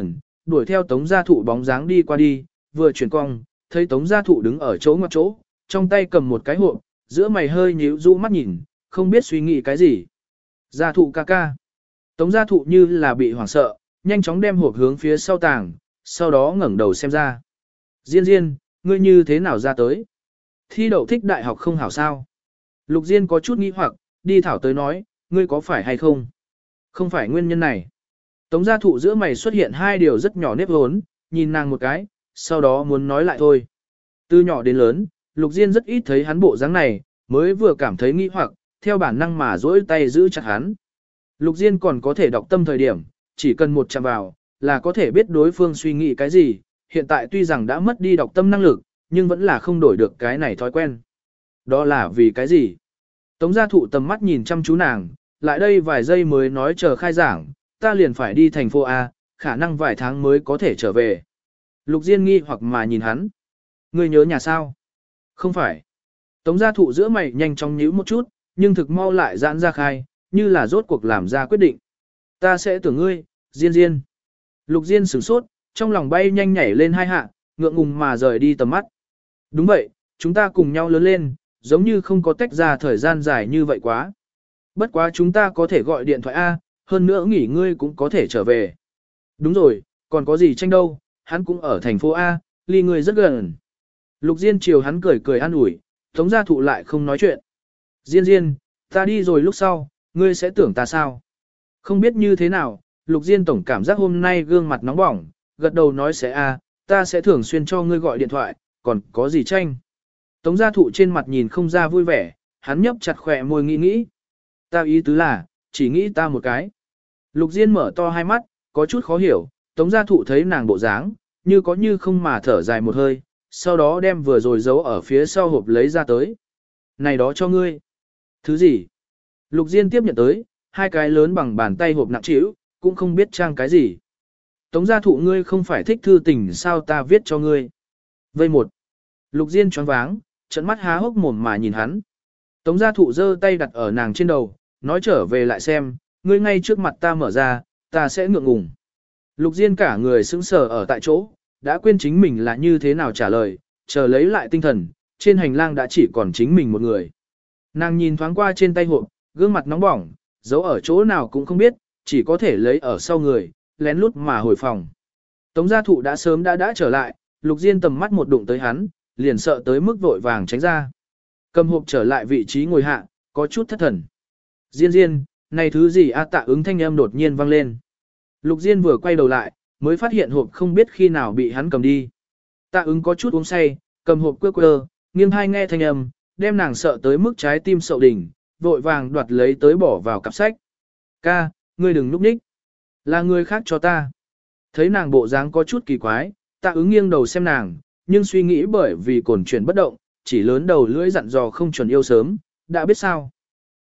đuổi theo Tống Gia Thụ bóng dáng đi qua đi, vừa chuyển cong, thấy Tống Gia Thụ đứng ở chỗ ngoặt chỗ, trong tay cầm một cái hộp, giữa mày hơi nhíu rũ mắt nhìn, không biết suy nghĩ cái gì. Gia Thụ ca ca. Tống Gia Thụ như là bị hoảng sợ, nhanh chóng đem hộp hướng phía sau tàng, sau đó ngẩng đầu xem ra. Diên Diên, ngươi như thế nào ra tới? Thi đậu thích đại học không hảo sao? Lục Diên có chút nghi hoặc, đi thảo tới nói, ngươi có phải hay không? Không phải nguyên nhân này. Tống Gia Thụ giữa mày xuất hiện hai điều rất nhỏ nếp hốn, nhìn nàng một cái, sau đó muốn nói lại thôi. Từ nhỏ đến lớn, Lục Diên rất ít thấy hắn bộ dáng này, mới vừa cảm thấy nghi hoặc, theo bản năng mà duỗi tay giữ chặt hắn. Lục Diên còn có thể đọc tâm thời điểm, chỉ cần một chạm vào, là có thể biết đối phương suy nghĩ cái gì, hiện tại tuy rằng đã mất đi đọc tâm năng lực, nhưng vẫn là không đổi được cái này thói quen. Đó là vì cái gì? Tống Gia Thụ tầm mắt nhìn chăm chú nàng, lại đây vài giây mới nói chờ khai giảng, ta liền phải đi thành phố A, khả năng vài tháng mới có thể trở về. Lục Diên nghi hoặc mà nhìn hắn. Ngươi nhớ nhà sao? Không phải. Tống Gia Thụ giữa mày nhanh chóng nhíu một chút, nhưng thực mau lại giãn ra khai, như là rốt cuộc làm ra quyết định. Ta sẽ tưởng ngươi, Diên Diên. Lục Diên sửng sốt, trong lòng bay nhanh nhảy lên hai hạ, ngượng ngùng mà rời đi tầm mắt. Đúng vậy, chúng ta cùng nhau lớn lên, giống như không có tách ra thời gian dài như vậy quá. Bất quá chúng ta có thể gọi điện thoại A, hơn nữa nghỉ ngơi cũng có thể trở về. Đúng rồi, còn có gì tranh đâu, hắn cũng ở thành phố A, ly ngươi rất gần. Lục Diên chiều hắn cười cười an ủi, Tống Gia Thụ lại không nói chuyện. Diên Diên, ta đi rồi lúc sau, ngươi sẽ tưởng ta sao? Không biết như thế nào, Lục Diên tổng cảm giác hôm nay gương mặt nóng bỏng, gật đầu nói sẽ a, ta sẽ thường xuyên cho ngươi gọi điện thoại, còn có gì tranh? Tống Gia Thụ trên mặt nhìn không ra vui vẻ, hắn nhấp chặt khỏe môi nghĩ. Ta ý tứ là, chỉ nghĩ ta một cái. Lục Diên mở to hai mắt, có chút khó hiểu, Tống Gia Thụ thấy nàng bộ dáng, như có như không mà thở dài một hơi, sau đó đem vừa rồi giấu ở phía sau hộp lấy ra tới. Này đó cho ngươi. Thứ gì? Lục Diên tiếp nhận tới, hai cái lớn bằng bàn tay hộp nặng trĩu, cũng không biết trang cái gì. Tống Gia Thụ ngươi không phải thích thư tình sao ta viết cho ngươi. Vây một. Lục Diên choáng váng, trận mắt há hốc mồm mà nhìn hắn. Tống Gia Thụ giơ tay đặt ở nàng trên đầu, nói trở về lại xem, ngươi ngay trước mặt ta mở ra, ta sẽ ngượng ngùng. Lục Diên cả người sững sờ ở tại chỗ, đã quên chính mình là như thế nào trả lời, chờ lấy lại tinh thần, trên hành lang đã chỉ còn chính mình một người. Nàng nhìn thoáng qua trên tay hộp, gương mặt nóng bỏng, giấu ở chỗ nào cũng không biết, chỉ có thể lấy ở sau người, lén lút mà hồi phòng. Tống Gia Thụ đã sớm đã trở lại, Lục Diên tầm mắt một đụng tới hắn, liền sợ tới mức vội vàng tránh ra. Cầm hộp trở lại vị trí ngồi hạ, có chút thất thần. Diên Diên, này thứ gì a? Tạ ứng thanh âm đột nhiên vang lên. Lục Diên vừa quay đầu lại, mới phát hiện hộp không biết khi nào bị hắn cầm đi. Tạ ứng có chút uống say, cầm hộp quơ, nghiêng hai nghe thanh âm, đem nàng sợ tới mức trái tim sậu đỉnh, vội vàng đoạt lấy tới bỏ vào cặp sách. Ca, ngươi đừng núp ních. Là người khác cho ta. Thấy nàng bộ dáng có chút kỳ quái, Tạ ứng nghiêng đầu xem nàng, nhưng suy nghĩ bởi vì cồn chuyển bất động, chỉ lớn đầu lưỡi dặn dò không chuẩn yêu sớm, đã biết sao?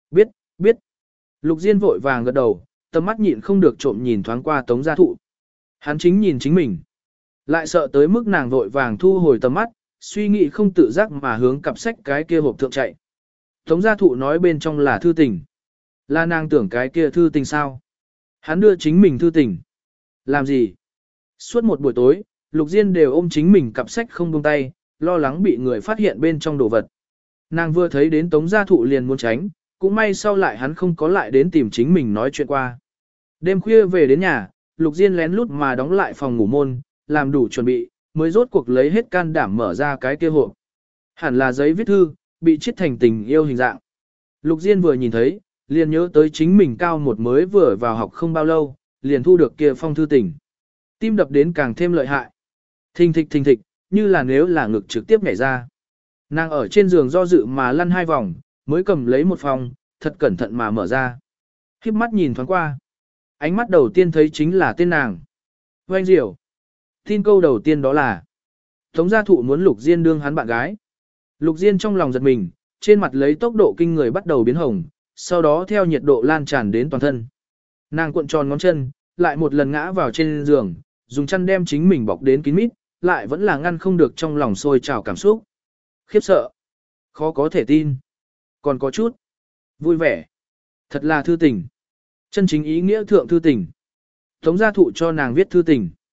Biết. Lục Diên vội vàng gật đầu, tầm mắt nhịn không được trộm nhìn thoáng qua Tống Gia Thụ. Hắn chính nhìn chính mình. Lại sợ tới mức nàng vội vàng thu hồi tầm mắt, suy nghĩ không tự giác mà hướng cặp sách cái kia hộp thượng chạy. Tống Gia Thụ nói bên trong là thư tình. Là nàng tưởng cái kia thư tình sao? Hắn đưa chính mình thư tình. Làm gì? Suốt một buổi tối, Lục Diên đều ôm chính mình cặp sách không buông tay, lo lắng bị người phát hiện bên trong đồ vật. Nàng vừa thấy đến Tống Gia Thụ liền muốn tránh, cũng may sau lại hắn không có lại đến tìm chính mình nói chuyện qua. Đêm khuya về đến nhà, Lục Diên lén lút mà đóng lại phòng ngủ môn, làm đủ chuẩn bị, mới rốt cuộc lấy hết can đảm mở ra cái kia hộp. Hẳn là giấy viết thư, bị chiết thành tình yêu hình dạng. Lục Diên vừa nhìn thấy, liền nhớ tới chính mình cao một mới vừa vào học không bao lâu, liền thu được kia phong thư tình. Tim đập đến càng thêm lợi hại. Thình thịch, như là nếu là ngực trực tiếp nhảy ra. Nàng ở trên giường do dự mà lăn hai vòng, mới cầm lấy một phòng, thật cẩn thận mà mở ra. Khiếp mắt nhìn thoáng qua. Ánh mắt đầu tiên thấy chính là tên nàng. Oanh Diệu. Tin câu đầu tiên đó là Tống Gia Thụ muốn Lục Diên đương hắn bạn gái. Lục Diên trong lòng giật mình, trên mặt lấy tốc độ kinh người bắt đầu biến hồng, sau đó theo nhiệt độ lan tràn đến toàn thân. Nàng cuộn tròn ngón chân, lại một lần ngã vào trên giường, dùng chăn đem chính mình bọc đến kín mít, lại vẫn là ngăn không được trong lòng sôi trào cảm xúc. Khiếp sợ. Khó có thể tin. Còn có chút. Vui vẻ. Thật là thư tình. Chân chính ý nghĩa thượng thư tình. Tống Gia Thụ cho nàng viết thư tình.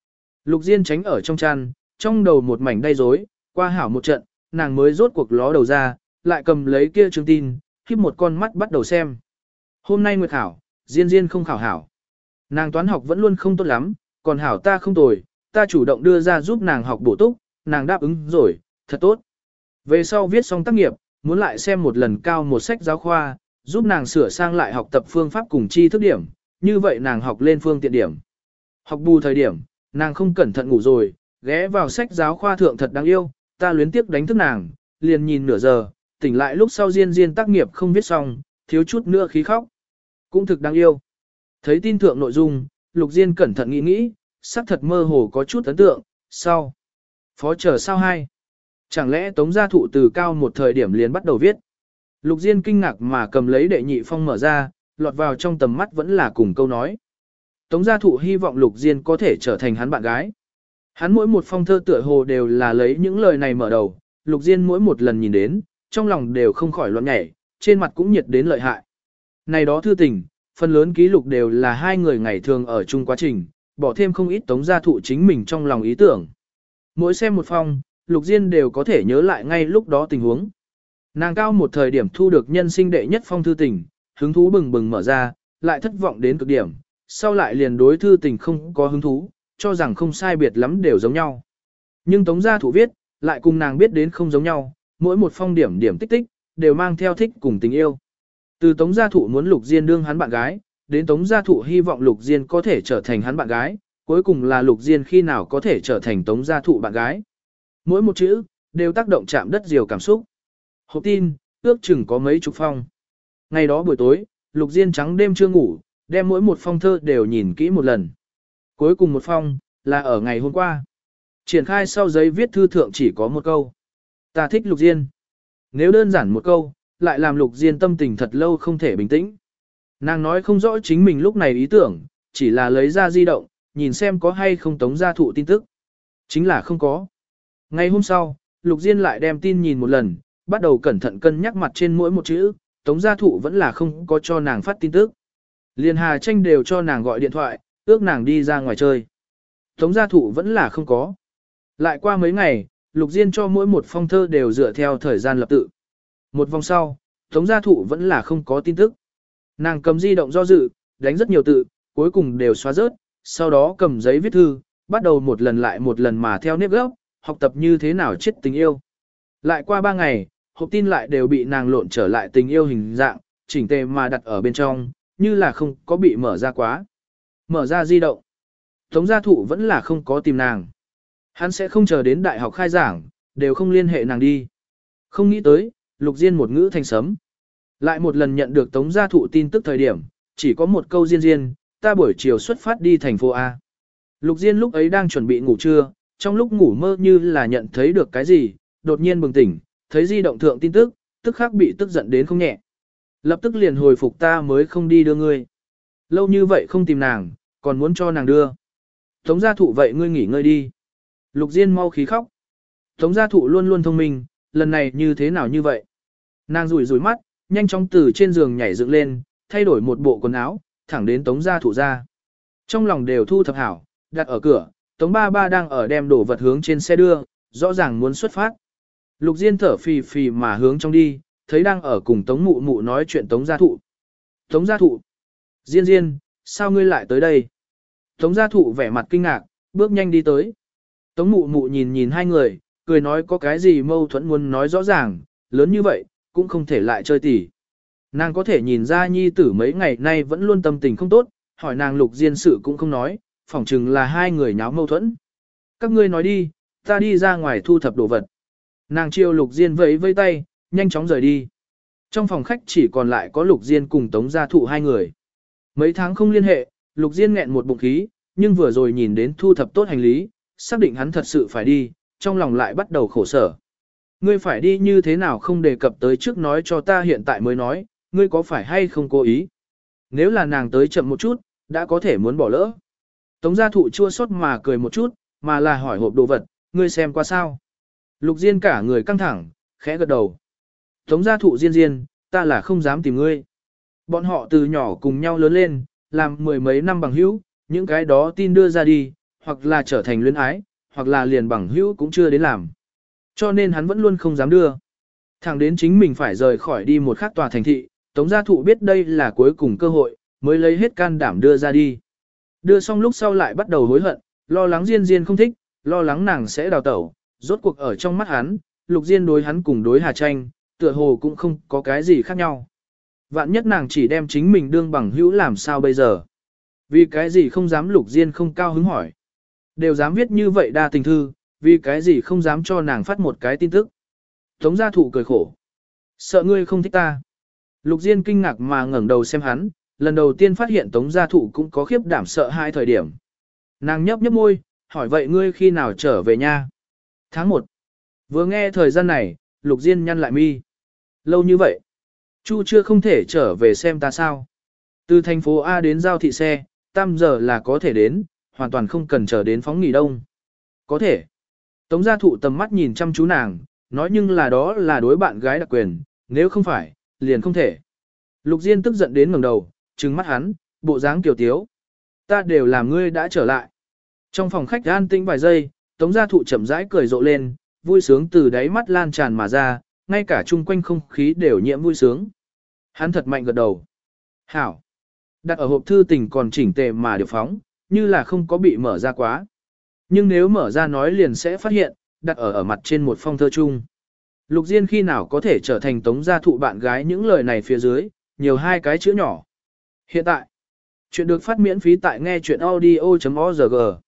Lục Diên tránh ở trong chăn, trong đầu một mảnh đay rối, qua hảo một trận, nàng mới rốt cuộc ló đầu ra, lại cầm lấy kia chương tin, khiếp một con mắt bắt đầu xem. Hôm nay nguyệt khảo, Diên Diên không khảo hảo. Nàng toán học vẫn luôn không tốt lắm, còn hảo ta không tồi, ta chủ động đưa ra giúp nàng học bổ túc, nàng đáp ứng rồi, thật tốt. Về sau viết xong tác nghiệp, muốn lại xem một lần cao một sách giáo khoa, giúp nàng sửa sang lại học tập phương pháp cùng tri thức điểm, như vậy nàng học lên phương tiện điểm. Học bù thời điểm, nàng không cẩn thận ngủ rồi, ghé vào sách giáo khoa thượng thật đáng yêu, ta luyến tiếc đánh thức nàng, liền nhìn nửa giờ, tỉnh lại lúc sau Diên Diên tác nghiệp không viết xong, thiếu chút nữa khí khóc. Cũng thực đáng yêu. Thấy tin thượng nội dung, Lục Diên cẩn thận nghĩ nghĩ, sắc thật mơ hồ có chút ấn tượng, sau. Phó chờ sao hai. Chẳng lẽ Tống Gia Thụ từ cao một thời điểm liền bắt đầu viết. Lục Diên kinh ngạc mà cầm lấy đệ nhị phong mở ra, lọt vào trong tầm mắt vẫn là cùng câu nói. Tống Gia Thụ hy vọng Lục Diên có thể trở thành hắn bạn gái. Hắn mỗi một phong thơ tựa hồ đều là lấy những lời này mở đầu, Lục Diên mỗi một lần nhìn đến, trong lòng đều không khỏi loạn nhảy, trên mặt cũng nhiệt đến lợi hại. Này đó thư tình, phần lớn ký lục đều là hai người ngày thường ở chung quá trình, bỏ thêm không ít Tống Gia Thụ chính mình trong lòng ý tưởng. Mỗi xem một phong, Lục Diên đều có thể nhớ lại ngay lúc đó tình huống. Nàng cao một thời điểm thu được nhân sinh đệ nhất phong thư tình, hứng thú bừng bừng mở ra, lại thất vọng đến cực điểm, sau lại liền đối thư tình không có hứng thú, cho rằng không sai biệt lắm đều giống nhau. Nhưng Tống Gia Thụ viết, lại cùng nàng biết đến không giống nhau, mỗi một phong điểm điểm tích tích, đều mang theo thích cùng tình yêu. Từ Tống Gia Thụ muốn Lục Diên đương hắn bạn gái, đến Tống Gia Thụ hy vọng Lục Diên có thể trở thành hắn bạn gái, cuối cùng là Lục Diên khi nào có thể trở thành Tống Gia Thụ bạn gái. Mỗi một chữ, đều tác động chạm đất diều cảm xúc. Hộp tin, ước chừng có mấy chục phong. Ngày đó buổi tối, Lục Diên trắng đêm chưa ngủ, đem mỗi một phong thơ đều nhìn kỹ một lần. Cuối cùng một phong, là ở ngày hôm qua. Triển khai sau giấy viết thư thượng chỉ có một câu. Ta thích Lục Diên. Nếu đơn giản một câu, lại làm Lục Diên tâm tình thật lâu không thể bình tĩnh. Nàng nói không rõ chính mình lúc này ý tưởng, chỉ là lấy ra di động, nhìn xem có hay không Tống Gia Thụ tin tức. Chính là không có. Ngày hôm sau, Lục Diên lại đem tin nhìn một lần, bắt đầu cẩn thận cân nhắc mặt trên mỗi một chữ, Tống Gia Thụ vẫn là không có cho nàng phát tin tức. Liên Hà Tranh đều cho nàng gọi điện thoại, ước nàng đi ra ngoài chơi. Tống Gia Thụ vẫn là không có. Lại qua mấy ngày, Lục Diên cho mỗi một phong thơ đều dựa theo thời gian lập tự. Một vòng sau, Tống Gia Thụ vẫn là không có tin tức. Nàng cầm di động do dự, đánh rất nhiều tự, cuối cùng đều xóa rớt, sau đó cầm giấy viết thư, bắt đầu một lần lại một lần mà theo nếp gốc, học tập như thế nào chết tình yêu. Lại qua 3 ngày, hộp tin lại đều bị nàng lộn trở lại tình yêu hình dạng, chỉnh tề mà đặt ở bên trong, như là không có bị mở ra quá. Mở ra di động. Tống Gia Thụ vẫn là không có tìm nàng. Hắn sẽ không chờ đến đại học khai giảng, đều không liên hệ nàng đi. Không nghĩ tới, Lục Diên một ngữ thành sấm. Lại một lần nhận được Tống Gia Thụ tin tức thời điểm, chỉ có một câu Diên Diên, ta buổi chiều xuất phát đi thành phố A. Lục Diên lúc ấy đang chuẩn bị ngủ trưa, trong lúc ngủ mơ như là nhận thấy được cái gì, đột nhiên bừng tỉnh, thấy di động thượng tin tức, tức khắc bị tức giận đến không nhẹ. Lập tức liền hồi phục ta mới không đi đưa ngươi. Lâu như vậy không tìm nàng, còn muốn cho nàng đưa. Tống Gia Thụ vậy ngươi nghỉ ngơi đi. Lục Diên mau khí khóc. Tống Gia Thụ luôn luôn thông minh, lần này như thế nào như vậy? Nàng rủi rủi mắt, nhanh chóng từ trên giường nhảy dựng lên, thay đổi một bộ quần áo, thẳng đến Tống Gia Thụ ra. Trong lòng đều thu thập hảo, đặt ở cửa, Tống Ba Ba đang ở đem đồ vật hướng trên xe đưa, rõ ràng muốn xuất phát. Lục Diên thở phì phì mà hướng trong đi, thấy đang ở cùng Tống Mụ Mụ nói chuyện Tống Gia Thụ. Tống Gia Thụ. Diên Diên, sao ngươi lại tới đây? Tống Gia Thụ vẻ mặt kinh ngạc, bước nhanh đi tới. Tống Mụ Mụ nhìn nhìn hai người, cười nói có cái gì mâu thuẫn muốn nói rõ ràng, lớn như vậy, cũng không thể lại chơi tỉ. Nàng có thể nhìn ra nhi tử mấy ngày nay vẫn luôn tâm tình không tốt, hỏi nàng Lục Diên sự cũng không nói, phỏng chừng là hai người nháo mâu thuẫn. Các ngươi nói đi, ta đi ra ngoài thu thập đồ vật. Nàng chiêu Lục Diên vẫy vây tay, nhanh chóng rời đi. Trong phòng khách chỉ còn lại có Lục Diên cùng Tống Gia Thụ hai người. Mấy tháng không liên hệ, Lục Diên nghẹn một bụng khí, nhưng vừa rồi nhìn đến thu thập tốt hành lý, xác định hắn thật sự phải đi, trong lòng lại bắt đầu khổ sở. Ngươi phải đi như thế nào không đề cập tới trước nói cho ta hiện tại mới nói, ngươi có phải hay không cố ý? Nếu là nàng tới chậm một chút, đã có thể muốn bỏ lỡ. Tống Gia Thụ chua xót mà cười một chút, mà là hỏi hộp đồ vật, ngươi xem qua sao? Lục Diên cả người căng thẳng, khẽ gật đầu. Tống Gia Thụ Diên Diên, ta là không dám tìm ngươi. Bọn họ từ nhỏ cùng nhau lớn lên, làm mười mấy năm bằng hữu, những cái đó tin đưa ra đi, hoặc là trở thành luyến ái, hoặc là liền bằng hữu cũng chưa đến làm. Cho nên hắn vẫn luôn không dám đưa. Thẳng đến chính mình phải rời khỏi đi một khác tòa thành thị, Tống Gia Thụ biết đây là cuối cùng cơ hội, mới lấy hết can đảm đưa ra đi. Đưa xong lúc sau lại bắt đầu hối hận, lo lắng Diên Diên không thích, lo lắng nàng sẽ đào tẩu, rốt cuộc ở trong mắt hắn, Lục Diên đối hắn cùng đối Hà Tranh, tựa hồ cũng không có cái gì khác nhau. Vạn nhất nàng chỉ đem chính mình đương bằng hữu làm sao bây giờ? Vì cái gì không dám Lục Diên không cao hứng hỏi. Đều dám viết như vậy đa tình thư, vì cái gì không dám cho nàng phát một cái tin tức. Tống Gia Thụ cười khổ. Sợ ngươi không thích ta. Lục Diên kinh ngạc mà ngẩng đầu xem hắn, lần đầu tiên phát hiện Tống Gia Thụ cũng có khiếp đảm sợ hai thời điểm. Nàng nhấp nhấp môi, hỏi vậy ngươi khi nào trở về nha? Tháng 1. Vừa nghe thời gian này, Lục Diên nhăn lại mi. Lâu như vậy. Chu chưa không thể trở về xem ta sao. Từ thành phố A đến giao thị xe, 5 giờ là có thể đến, hoàn toàn không cần chờ đến phóng nghỉ đông. Có thể. Tống Gia Thụ tầm mắt nhìn chăm chú nàng, nói nhưng là đó là đối bạn gái đặc quyền, nếu không phải, liền không thể. Lục Diên tức giận đến ngẩng đầu, trừng mắt hắn, bộ dáng kiều tiếu. Ta đều làm ngươi đã trở lại. Trong phòng khách an tĩnh vài giây, Tống Gia Thụ chậm rãi cười rộ lên, vui sướng từ đáy mắt lan tràn mà ra, ngay cả chung quanh không khí đều nhiễm vui sướng. Hắn thật mạnh gật đầu. Hảo. Đặt ở hộp thư tình còn chỉnh tề mà điều phóng, như là không có bị mở ra quá. Nhưng nếu mở ra nói liền sẽ phát hiện, đặt ở mặt trên một phong thơ chung. Lục Diên khi nào có thể trở thành Tống Gia Thụ bạn gái những lời này phía dưới, nhiều hai cái chữ nhỏ. Hiện tại, chuyện được phát miễn phí tại nghe chuyện audio.org.